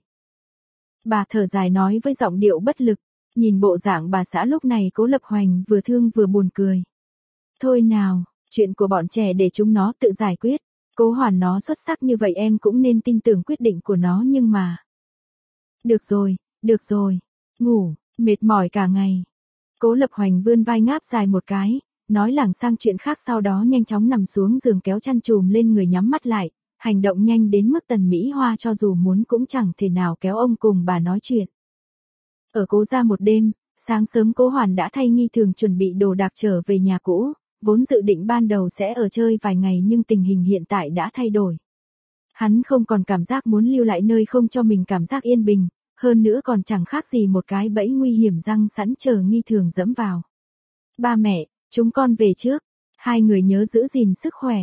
Bà thở dài nói với giọng điệu bất lực, nhìn bộ dạng bà xã lúc này Cố Lập Hoành vừa thương vừa buồn cười. Thôi nào, chuyện của bọn trẻ để chúng nó tự giải quyết, Cố Hoàn nó xuất sắc như vậy em cũng nên tin tưởng quyết định của nó nhưng mà... Được rồi, được rồi, ngủ, mệt mỏi cả ngày. Cố Lập Hoành vươn vai ngáp dài một cái, nói lảng sang chuyện khác sau đó nhanh chóng nằm xuống giường kéo chăn trùm lên người nhắm mắt lại, hành động nhanh đến mức Tần Mỹ Hoa cho dù muốn cũng chẳng thể nào kéo ông cùng bà nói chuyện. Ở Cố gia một đêm, sáng sớm Cố Hoàn đã thay Nghi Thường chuẩn bị đồ đạc trở về nhà cũ, vốn dự định ban đầu sẽ ở chơi vài ngày nhưng tình hình hiện tại đã thay đổi. Hắn không còn cảm giác muốn lưu lại nơi không cho mình cảm giác yên bình, hơn nữa còn chẳng khác gì một cái bẫy nguy hiểm răng sẵn chờ Nghi Thường dẫm vào. Ba mẹ, chúng con về trước, hai người nhớ giữ gìn sức khỏe.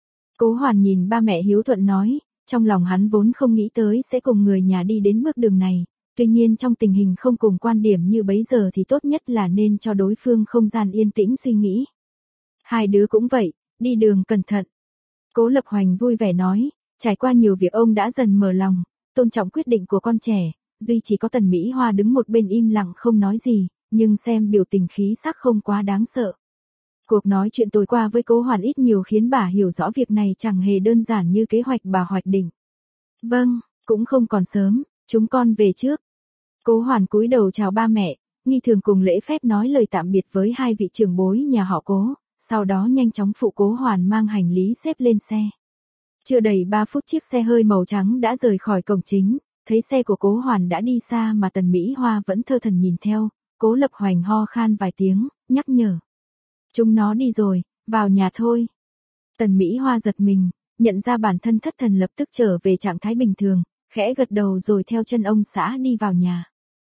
Cố Hoàn nhìn ba mẹ hiếu thuận nói, trong lòng hắn vốn không nghĩ tới sẽ cùng người nhà đi đến bước đường này, tuy nhiên trong tình hình không cùng quan điểm như bấy giờ thì tốt nhất là nên cho đối phương không gian yên tĩnh suy nghĩ. Hai đứa cũng vậy, đi đường cẩn thận. Cố Lập Hoành vui vẻ nói, trải qua nhiều việc ông đã dần mở lòng, tôn trọng quyết định của con trẻ, duy chỉ có Tần Mỹ Hoa đứng một bên im lặng không nói gì, nhưng xem biểu tình khí sắc không quá đáng sợ. Cuộc nói chuyện tối qua với Cố Hoàn ít nhiều khiến bà hiểu rõ việc này chẳng hề đơn giản như kế hoạch bà hoạch định. Vâng, cũng không còn sớm, chúng con về trước. Cố Hoàn cúi đầu chào ba mẹ, Nghi Thường cùng lễ phép nói lời tạm biệt với hai vị trưởng bối nhà họ Cố, sau đó nhanh chóng phụ Cố Hoàn mang hành lý xếp lên xe. Chưa đầy ba phút chiếc xe hơi màu trắng đã rời khỏi cổng chính, thấy xe của Cố Hoàn đã đi xa mà Tần Mỹ Hoa vẫn thơ thẩn nhìn theo, Cố Lập Hoành ho khan vài tiếng, nhắc nhở. Chúng nó đi rồi, vào nhà thôi. Tần Mỹ Hoa giật mình, nhận ra bản thân thất thần lập tức trở về trạng thái bình thường, khẽ gật đầu rồi theo chân ông xã đi vào nhà.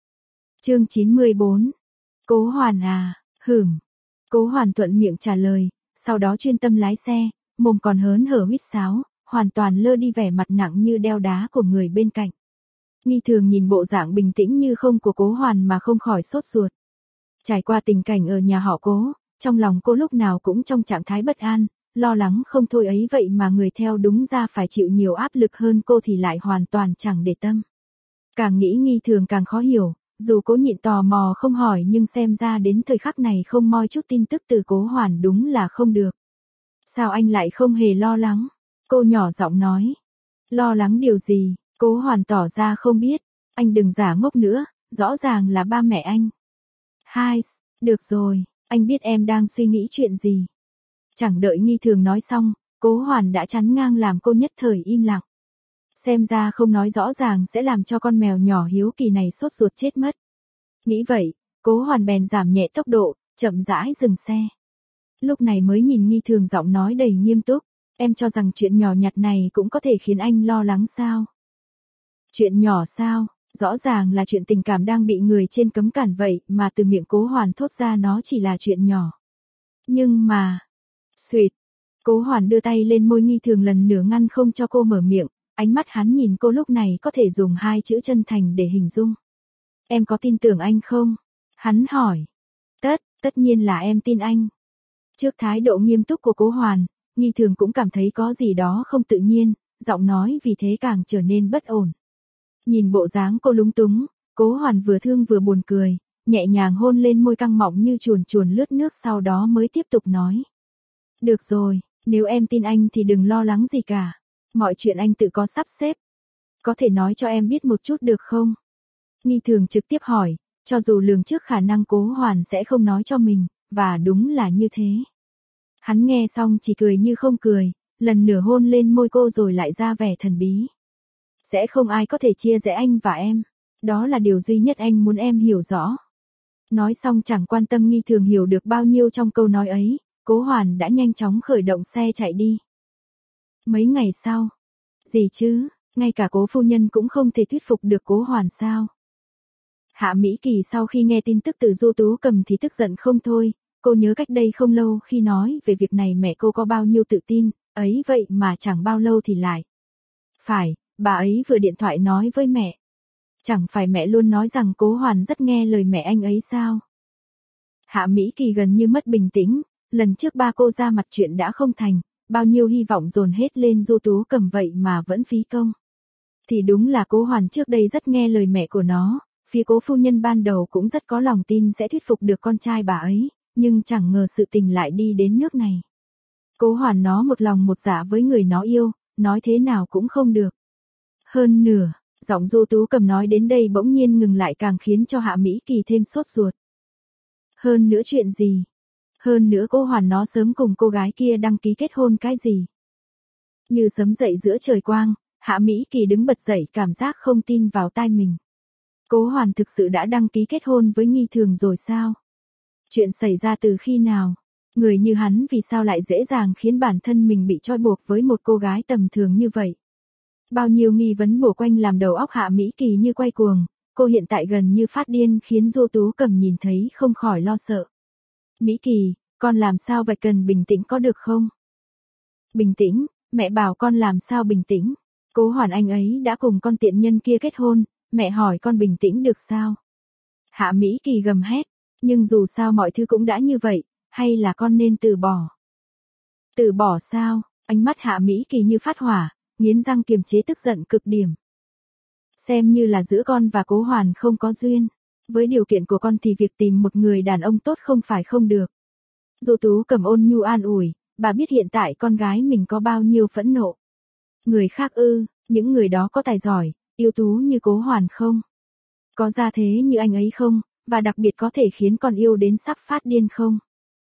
Chương chín mươi bốn. Cố Hoàn à, hửm. Cố Hoàn thuận miệng trả lời, sau đó chuyên tâm lái xe, mồm còn hớn hở huýt sáo, hoàn toàn lơ đi vẻ mặt nặng như đeo đá của người bên cạnh. Nghi Thường nhìn bộ dạng bình tĩnh như không của Cố Hoàn mà không khỏi sốt ruột. Trải qua tình cảnh ở nhà họ Cố, trong lòng cô lúc nào cũng trong trạng thái bất an, lo lắng không thôi ấy vậy mà người theo đúng ra phải chịu nhiều áp lực hơn cô thì lại hoàn toàn chẳng để tâm. Càng nghĩ Nghi Thường càng khó hiểu, dù Cố Nhịn tò mò không hỏi nhưng xem ra đến thời khắc này không moi chút tin tức từ Cố Hoàn đúng là không được. Sao anh lại không hề lo lắng? Cô nhỏ giọng nói. Lo lắng điều gì? Cố Hoàn tỏ ra không biết. Anh đừng giả ngốc nữa, rõ ràng là ba mẹ anh. Hai, được rồi, anh biết em đang suy nghĩ chuyện gì. Chẳng đợi Nghi Thường nói xong, Cố Hoàn đã chắn ngang làm cô nhất thời im lặng. Xem ra không nói rõ ràng sẽ làm cho con mèo nhỏ hiếu kỳ này sốt ruột chết mất. Nghĩ vậy, Cố Hoàn bèn giảm nhẹ tốc độ, chậm rãi dừng xe. Lúc này mới nhìn Nghi Thường giọng nói đầy nghiêm túc, em cho rằng chuyện nhỏ nhặt này cũng có thể khiến anh lo lắng sao? Chuyện nhỏ sao? Rõ ràng là chuyện tình cảm đang bị người trên cấm cản vậy mà từ miệng Cố Hoàn thốt ra nó chỉ là chuyện nhỏ. Nhưng mà... Xuyệt. Cố Hoàn đưa tay lên môi Nghi Thường lần nữa ngăn không cho cô mở miệng, ánh mắt hắn nhìn cô lúc này có thể dùng hai chữ chân thành để hình dung. Em có tin tưởng anh không? Hắn hỏi. Tất, tất nhiên là em tin anh. Trước thái độ nghiêm túc của Cố Hoàn, Nghi Thường cũng cảm thấy có gì đó không tự nhiên, giọng nói vì thế càng trở nên bất ổn. Nhìn bộ dáng cô lúng túng, Cố Hoàn vừa thương vừa buồn cười, nhẹ nhàng hôn lên môi căng mọng như chuồn chuồn lướt nước sau đó mới tiếp tục nói. Được rồi, nếu em tin anh thì đừng lo lắng gì cả. Mọi chuyện anh tự có sắp xếp. Có thể nói cho em biết một chút được không? Nghi Thường trực tiếp hỏi, cho dù lường trước khả năng Cố Hoàn sẽ không nói cho mình, và đúng là như thế. Hắn nghe xong chỉ cười như không cười, lần nửa hôn lên môi cô rồi lại ra vẻ thần bí. Sẽ không ai có thể chia rẽ anh và em. Đó là điều duy nhất anh muốn em hiểu rõ. Nói xong chẳng quan tâm Nghi Thường hiểu được bao nhiêu trong câu nói ấy, Cố Hoàn đã nhanh chóng khởi động xe chạy đi. Mấy ngày sau. Gì chứ, ngay cả Cố phu nhân cũng không thể thuyết phục được Cố Hoàn sao. Hạ Mỹ Kỳ sau khi nghe tin tức từ Du Tú Cầm thì tức giận không thôi, cô nhớ cách đây không lâu khi nói về việc này mẹ cô có bao nhiêu tự tin, ấy vậy mà chẳng bao lâu thì lại. Phải, bà ấy vừa điện thoại nói với mẹ. Chẳng phải mẹ luôn nói rằng Cố Hoàn rất nghe lời mẹ anh ấy sao? Hạ Mỹ Kỳ gần như mất bình tĩnh, lần trước ba cô ra mặt chuyện đã không thành, bao nhiêu hy vọng dồn hết lên Du Tú Cầm vậy mà vẫn phí công. Thì đúng là Cố Hoàn trước đây rất nghe lời mẹ của nó, phía Cố phu nhân ban đầu cũng rất có lòng tin sẽ thuyết phục được con trai bà ấy, nhưng chẳng ngờ sự tình lại đi đến nước này. Cố Hoàn nó một lòng một dạ với người nó yêu, nói thế nào cũng không được. Hơn nửa, giọng Du Tú Cầm nói đến đây bỗng nhiên ngừng lại càng khiến cho Hạ Mỹ Kỳ thêm sốt ruột. Hơn nữa chuyện gì? Hơn nữa Cố Hoàn nó sớm cùng cô gái kia đăng ký kết hôn cái gì? Như sấm dậy giữa trời quang, Hạ Mỹ Kỳ đứng bật dậy cảm giác không tin vào tai mình. Cố Hoàn thực sự đã đăng ký kết hôn với Nghi Thường rồi sao? Chuyện xảy ra từ khi nào? Người như hắn vì sao lại dễ dàng khiến bản thân mình bị trói buộc với một cô gái tầm thường như vậy? Bao nhiêu nghi vấn bổ quanh làm đầu óc Hạ Mỹ Kỳ như quay cuồng, cô hiện tại gần như phát điên khiến Du Tú Cầm nhìn thấy không khỏi lo sợ. Mỹ Kỳ, con làm sao vậy, cần bình tĩnh có được không? Bình tĩnh, mẹ bảo con làm sao bình tĩnh? Cố Hoàn anh ấy đã cùng con tiện nhân kia kết hôn, mẹ hỏi con bình tĩnh được sao? Hạ Mỹ Kỳ gầm hét, nhưng dù sao mọi thứ cũng đã như vậy, hay là con nên từ bỏ? Từ bỏ sao? Ánh mắt Hạ Mỹ Kỳ như phát hỏa, nghiến răng kiềm chế tức giận cực điểm. Xem như là giữa con và Cố Hoàn không có duyên. Với điều kiện của con thì việc tìm một người đàn ông tốt không phải không được. Du Tú Cầm ôn nhu an ủi, bà biết hiện tại con gái mình có bao nhiêu phẫn nộ. Người khác ư, những người đó có tài giỏi, ưu tú như Cố Hoàn không? Có gia thế như anh ấy không, và đặc biệt có thể khiến con yêu đến sắp phát điên không?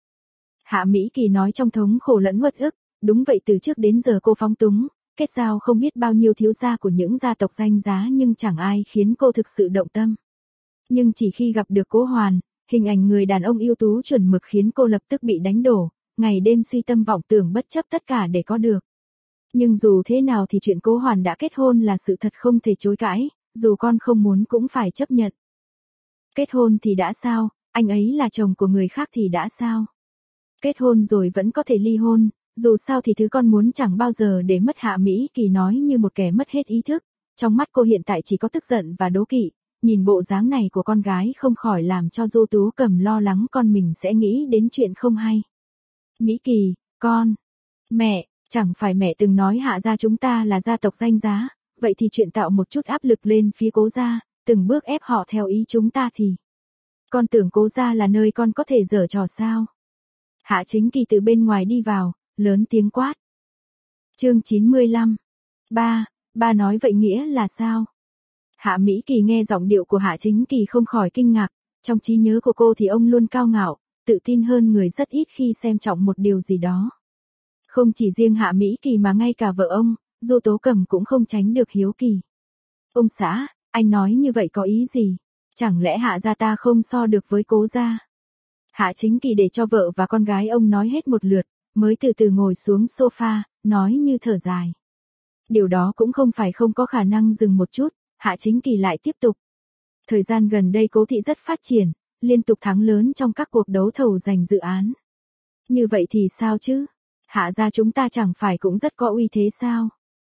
Hạ Mỹ Kỳ nói trong thống khổ lẫn uất ức, đúng vậy, từ trước đến giờ cô phóng túng, kết giao không biết bao nhiêu thiếu gia của những gia tộc danh giá nhưng chẳng ai khiến cô thực sự động tâm. Nhưng chỉ khi gặp được Cố Hoàn, hình ảnh người đàn ông ưu tú chuẩn mực khiến cô lập tức bị đánh đổ, ngày đêm suy tâm vọng tưởng bất chấp tất cả để có được. Nhưng dù thế nào thì chuyện Cố Hoàn đã kết hôn là sự thật không thể chối cãi, dù con không muốn cũng phải chấp nhận. Kết hôn thì đã sao, anh ấy là chồng của người khác thì đã sao? Kết hôn rồi vẫn có thể ly hôn, dù sao thì thứ con muốn chẳng bao giờ để mất. Hạ Mỹ Kỳ nói như một kẻ mất hết ý thức, trong mắt cô hiện tại chỉ có tức giận và đố kỵ, nhìn bộ dáng này của con gái không khỏi làm cho Du Tú Cầm lo lắng con mình sẽ nghĩ đến chuyện không hay. Mỹ Kỳ, con, mẹ, chẳng phải mẹ từng nói Hạ gia chúng ta là gia tộc danh giá, vậy thì chuyện tạo một chút áp lực lên phía Cố gia, từng bước ép họ theo ý chúng ta thì. Con tưởng Cố gia là nơi con có thể giở trò sao? Hạ Chính Kỳ từ bên ngoài đi vào, lớn tiếng quát. Chương chín mươi lăm. Ba, ba nói vậy nghĩa là sao? Hạ Mỹ Kỳ nghe giọng điệu của Hạ Chính Kỳ không khỏi kinh ngạc, trong trí nhớ của cô thì ông luôn cao ngạo, tự tin hơn người rất ít khi xem trọng một điều gì đó. Không chỉ riêng Hạ Mỹ Kỳ mà ngay cả vợ ông, Du Tố Cầm cũng không tránh được hiếu kỳ. Ông xã, anh nói như vậy có ý gì? Chẳng lẽ Hạ gia ta không so được với Cố gia? Hạ Chính Kỳ để cho vợ và con gái ông nói hết một lượt, mới từ từ ngồi xuống sofa, nói như thở dài. Điều đó cũng không phải không có khả năng. Dừng một chút, Hạ Chính Kỳ lại tiếp tục. Thời gian gần đây Cố thị rất phát triển, liên tục thắng lớn trong các cuộc đấu thầu giành dự án. Như vậy thì sao chứ? Hạ gia chúng ta chẳng phải cũng rất có uy thế sao?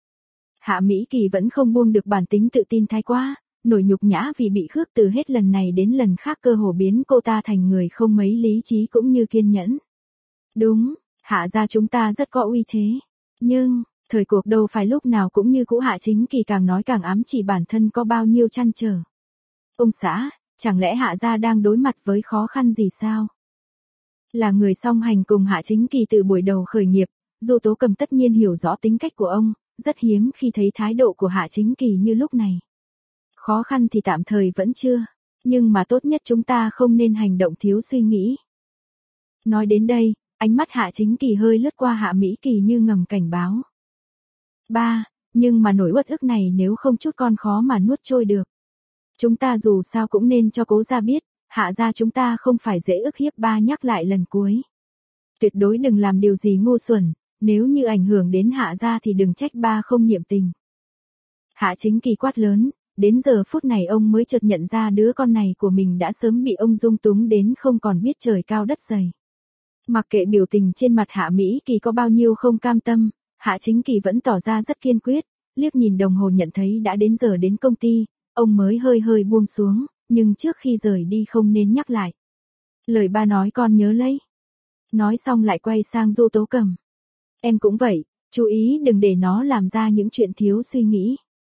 Hạ Mỹ Kỳ vẫn không buông được bản tính tự tin thái quá, nổi nhục nhã vì bị khước từ hết lần này đến lần khác, cơ hồ biến cô ta thành người không mấy lý trí cũng như kiên nhẫn. Đúng, Hạ gia chúng ta rất có uy thế, nhưng, thời cuộc đâu phải lúc nào cũng như cũ. Hạ Chính Kỳ càng nói càng ám chỉ bản thân có bao nhiêu trăn trở. Ông xã, chẳng lẽ Hạ gia đang đối mặt với khó khăn gì sao? Là người song hành cùng Hạ Chính Kỳ từ buổi đầu khởi nghiệp, Du Tố Cầm tất nhiên hiểu rõ tính cách của ông, rất hiếm khi thấy thái độ của Hạ Chính Kỳ như lúc này. Khó khăn thì tạm thời vẫn chưa, nhưng mà tốt nhất chúng ta không nên hành động thiếu suy nghĩ. Nói đến đây, ánh mắt Hạ Chính Kỳ hơi lướt qua Hạ Mỹ Kỳ như ngầm cảnh báo. Ba, nhưng mà nỗi uất ức này nếu không chút con khó mà nuốt trôi được. Chúng ta dù sao cũng nên cho Cố gia biết, Hạ gia chúng ta không phải dễ ức hiếp. Ba nhắc lại lần cuối. Tuyệt đối đừng làm điều gì ngu xuẩn, nếu như ảnh hưởng đến Hạ gia thì đừng trách ba không niệm tình. Hạ Chính Kỳ quát lớn, đến giờ phút này ông mới chợt nhận ra đứa con này của mình đã sớm bị ông dung túng đến không còn biết trời cao đất dày. Mặc kệ biểu tình trên mặt Hạ Mỹ Kỳ có bao nhiêu không cam tâm, Hạ Chính Kỳ vẫn tỏ ra rất kiên quyết, liếc nhìn đồng hồ nhận thấy đã đến giờ đến công ty, ông mới hơi hơi buông xuống, nhưng trước khi rời đi không nên nhắc lại. Lời ba nói con nhớ lấy. Nói xong lại quay sang Du Tố Cầm. Em cũng vậy, chú ý đừng để nó làm ra những chuyện thiếu suy nghĩ.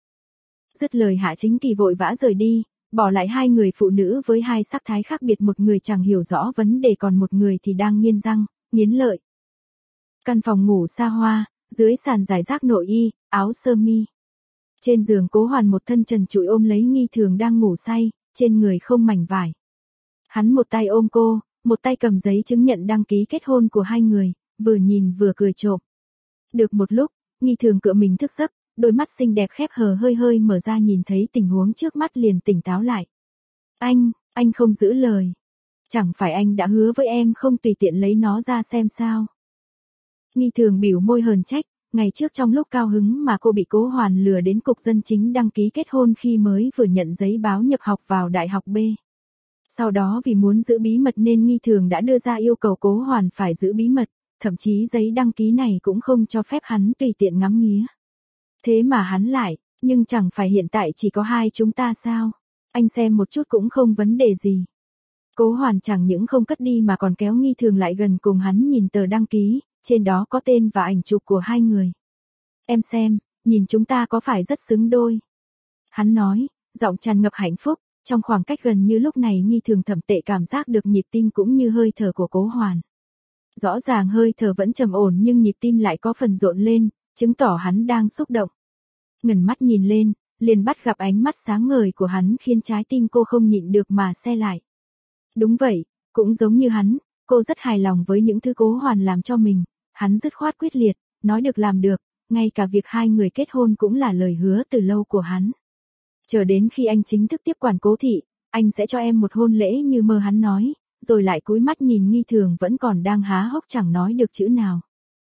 Dứt lời Hạ Chính Kỳ vội vã rời đi, bỏ lại hai người phụ nữ với hai sắc thái khác biệt, một người chẳng hiểu rõ vấn đề còn một người thì đang nghiến răng, nghiến lợi. Căn phòng ngủ xa hoa, dưới sàn rải rác nội y, áo sơ mi. Trên giường Cố Hoàn một thân trần trụi ôm lấy Nghi Thường đang ngủ say, trên người không mảnh vải. Hắn một tay ôm cô, một tay cầm giấy chứng nhận đăng ký kết hôn của hai người, vừa nhìn vừa cười trộm. Được một lúc, Nghi Thường cựa mình thức giấc, đôi mắt xinh đẹp khép hờ hơi hơi mở ra, nhìn thấy tình huống trước mắt liền tỉnh táo lại. Anh, anh không giữ lời. Chẳng phải anh đã hứa với em không tùy tiện lấy nó ra xem sao? Nghi Thường bĩu môi hờn trách, ngày trước trong lúc cao hứng mà cô bị Cố Hoàn lừa đến cục dân chính đăng ký kết hôn khi mới vừa nhận giấy báo nhập học vào đại học B. Sau đó vì muốn giữ bí mật nên Nghi Thường đã đưa ra yêu cầu Cố Hoàn phải giữ bí mật, thậm chí giấy đăng ký này cũng không cho phép hắn tùy tiện ngắm nghía. Thế mà hắn lại, nhưng chẳng phải hiện tại chỉ có hai chúng ta sao? Anh xem một chút cũng không vấn đề gì. Cố Hoàn chẳng những không cất đi mà còn kéo Nghi Thường lại gần cùng hắn nhìn tờ đăng ký, trên đó có tên và ảnh chụp của hai người. Em xem, nhìn chúng ta có phải rất xứng đôi? Hắn nói, giọng tràn ngập hạnh phúc, trong khoảng cách gần như lúc này Nghi Thường thậm tệ cảm giác được nhịp tim cũng như hơi thở của Cố Hoàn. Rõ ràng hơi thở vẫn trầm ổn nhưng nhịp tim lại có phần rộn lên, chứng tỏ hắn đang xúc động. Ngẩng mắt nhìn lên, liền bắt gặp ánh mắt sáng ngời của hắn khiến trái tim cô không nhịn được mà se lại. Đúng vậy, cũng giống như hắn, cô rất hài lòng với những thứ Cố Hoàn làm cho mình, hắn dứt khoát quyết liệt, nói được làm được, ngay cả việc hai người kết hôn cũng là lời hứa từ lâu của hắn. Chờ đến khi anh chính thức tiếp quản Cố thị, anh sẽ cho em một hôn lễ như mơ, hắn nói, rồi lại cúi mắt nhìn Nghi Thường vẫn còn đang há hốc chẳng nói được chữ nào.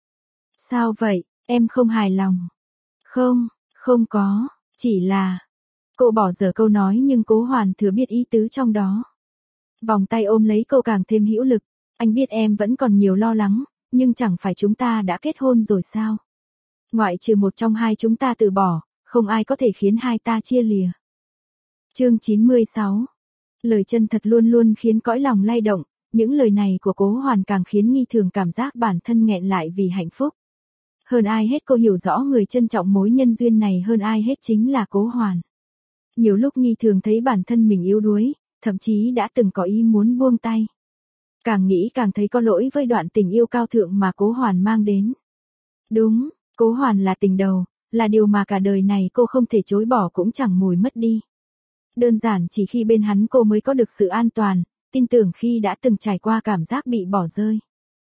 Sao vậy, em không hài lòng? Không, không có, chỉ là... Cô bỏ dở câu nói nhưng Cố Hoàn thừa biết ý tứ trong đó. Vòng tay ôm lấy cô càng thêm hữu lực, anh biết em vẫn còn nhiều lo lắng, nhưng chẳng phải chúng ta đã kết hôn rồi sao? Ngoại trừ một trong hai chúng ta từ bỏ, không ai có thể khiến hai ta chia lìa. Chương chín mươi sáu. Lời chân thật luôn luôn khiến cõi lòng lay động, những lời này của Cố Hoàn càng khiến Nghi Thường cảm giác bản thân nghẹn lại vì hạnh phúc. Hơn ai hết cô hiểu rõ người trân trọng mối nhân duyên này hơn ai hết chính là Cố Hoàn. Nhiều lúc Nghi Thường thấy bản thân mình yếu đuối, thậm chí đã từng có ý muốn buông tay. Càng nghĩ càng thấy có lỗi với đoạn tình yêu cao thượng mà Cố Hoàn mang đến. Đúng, Cố Hoàn là tình đầu, là điều mà cả đời này cô không thể chối bỏ cũng chẳng mùi mất đi. Đơn giản chỉ khi bên hắn cô mới có được sự an toàn, tin tưởng khi đã từng trải qua cảm giác bị bỏ rơi.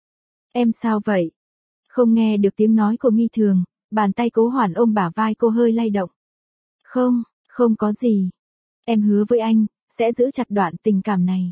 Em sao vậy? Không nghe được tiếng nói của Nghi Thường, bàn tay Cố Hoàn ôm bả vai cô hơi lay động. Không, không có gì. Em hứa với anh, sẽ giữ chặt đoạn tình cảm này.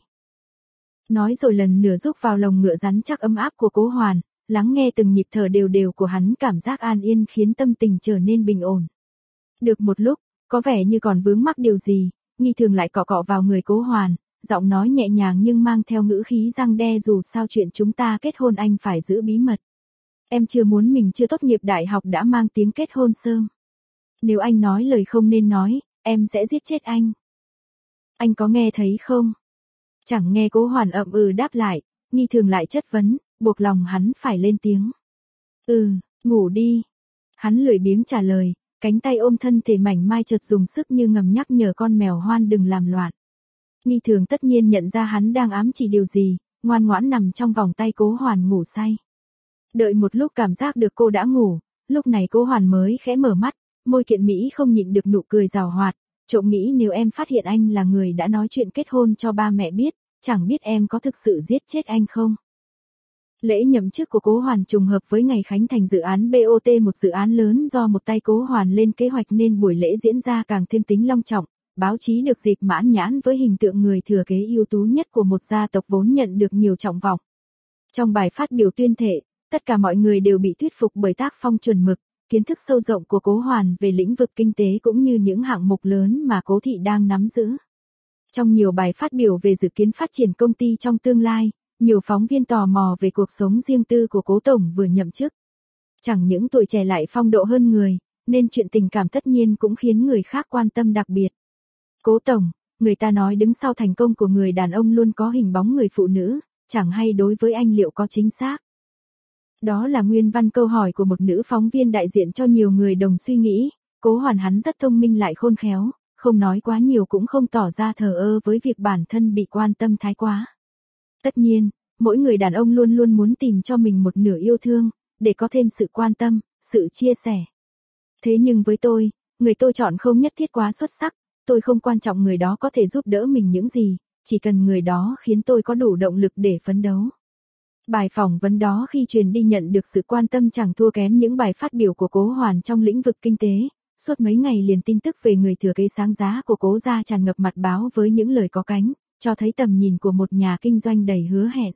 Nói rồi lần nửa rúc vào lồng ngựa rắn chắc ấm áp của Cố Hoàn, lắng nghe từng nhịp thở đều đều của hắn, cảm giác an yên khiến tâm tình trở nên bình ổn. Được một lúc, có vẻ như còn vướng mắc điều gì, Nghi Thường lại cọ cọ vào người Cố Hoàn, giọng nói nhẹ nhàng nhưng mang theo ngữ khí răn đe, dù sao chuyện chúng ta kết hôn anh phải giữ bí mật. Em chưa muốn mình chưa tốt nghiệp đại học đã mang tiếng kết hôn sớm. Nếu anh nói lời không nên nói, em sẽ giết chết anh. Anh có nghe thấy không? Chẳng nghe Cố Hoàn ậm ừ đáp lại, Nghi Thường lại chất vấn, buộc lòng hắn phải lên tiếng. Ừ, ngủ đi. Hắn lười biếng trả lời, cánh tay ôm thân thể mảnh mai chợt dùng sức như ngầm nhắc nhở con mèo hoan đừng làm loạn. Nghi Thường tất nhiên nhận ra hắn đang ám chỉ điều gì, ngoan ngoãn nằm trong vòng tay Cố Hoàn ngủ say. Đợi một lúc cảm giác được cô đã ngủ, lúc này Cố Hoàn mới khẽ mở mắt, môi kiện mỹ không nhịn được nụ cười giảo hoạt, trộm nghĩ nếu em phát hiện anh là người đã nói chuyện kết hôn cho ba mẹ biết, chẳng biết em có thực sự giết chết anh không? Lễ nhậm chức của Cố Hoàn trùng hợp với ngày khánh thành dự án bê o tê, một dự án lớn do một tay Cố Hoàn lên kế hoạch nên buổi lễ diễn ra càng thêm tính long trọng, báo chí được dịp mãn nhãn với hình tượng người thừa kế ưu tú nhất của một gia tộc vốn nhận được nhiều trọng vọng. Trong bài phát biểu tuyên thệ, tất cả mọi người đều bị thuyết phục bởi tác phong chuẩn mực, kiến thức sâu rộng của Cố Hoàn về lĩnh vực kinh tế cũng như những hạng mục lớn mà Cố thị đang nắm giữ. Trong nhiều bài phát biểu về dự kiến phát triển công ty trong tương lai, nhiều phóng viên tò mò về cuộc sống riêng tư của Cố tổng vừa nhậm chức. Chẳng những tuổi trẻ lại phong độ hơn người, nên chuyện tình cảm tất nhiên cũng khiến người khác quan tâm đặc biệt. Cố tổng, người ta nói đứng sau thành công của người đàn ông luôn có hình bóng người phụ nữ, chẳng hay đối với anh liệu có chính xác? Đó là nguyên văn câu hỏi của một nữ phóng viên đại diện cho nhiều người đồng suy nghĩ. Cố Hoàn hắn rất thông minh lại khôn khéo, không nói quá nhiều cũng không tỏ ra thờ ơ với việc bản thân bị quan tâm thái quá. Tất nhiên, mỗi người đàn ông luôn luôn muốn tìm cho mình một nửa yêu thương, để có thêm sự quan tâm, sự chia sẻ. Thế nhưng với tôi, người tôi chọn không nhất thiết quá xuất sắc, tôi không quan trọng người đó có thể giúp đỡ mình những gì, chỉ cần người đó khiến tôi có đủ động lực để phấn đấu. Bài phỏng vấn đó khi truyền đi nhận được sự quan tâm chẳng thua kém những bài phát biểu của Cố Hoàn trong lĩnh vực kinh tế. Suốt mấy ngày liền tin tức về người thừa kế sáng giá của Cố gia tràn ngập mặt báo với những lời có cánh, cho thấy tầm nhìn của một nhà kinh doanh đầy hứa hẹn.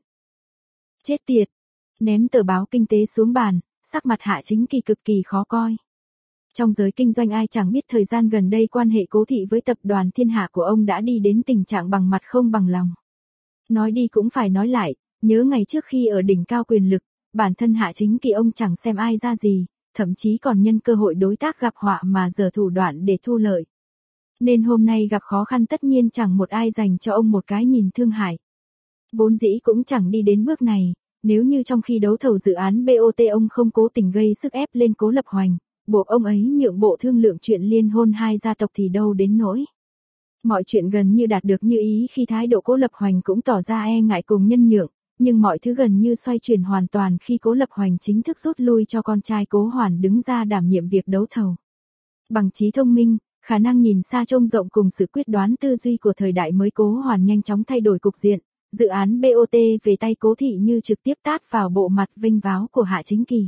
Chết tiệt! Ném tờ báo kinh tế xuống bàn, sắc mặt Hạ Chính Kỳ cực kỳ khó coi. Trong giới kinh doanh ai chẳng biết thời gian gần đây quan hệ Cố thị với tập đoàn Thiên Hạ của ông đã đi đến tình trạng bằng mặt không bằng lòng. Nói đi cũng phải nói lại, nhớ ngày trước khi ở đỉnh cao quyền lực, bản thân Hạ Chính Kỳ ông chẳng xem ai ra gì, thậm chí còn nhân cơ hội đối tác gặp họa mà giở thủ đoạn để thu lợi. Nên hôm nay gặp khó khăn tất nhiên chẳng một ai dành cho ông một cái nhìn thương hại. Vốn dĩ cũng chẳng đi đến bước này, nếu như trong khi đấu thầu dự án bê o tê ông không cố tình gây sức ép lên Cố Lập Hoành, buộc ông ấy nhượng bộ thương lượng chuyện liên hôn hai gia tộc thì đâu đến nỗi. Mọi chuyện gần như đạt được như ý khi thái độ Cố Lập Hoành cũng tỏ ra e ngại cùng nhân nhượng, nhưng mọi thứ gần như xoay chuyển hoàn toàn khi Cố Lập Hoành chính thức rút lui cho con trai Cố Hoàn đứng ra đảm nhiệm việc đấu thầu. Bằng trí thông minh, khả năng nhìn xa trông rộng cùng sự quyết đoán tư duy của thời đại mới, Cố Hoàn nhanh chóng thay đổi cục diện, dự án bê o tê về tay Cố thị như trực tiếp tát vào bộ mặt vênh váo của Hạ Chính Kỳ.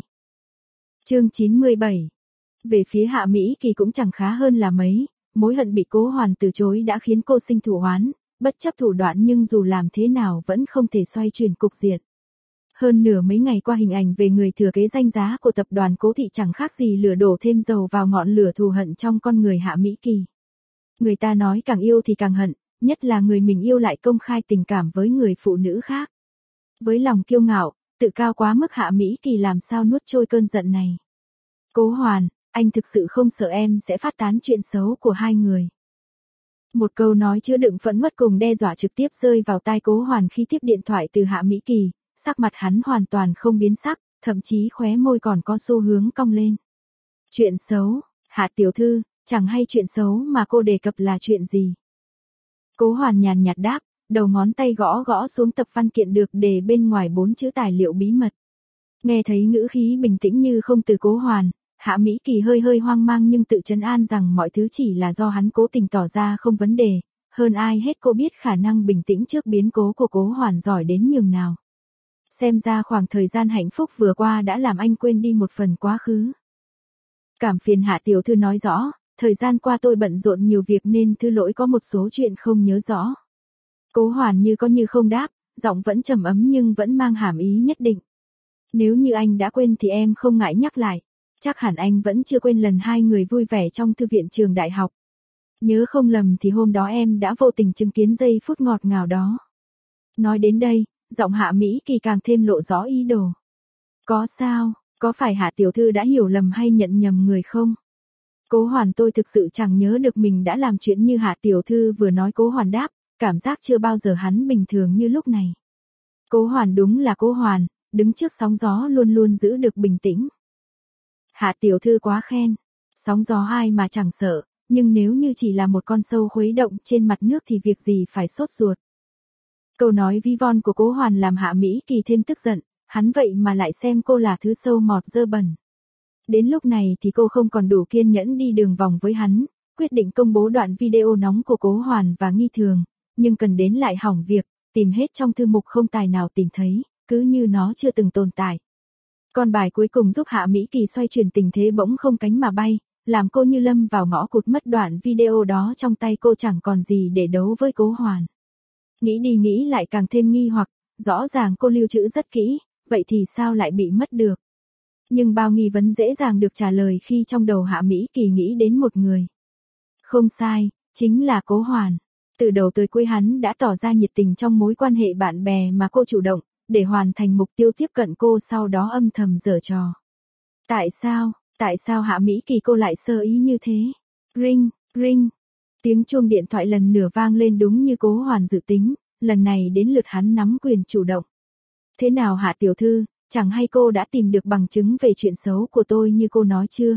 Chương chín mươi bảy. Về phía Hạ Mỹ Kỳ cũng chẳng khá hơn là mấy, mối hận bị Cố Hoàn từ chối đã khiến cô sinh thù oán, bất chấp thủ đoạn nhưng dù làm thế nào vẫn không thể xoay chuyển cục diện. Hơn nửa mấy ngày qua hình ảnh về người thừa kế danh giá của tập đoàn Cố thị chẳng khác gì lửa đổ thêm dầu vào ngọn lửa thù hận trong con người Hạ Mỹ Kỳ. Người ta nói càng yêu thì càng hận, nhất là người mình yêu lại công khai tình cảm với người phụ nữ khác. Với lòng kiêu ngạo, tự cao quá mức, Hạ Mỹ Kỳ làm sao nuốt trôi cơn giận này. Cố Hoàn, anh thực sự không sợ em sẽ phát tán chuyện xấu của hai người? Một câu nói chứa đựng phẫn uất cùng đe dọa trực tiếp rơi vào tai Cố Hoàn khi tiếp điện thoại từ Hạ Mỹ Kỳ, sắc mặt hắn hoàn toàn không biến sắc, thậm chí khóe môi còn có xu hướng cong lên. Chuyện xấu, Hạ tiểu thư, chẳng hay chuyện xấu mà cô đề cập là chuyện gì. Cố Hoàn nhàn nhạt đáp, đầu ngón tay gõ gõ xuống tập văn kiện được để bên ngoài bốn chữ tài liệu bí mật. Nghe thấy ngữ khí bình tĩnh như không từ Cố Hoàn, Hạ Mỹ Kỳ hơi hơi hoang mang nhưng tự trấn an rằng mọi thứ chỉ là do hắn cố tình tỏ ra không vấn đề, hơn ai hết cô biết khả năng bình tĩnh trước biến cố của Cố Hoàn giỏi đến nhường nào. Xem ra khoảng thời gian hạnh phúc vừa qua đã làm anh quên đi một phần quá khứ. Cảm phiền Hạ tiểu thư nói rõ, thời gian qua tôi bận rộn nhiều việc nên thư lỗi có một số chuyện không nhớ rõ. Cố Hoàn như có như không đáp, giọng vẫn trầm ấm nhưng vẫn mang hàm ý nhất định. Nếu như anh đã quên thì em không ngại nhắc lại, chắc hẳn anh vẫn chưa quên lần hai người vui vẻ trong thư viện trường đại học. Nhớ không lầm thì hôm đó em đã vô tình chứng kiến giây phút ngọt ngào đó. Nói đến đây, giọng Hạ Mỹ Kỳ càng thêm lộ rõ ý đồ. Có sao, có phải Hạ tiểu thư đã hiểu lầm hay nhận nhầm người không? Cố Hoàn tôi thực sự chẳng nhớ được mình đã làm chuyện như Hạ tiểu thư vừa nói. Cố Hoàn đáp, cảm giác chưa bao giờ hắn bình thường như lúc này. Cố Hoàn đúng là Cố Hoàn, đứng trước sóng gió luôn luôn giữ được bình tĩnh. Hạ tiểu thư quá khen, sóng gió ai mà chẳng sợ, nhưng nếu như chỉ là một con sâu khuấy động trên mặt nước thì việc gì phải sốt ruột. Câu nói ví von của Cố Hoàn làm Hạ Mỹ Kỳ thêm tức giận, hắn vậy mà lại xem cô là thứ sâu mọt dơ bẩn. Đến lúc này thì cô không còn đủ kiên nhẫn đi đường vòng với hắn, quyết định công bố đoạn video nóng của Cố Hoàn và Nghi Thường, nhưng cần đến lại hỏng việc, tìm hết trong thư mục không tài nào tìm thấy, cứ như nó chưa từng tồn tại. Con bài cuối cùng giúp Hạ Mỹ Kỳ xoay chuyển tình thế bỗng không cánh mà bay, làm cô như lâm vào ngõ cụt, mất đoạn video đó trong tay cô chẳng còn gì để đấu với Cố Hoàn. Nghĩ đi nghĩ lại càng thêm nghi hoặc, rõ ràng cô lưu trữ rất kỹ, vậy thì sao lại bị mất được? Nhưng bao nghi vấn dễ dàng được trả lời khi trong đầu Hạ Mỹ Kỳ nghĩ đến một người. Không sai, chính là Cố Hoàn. Từ đầu tới cuối hắn đã tỏ ra nhiệt tình trong mối quan hệ bạn bè mà cô chủ động, để hoàn thành mục tiêu tiếp cận cô, sau đó âm thầm giở trò. Tại sao, tại sao Hạ Mỹ Kỳ cô lại sơ ý như thế? Ring, ring. Tiếng chuông điện thoại lần nữa vang lên đúng như Cố Hoàn dự tính, lần này đến lượt hắn nắm quyền chủ động. Thế nào Hạ tiểu thư, chẳng hay cô đã tìm được bằng chứng về chuyện xấu của tôi như cô nói chưa?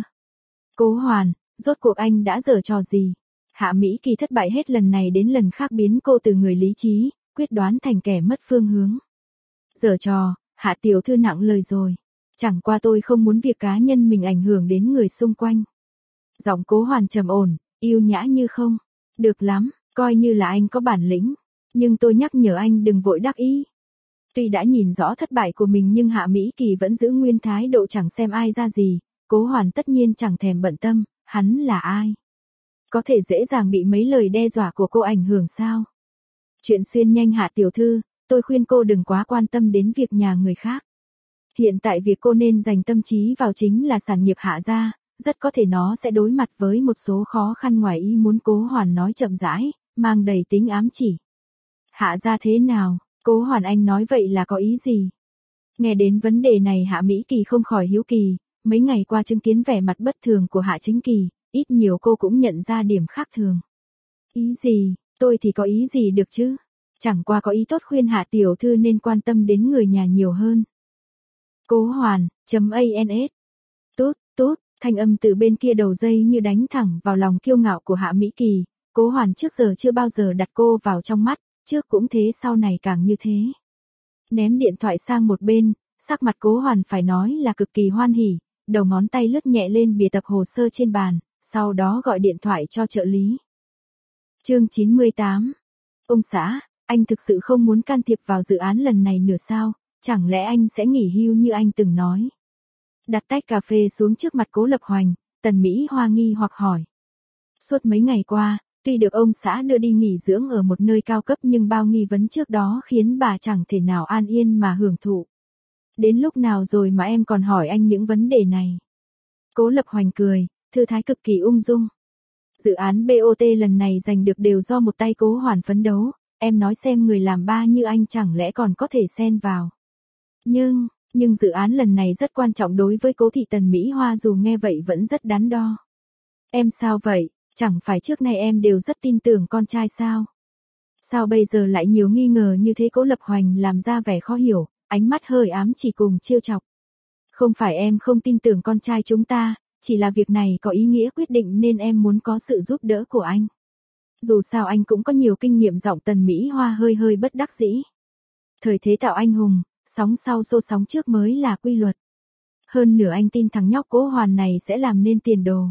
Cố Hoàn, rốt cuộc anh đã giở trò gì? Hạ Mỹ Kỳ thất bại hết lần này đến lần khác biến cô từ người lý trí, quyết đoán thành kẻ mất phương hướng. Giở trò, Hạ tiểu thư nặng lời rồi. Chẳng qua tôi không muốn việc cá nhân mình ảnh hưởng đến người xung quanh. Giọng Cố Hoàn trầm ổn, yêu nhã như không. Được lắm, coi như là anh có bản lĩnh. Nhưng tôi nhắc nhở anh đừng vội đắc ý. Tuy đã nhìn rõ thất bại của mình nhưng Hạ Mỹ Kỳ vẫn giữ nguyên thái độ chẳng xem ai ra gì. Cố Hoàn tất nhiên chẳng thèm bận tâm, hắn là ai? Có thể dễ dàng bị mấy lời đe dọa của cô ảnh hưởng sao? Chuyện xuyên nhanh Hạ tiểu thư, tôi khuyên cô đừng quá quan tâm đến việc nhà người khác. Hiện tại việc cô nên dành tâm trí vào chính là sản nghiệp Hạ gia, rất có thể nó sẽ đối mặt với một số khó khăn ngoài ý muốn. Cố Hoàn nói chậm rãi, mang đầy tính ám chỉ. Hạ gia thế nào? Cố Hoàn anh nói vậy là có ý gì? Nghe đến vấn đề này Hạ Mỹ Kỳ không khỏi hiếu kỳ, mấy ngày qua chứng kiến vẻ mặt bất thường của Hạ Chính Kỳ, ít nhiều cô cũng nhận ra điểm khác thường. Ý gì? Tôi thì có ý gì được chứ? Chẳng qua có ý tốt khuyên Hạ tiểu thư nên quan tâm đến người nhà nhiều hơn. Cố Hoàn, chấm ans. Tút, tút, thanh âm từ bên kia đầu dây như đánh thẳng vào lòng kiêu ngạo của Hạ Mỹ Kỳ. Cố Hoàn trước giờ chưa bao giờ đặt cô vào trong mắt, trước cũng thế sau này càng như thế. Ném điện thoại sang một bên, sắc mặt Cố Hoàn phải nói là cực kỳ hoan hỉ, đầu ngón tay lướt nhẹ lên bìa tập hồ sơ trên bàn, sau đó gọi điện thoại cho trợ lý. Chương chín mươi tám. Ông xã, anh thực sự không muốn can thiệp vào dự án lần này nữa sao? Chẳng lẽ anh sẽ nghỉ hưu như anh từng nói? Đặt tách cà phê xuống trước mặt Cố Lập Hoành, Tần Mỹ Hoa nghi hoặc hỏi. Suốt mấy ngày qua, tuy được ông xã đưa đi nghỉ dưỡng ở một nơi cao cấp nhưng bao nghi vấn trước đó khiến bà chẳng thể nào an yên mà hưởng thụ. Đến lúc nào rồi mà em còn hỏi anh những vấn đề này? Cố Lập Hoành cười, thư thái cực kỳ ung dung. Dự án bê o tê lần này giành được đều do một tay Cố Hoàn phấn đấu, em nói xem người làm ba như anh chẳng lẽ còn có thể xen vào. Nhưng, nhưng dự án lần này rất quan trọng đối với Cố thị. Tần Mỹ Hoa dù nghe vậy vẫn rất đắn đo. Em sao vậy, chẳng phải trước nay em đều rất tin tưởng con trai sao? Sao bây giờ lại nhiều nghi ngờ như thế? Cố Lập Hoành làm ra vẻ khó hiểu, ánh mắt hơi ám chỉ cùng trêu chọc. Không phải em không tin tưởng con trai chúng ta, chỉ là việc này có ý nghĩa quyết định nên em muốn có sự giúp đỡ của anh. Dù sao anh cũng có nhiều kinh nghiệm. Giọng Tần Mỹ Hoa hơi hơi bất đắc dĩ. Thời thế tạo anh hùng, sóng sau xô sóng trước mới là quy luật. Hơn nữa anh tin thằng nhóc Cố Hoàn này sẽ làm nên tiền đồ.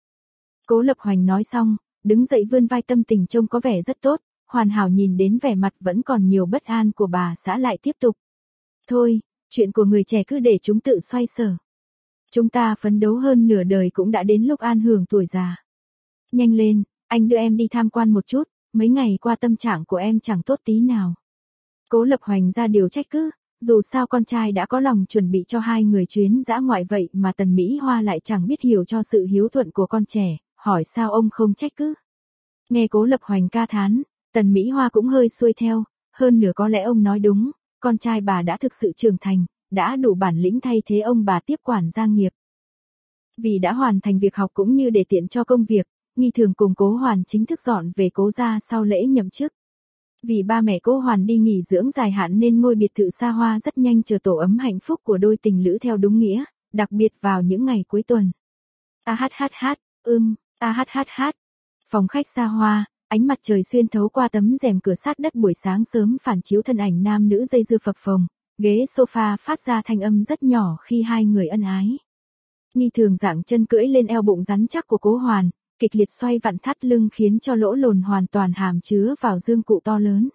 Cố Lập Hoành nói xong, đứng dậy vươn vai, tâm tình trông có vẻ rất tốt. Hoàn Hảo nhìn đến vẻ mặt vẫn còn nhiều bất an của bà xã lại tiếp tục. Thôi, chuyện của người trẻ cứ để chúng tự xoay sở. Chúng ta phấn đấu hơn nửa đời cũng đã đến lúc an hưởng tuổi già. Nhanh lên, anh đưa em đi tham quan một chút, mấy ngày qua tâm trạng của em chẳng tốt tí nào. Cố Lập Hoành ra điều trách cứ, dù sao con trai đã có lòng chuẩn bị cho hai người chuyến dã ngoại vậy mà Tần Mỹ Hoa lại chẳng biết hiểu cho sự hiếu thuận của con trẻ, hỏi sao ông không trách cứ. Nghe Cố Lập Hoành ca thán, Tần Mỹ Hoa cũng hơi xuôi theo, hơn nửa có lẽ ông nói đúng, con trai bà đã thực sự trưởng thành, đã đủ bản lĩnh thay thế ông bà tiếp quản gia nghiệp. Vì đã hoàn thành việc học cũng như để tiện cho công việc, Nghi Thường cùng Cố Hoàn chính thức dọn về Cố gia sau lễ nhậm chức. Vì ba mẹ Cố Hoàn đi nghỉ dưỡng dài hạn nên ngôi biệt thự xa hoa rất nhanh chờ tổ ấm hạnh phúc của đôi tình lữ theo đúng nghĩa, đặc biệt vào những ngày cuối tuần. A hát hát hát, ưm, a hát hát hát. Phòng khách xa hoa, ánh mặt trời xuyên thấu qua tấm rèm cửa sát đất buổi sáng sớm phản chiếu thân ảnh nam nữ dây dưa phập phồng, ghế sofa phát ra thanh âm rất nhỏ khi hai người ân ái. Nghi Thường dạng chân cưỡi lên eo bụng rắn chắc của Cố Hoàn, kịch liệt xoay vặn thắt lưng khiến cho lỗ lồn hoàn toàn hàm chứa vào dương cụ to lớn.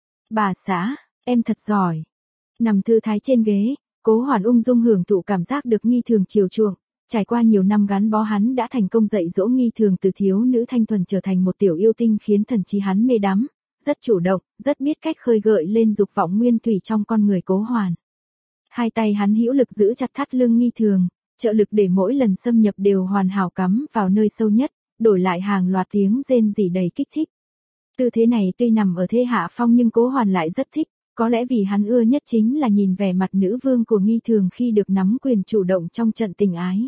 Bà xã, em thật giỏi. Nằm thư thái trên ghế, Cố Hoàn ung dung hưởng thụ cảm giác được Nghi Thường chiều chuộng. Trải qua nhiều năm gắn bó hắn đã thành công dạy dỗ Nghi Thường từ thiếu nữ thanh thuần trở thành một tiểu yêu tinh khiến thần trí hắn mê đắm, rất chủ động, rất biết cách khơi gợi lên dục vọng nguyên thủy trong con người Cố Hoàn. Hai tay hắn hữu lực giữ chặt thắt lưng Nghi Thường, trợ lực để mỗi lần xâm nhập đều hoàn hảo cắm vào nơi sâu nhất, đổi lại hàng loạt tiếng rên rỉ đầy kích thích. Tư thế này tuy nằm ở thế hạ phong nhưng Cố Hoàn lại rất thích, có lẽ vì hắn ưa nhất chính là nhìn vẻ mặt nữ vương của Nghi Thường khi được nắm quyền chủ động trong trận tình ái.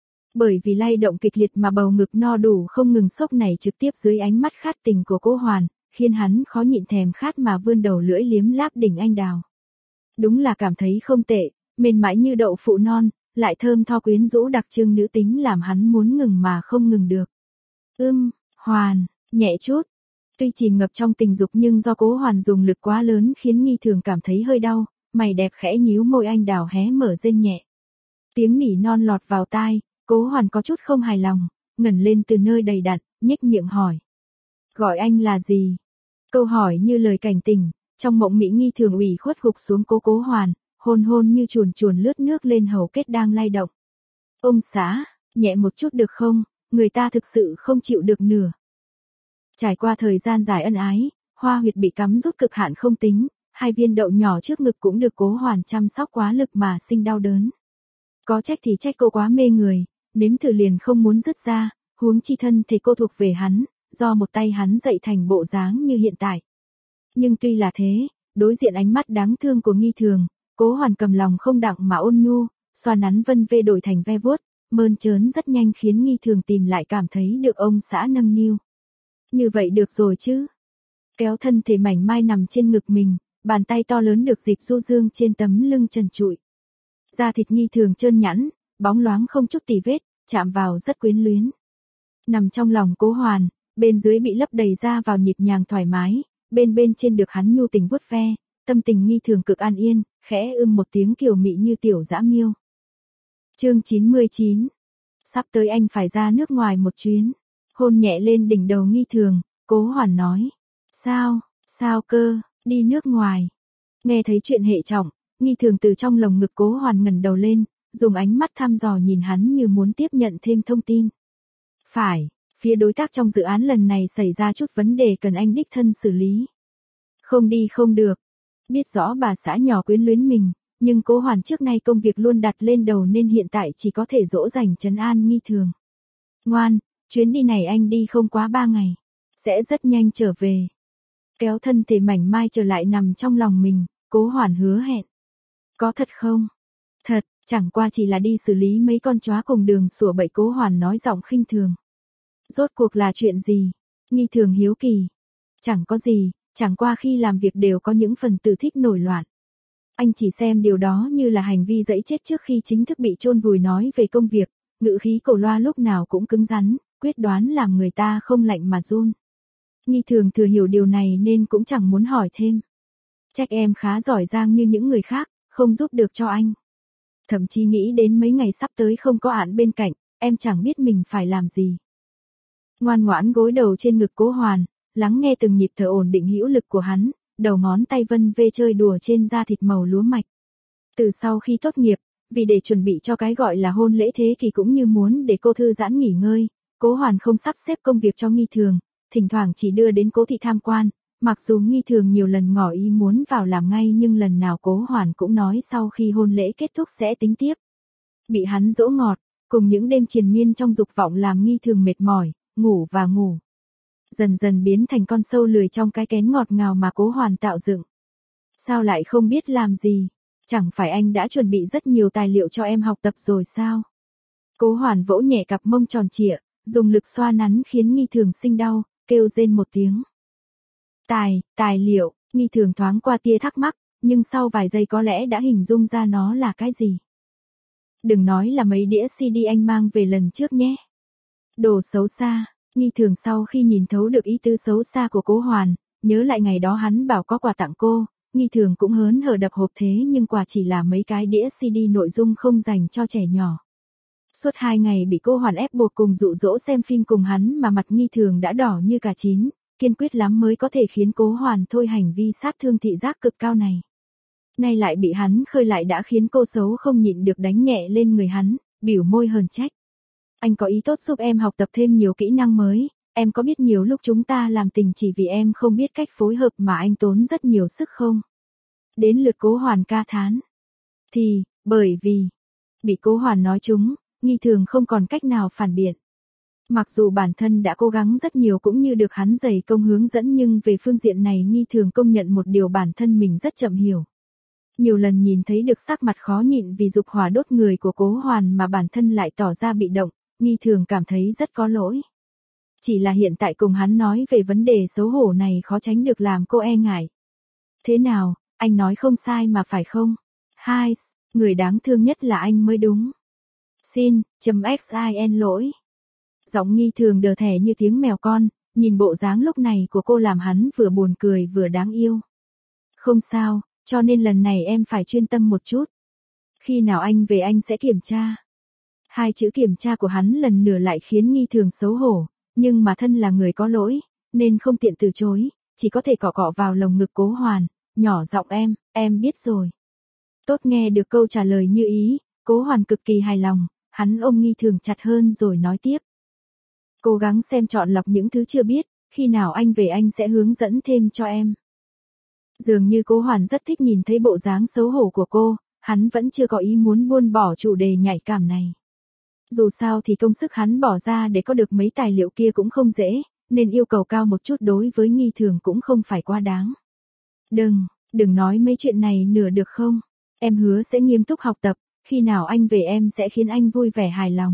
Bởi vì lay động kịch liệt mà bầu ngực no đủ không ngừng xốc này trực tiếp dưới ánh mắt khát tình của Cố Hoàn, khiến hắn khó nhịn thèm khát mà vươn đầu lưỡi liếm láp đỉnh anh đào. Đúng là cảm thấy không tệ, mềm mại như đậu phụ non, lại thơm tho quyến rũ đặc trưng nữ tính làm hắn muốn ngừng mà không ngừng được. Ưm, Hoàn, nhẹ chút. Tuy chìm ngập trong tình dục nhưng do Cố Hoàn dùng lực quá lớn khiến Nghi Thường cảm thấy hơi đau, mày đẹp khẽ nhíu môi anh đào hé mở rên nhẹ. Tiếng nỉ non lọt vào tai, Cố Hoàn có chút không hài lòng, ngẩng lên từ nơi đầy đặn, nhếch miệng hỏi. Gọi anh là gì? Câu hỏi như lời cảnh tỉnh, trong mộng mỹ Nghi Thường ủy khuất gục xuống cố Cố Hoàn, hôn hôn như chuồn chuồn lướt nước lên hầu kết đang lay động. Ông xã, nhẹ một chút được không, người ta thực sự không chịu được nửa. Trải qua thời gian dài ân ái, hoa huyệt bị cắm rút cực hạn không tính, hai viên đậu nhỏ trước ngực cũng được Cố Hoàn chăm sóc quá lực mà sinh đau đớn. Có trách thì trách cô quá mê người, nếm thử liền không muốn dứt ra, huống chi thân thể cô thuộc về hắn, do một tay hắn dạy thành bộ dáng như hiện tại. Nhưng tuy là thế, đối diện ánh mắt đáng thương của Nghi Thường, Cố Hoàn cầm lòng không đặng mà ôn nhu, xoa nắn vân vê đổi thành ve vuốt, mơn trớn rất nhanh khiến Nghi Thường tìm lại cảm thấy được ông xã nâng niu. Như vậy được rồi chứ. Kéo thân thể mảnh mai nằm trên ngực mình, bàn tay to lớn được dịp du dương trên tấm lưng trần trụi. Da thịt Nghi Thường trơn nhẵn, bóng loáng không chút tì vết, chạm vào rất quyến luyến. Nằm trong lòng Cố Hoàn, bên dưới bị lấp đầy ra vào nhịp nhàng thoải mái, bên bên trên được hắn nhu tình vuốt ve, tâm tình Nghi Thường cực an yên, khẽ ưm một tiếng kiều mị như tiểu dã miêu. Chương chín mươi chín. Sắp tới anh phải ra nước ngoài một chuyến. Hôn nhẹ lên đỉnh đầu Nghi Thường, Cố Hoàn nói. Sao, sao cơ, đi nước ngoài. Nghe thấy chuyện hệ trọng, Nghi Thường từ trong lồng ngực Cố Hoàn ngẩng đầu lên, dùng ánh mắt thăm dò nhìn hắn như muốn tiếp nhận thêm thông tin. Phải, phía đối tác trong dự án lần này xảy ra chút vấn đề cần anh đích thân xử lý. Không đi không được. Biết rõ bà xã nhỏ quyến luyến mình, nhưng Cố Hoàn trước nay công việc luôn đặt lên đầu nên hiện tại chỉ có thể dỗ dành trấn an Nghi Thường. Ngoan, chuyến đi này anh đi không quá ba ngày, sẽ rất nhanh trở về. Kéo thân thể mảnh mai trở lại nằm trong lòng mình, Cố Hoàn hứa hẹn. Có thật không? Thật, chẳng qua chỉ là đi xử lý mấy con chó cùng đường sủa bậy, Cố Hoàn nói giọng khinh thường. Rốt cuộc là chuyện gì? Nghi Thường hiếu kỳ. Chẳng có gì, chẳng qua khi làm việc đều có những phần tử thích nổi loạn. Anh chỉ xem điều đó như là hành vi dẫy chết trước khi chính thức bị chôn vùi. Nói về công việc, ngữ khí cổ loa lúc nào cũng cứng rắn, quyết đoán làm người ta không lạnh mà run. Nghi Thường thừa hiểu điều này nên cũng chẳng muốn hỏi thêm. Trách em khá giỏi giang như những người khác, không giúp được cho anh. Thậm chí nghĩ đến mấy ngày sắp tới không có Ản bên cạnh, em chẳng biết mình phải làm gì. Ngoan ngoãn gối đầu trên ngực Cố Hoàn, lắng nghe từng nhịp thở ổn định hữu lực của hắn, đầu ngón tay vân vê chơi đùa trên da thịt màu lúa mạch. Từ sau khi tốt nghiệp, vì để chuẩn bị cho cái gọi là hôn lễ thế kỷ cũng như muốn để cô thư giãn nghỉ ngơi, Cố Hoàn không sắp xếp công việc cho Nghi Thường, thỉnh thoảng chỉ đưa đến Cố thị tham quan, mặc dù Nghi Thường nhiều lần ngỏ ý muốn vào làm ngay nhưng lần nào Cố Hoàn cũng nói sau khi hôn lễ kết thúc sẽ tính tiếp. Bị hắn dỗ ngọt, cùng những đêm triền miên trong dục vọng làm Nghi Thường mệt mỏi, ngủ và ngủ. Dần dần biến thành con sâu lười trong cái kén ngọt ngào mà Cố Hoàn tạo dựng. Sao lại không biết làm gì? Chẳng phải anh đã chuẩn bị rất nhiều tài liệu cho em học tập rồi sao? Cố Hoàn vỗ nhẹ cặp mông tròn trịa, dùng lực xoa nắn khiến Nghi Thường sinh đau, kêu rên một tiếng. Tài, tài liệu, Nghi Thường thoáng qua tia thắc mắc, nhưng sau vài giây có lẽ đã hình dung ra nó là cái gì. Đừng nói là mấy đĩa xê đê anh mang về lần trước nhé. Đồ xấu xa, Nghi Thường sau khi nhìn thấu được ý tứ xấu xa của Cố Hoàn, nhớ lại ngày đó hắn bảo có quà tặng cô, Nghi Thường cũng hớn hở đập hộp thế nhưng quà chỉ là mấy cái đĩa xê đê nội dung không dành cho trẻ nhỏ. Suốt hai ngày bị cô Hoàn ép buộc cùng dụ dỗ xem phim cùng hắn mà mặt Nghi Thường đã đỏ như cà chín, kiên quyết lắm mới có thể khiến Cố Hoàn thôi hành vi sát thương thị giác cực cao này. Nay lại bị hắn khơi lại đã khiến cô xấu không nhịn được đánh nhẹ lên người hắn, bỉu môi hờn trách. Anh có ý tốt giúp em học tập thêm nhiều kỹ năng mới, em có biết nhiều lúc chúng ta làm tình chỉ vì em không biết cách phối hợp mà anh tốn rất nhiều sức không? Đến lượt Cố Hoàn ca thán. Thì, bởi vì, bị Cố Hoàn nói trúng, Nghi Thường không còn cách nào phản biện. Mặc dù bản thân đã cố gắng rất nhiều cũng như được hắn dày công hướng dẫn nhưng về phương diện này Nghi Thường công nhận một điều bản thân mình rất chậm hiểu. Nhiều lần nhìn thấy được sắc mặt khó nhịn vì dục hỏa đốt người của Cố Hoàn mà bản thân lại tỏ ra bị động, Nghi Thường cảm thấy rất có lỗi. Chỉ là hiện tại cùng hắn nói về vấn đề xấu hổ này khó tránh được làm cô e ngại. Thế nào, anh nói không sai mà phải không? Hai, người đáng thương nhất là anh mới đúng. Xin, chấm xin lỗi. Giọng Nghi Thường đờ thẻ như tiếng mèo con, nhìn bộ dáng lúc này của cô làm hắn vừa buồn cười vừa đáng yêu. Không sao, cho nên lần này em phải chuyên tâm một chút. Khi nào anh về anh sẽ kiểm tra. Hai chữ kiểm tra của hắn lần nửa lại khiến Nghi Thường xấu hổ, nhưng mà thân là người có lỗi, nên không tiện từ chối, chỉ có thể cọ cọ vào lồng ngực Cố Hoàn, nhỏ giọng em, em biết rồi. Tốt nghe được câu trả lời như ý, Cố Hoàn cực kỳ hài lòng, hắn ôm Nghi Thường chặt hơn rồi nói tiếp. Cố gắng xem chọn lọc những thứ chưa biết, khi nào anh về anh sẽ hướng dẫn thêm cho em. Dường như Cố Hoàn rất thích nhìn thấy bộ dáng xấu hổ của cô, hắn vẫn chưa có ý muốn buông bỏ chủ đề nhạy cảm này. Dù sao thì công sức hắn bỏ ra để có được mấy tài liệu kia cũng không dễ, nên yêu cầu cao một chút đối với Nghi Thường cũng không phải quá đáng. Đừng, đừng nói mấy chuyện này nửa được không? Em hứa sẽ nghiêm túc học tập, khi nào anh về em sẽ khiến anh vui vẻ hài lòng.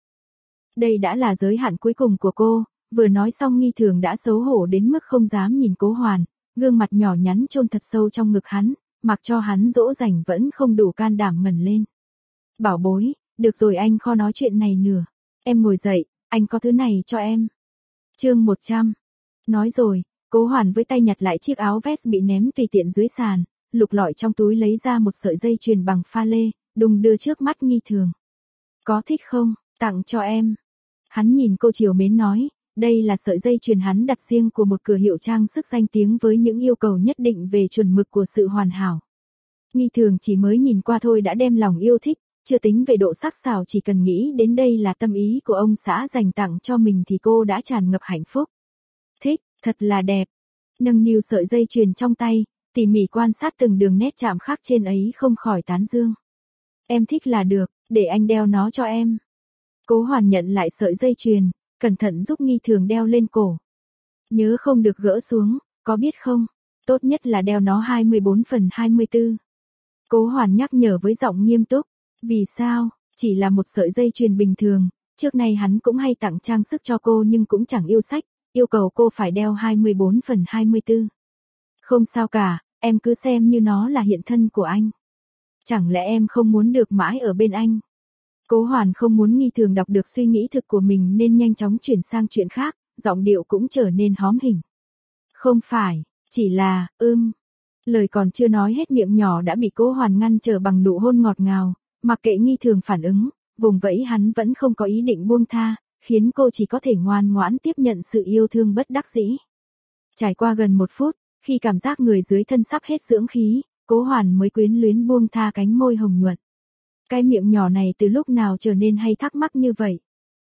Đây đã là giới hạn cuối cùng của cô, vừa nói xong Nghi Thường đã xấu hổ đến mức không dám nhìn Cố Hoàn, gương mặt nhỏ nhắn chôn thật sâu trong ngực hắn, mặc cho hắn dỗ dành vẫn không đủ can đảm ngẩng lên. Bảo bối, được rồi anh khó nói chuyện này nữa. Em ngồi dậy, anh có thứ này cho em. Chương một trăm. Nói rồi, Cố Hoàn với tay nhặt lại chiếc áo vest bị ném tùy tiện dưới sàn, lục lọi trong túi lấy ra một sợi dây chuyền bằng pha lê, đùng đưa trước mắt Nghi Thường. Có thích không, tặng cho em. Hắn nhìn cô chiều mến nói, đây là sợi dây chuyền hắn đặt riêng của một cửa hiệu trang sức danh tiếng với những yêu cầu nhất định về chuẩn mực của sự hoàn hảo. Nghi Thường chỉ mới nhìn qua thôi đã đem lòng yêu thích, chưa tính về độ sắc sảo, chỉ cần nghĩ đến đây là tâm ý của ông xã dành tặng cho mình thì cô đã tràn ngập hạnh phúc. Thích, thật là đẹp. Nâng niu sợi dây chuyền trong tay, tỉ mỉ quan sát từng đường nét chạm khắc trên ấy không khỏi tán dương. Em thích là được, để anh đeo nó cho em. Cố Hoàn nhận lại sợi dây chuyền, cẩn thận giúp Nghi Thường đeo lên cổ. Nhớ không được gỡ xuống, có biết không? Tốt nhất là đeo nó hai mươi bốn phần hai mươi tư. Cố Hoàn nhắc nhở với giọng nghiêm túc. Vì sao? Chỉ là một sợi dây chuyền bình thường, trước nay hắn cũng hay tặng trang sức cho cô nhưng cũng chẳng yêu sách, yêu cầu cô phải đeo hai mươi bốn phần hai mươi tư. Không sao cả, em cứ xem như nó là hiện thân của anh. Chẳng lẽ em không muốn được mãi ở bên anh? Cố Hoàn không muốn Nghi Thường đọc được suy nghĩ thực của mình nên nhanh chóng chuyển sang chuyện khác, giọng điệu cũng trở nên hóm hỉnh. Không phải, chỉ là, ưm. Lời còn chưa nói hết miệng nhỏ đã bị Cố Hoàn ngăn trở bằng nụ hôn ngọt ngào, mặc kệ Nghi Thường phản ứng, vùng vẫy hắn vẫn không có ý định buông tha, khiến cô chỉ có thể ngoan ngoãn tiếp nhận sự yêu thương bất đắc dĩ. Trải qua gần một phút, khi cảm giác người dưới thân sắp hết dưỡng khí, Cố Hoàn mới quyến luyến buông tha cánh môi hồng nhuận. Cái miệng nhỏ này từ lúc nào trở nên hay thắc mắc như vậy?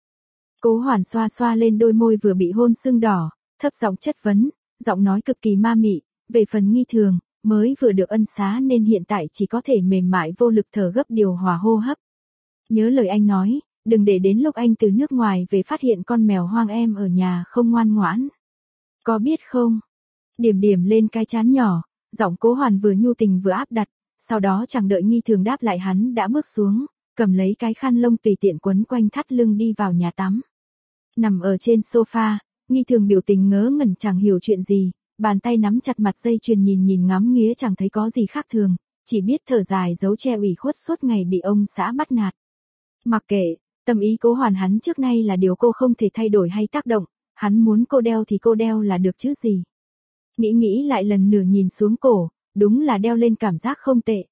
Cố Hoàn xoa xoa lên đôi môi vừa bị hôn sưng đỏ, thấp giọng chất vấn, giọng nói cực kỳ ma mị, về phần Nghi Thường, mới vừa được ân xá nên hiện tại chỉ có thể mềm mại vô lực thở gấp điều hòa hô hấp. Nhớ lời anh nói, đừng để đến lúc anh từ nước ngoài về phát hiện con mèo hoang em ở nhà không ngoan ngoãn. Có biết không? Điểm điểm lên cái trán nhỏ, giọng Cố Hoàn vừa nhu tình vừa áp đặt, sau đó chẳng đợi Nghi Thường đáp lại hắn đã bước xuống, cầm lấy cái khăn lông tùy tiện quấn quanh thắt lưng đi vào nhà tắm. Nằm ở trên sofa, Nghi Thường biểu tình ngớ ngẩn chẳng hiểu chuyện gì, bàn tay nắm chặt mặt dây chuyền nhìn nhìn ngắm nghía chẳng thấy có gì khác thường, chỉ biết thở dài giấu che ủy khuất suốt ngày bị ông xã bắt nạt. Mặc kệ, tâm ý Cố Hoàn hắn trước nay là điều cô không thể thay đổi hay tác động, hắn muốn cô đeo thì cô đeo là được chứ gì. Nghĩ nghĩ lại lần nửa nhìn xuống cổ, đúng là đeo lên cảm giác không tệ.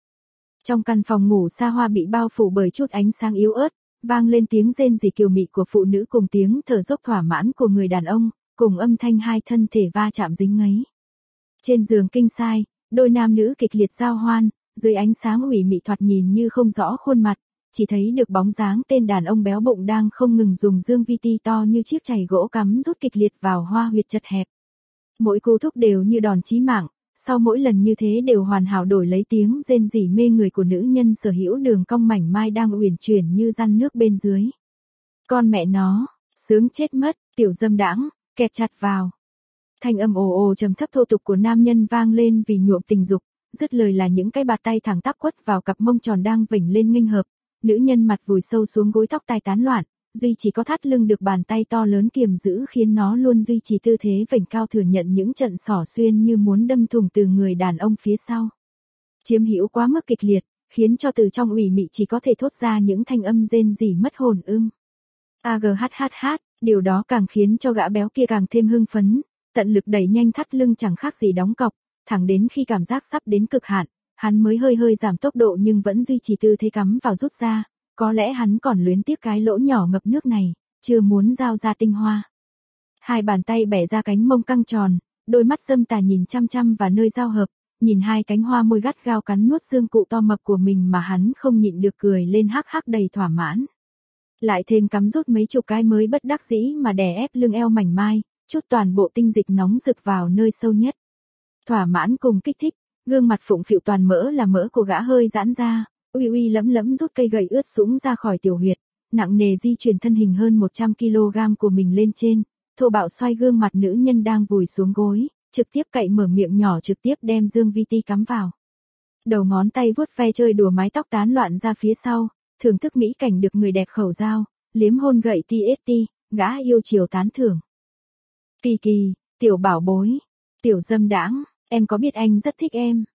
Trong căn phòng ngủ xa hoa bị bao phủ bởi chút ánh sáng yếu ớt, vang lên tiếng rên rỉ kiều mị của phụ nữ cùng tiếng thở dốc thỏa mãn của người đàn ông, cùng âm thanh hai thân thể va chạm dính ngấy. Trên giường king size, đôi nam nữ kịch liệt giao hoan, dưới ánh sáng ủy mị thoạt nhìn như không rõ khuôn mặt, chỉ thấy được bóng dáng tên đàn ông béo bụng đang không ngừng dùng dương vi ti to như chiếc chày gỗ cắm rút kịch liệt vào hoa huyệt chật hẹp. Mỗi cú thúc đều như đòn chí mạng, sau mỗi lần như thế đều hoàn hảo đổi lấy tiếng rên rỉ mê người của nữ nhân sở hữu đường cong mảnh mai đang uyển chuyển như răn nước bên dưới. Con mẹ nó, sướng chết mất, tiểu dâm đãng, kẹp chặt vào. Thanh âm ồ ồ trầm thấp thô tục của nam nhân vang lên vì nhuộm tình dục, dứt lời là những cái bạt tay thẳng tắp quất vào cặp mông tròn đang vểnh lên nghênh hợp. Nữ nhân mặt vùi sâu xuống gối tóc tai tán loạn, duy chỉ có thắt lưng được bàn tay to lớn kiềm giữ khiến nó luôn duy trì tư thế vểnh cao thừa nhận những trận xỏ xuyên như muốn đâm thủng từ người đàn ông phía sau. Chiếm hữu quá mức kịch liệt, khiến cho từ trong ủy mị chỉ có thể thốt ra những thanh âm rên rỉ mất hồn ưm. Aghahaha, điều đó càng khiến cho gã béo kia càng thêm hưng phấn, tận lực đẩy nhanh thắt lưng chẳng khác gì đóng cọc, thẳng đến khi cảm giác sắp đến cực hạn, hắn mới hơi hơi giảm tốc độ nhưng vẫn duy trì tư thế cắm vào rút ra, có lẽ hắn còn luyến tiếc cái lỗ nhỏ ngập nước này, chưa muốn giao ra tinh hoa. Hai bàn tay bẻ ra cánh mông căng tròn, đôi mắt dâm tà nhìn chăm chăm vào nơi giao hợp, nhìn hai cánh hoa môi gắt gao cắn nuốt dương cụ to mập của mình mà hắn không nhịn được cười lên hắc hắc đầy thỏa mãn. Lại thêm cắm rút mấy chục cái mới bất đắc dĩ mà đè ép lưng eo mảnh mai, chút toàn bộ tinh dịch nóng rực vào nơi sâu nhất. Thỏa mãn cùng kích thích, gương mặt phụng phịu toàn mỡ là mỡ của gã hơi giãn ra, uy uy lấm lấm rút cây gậy ướt sũng ra khỏi tiểu huyệt, nặng nề di chuyển thân hình hơn một trăm ki lô gam của mình lên trên, thô bạo xoay gương mặt nữ nhân đang vùi xuống gối, trực tiếp cậy mở miệng nhỏ trực tiếp đem dương vi ti cắm vào. Đầu ngón tay vuốt ve chơi đùa mái tóc tán loạn ra phía sau, thưởng thức mỹ cảnh được người đẹp khẩu giao, liếm hôn gậy tê ét tê, gã yêu chiều tán thưởng. Kỳ kỳ, tiểu bảo bối, tiểu dâm đãng, em có biết anh rất thích em.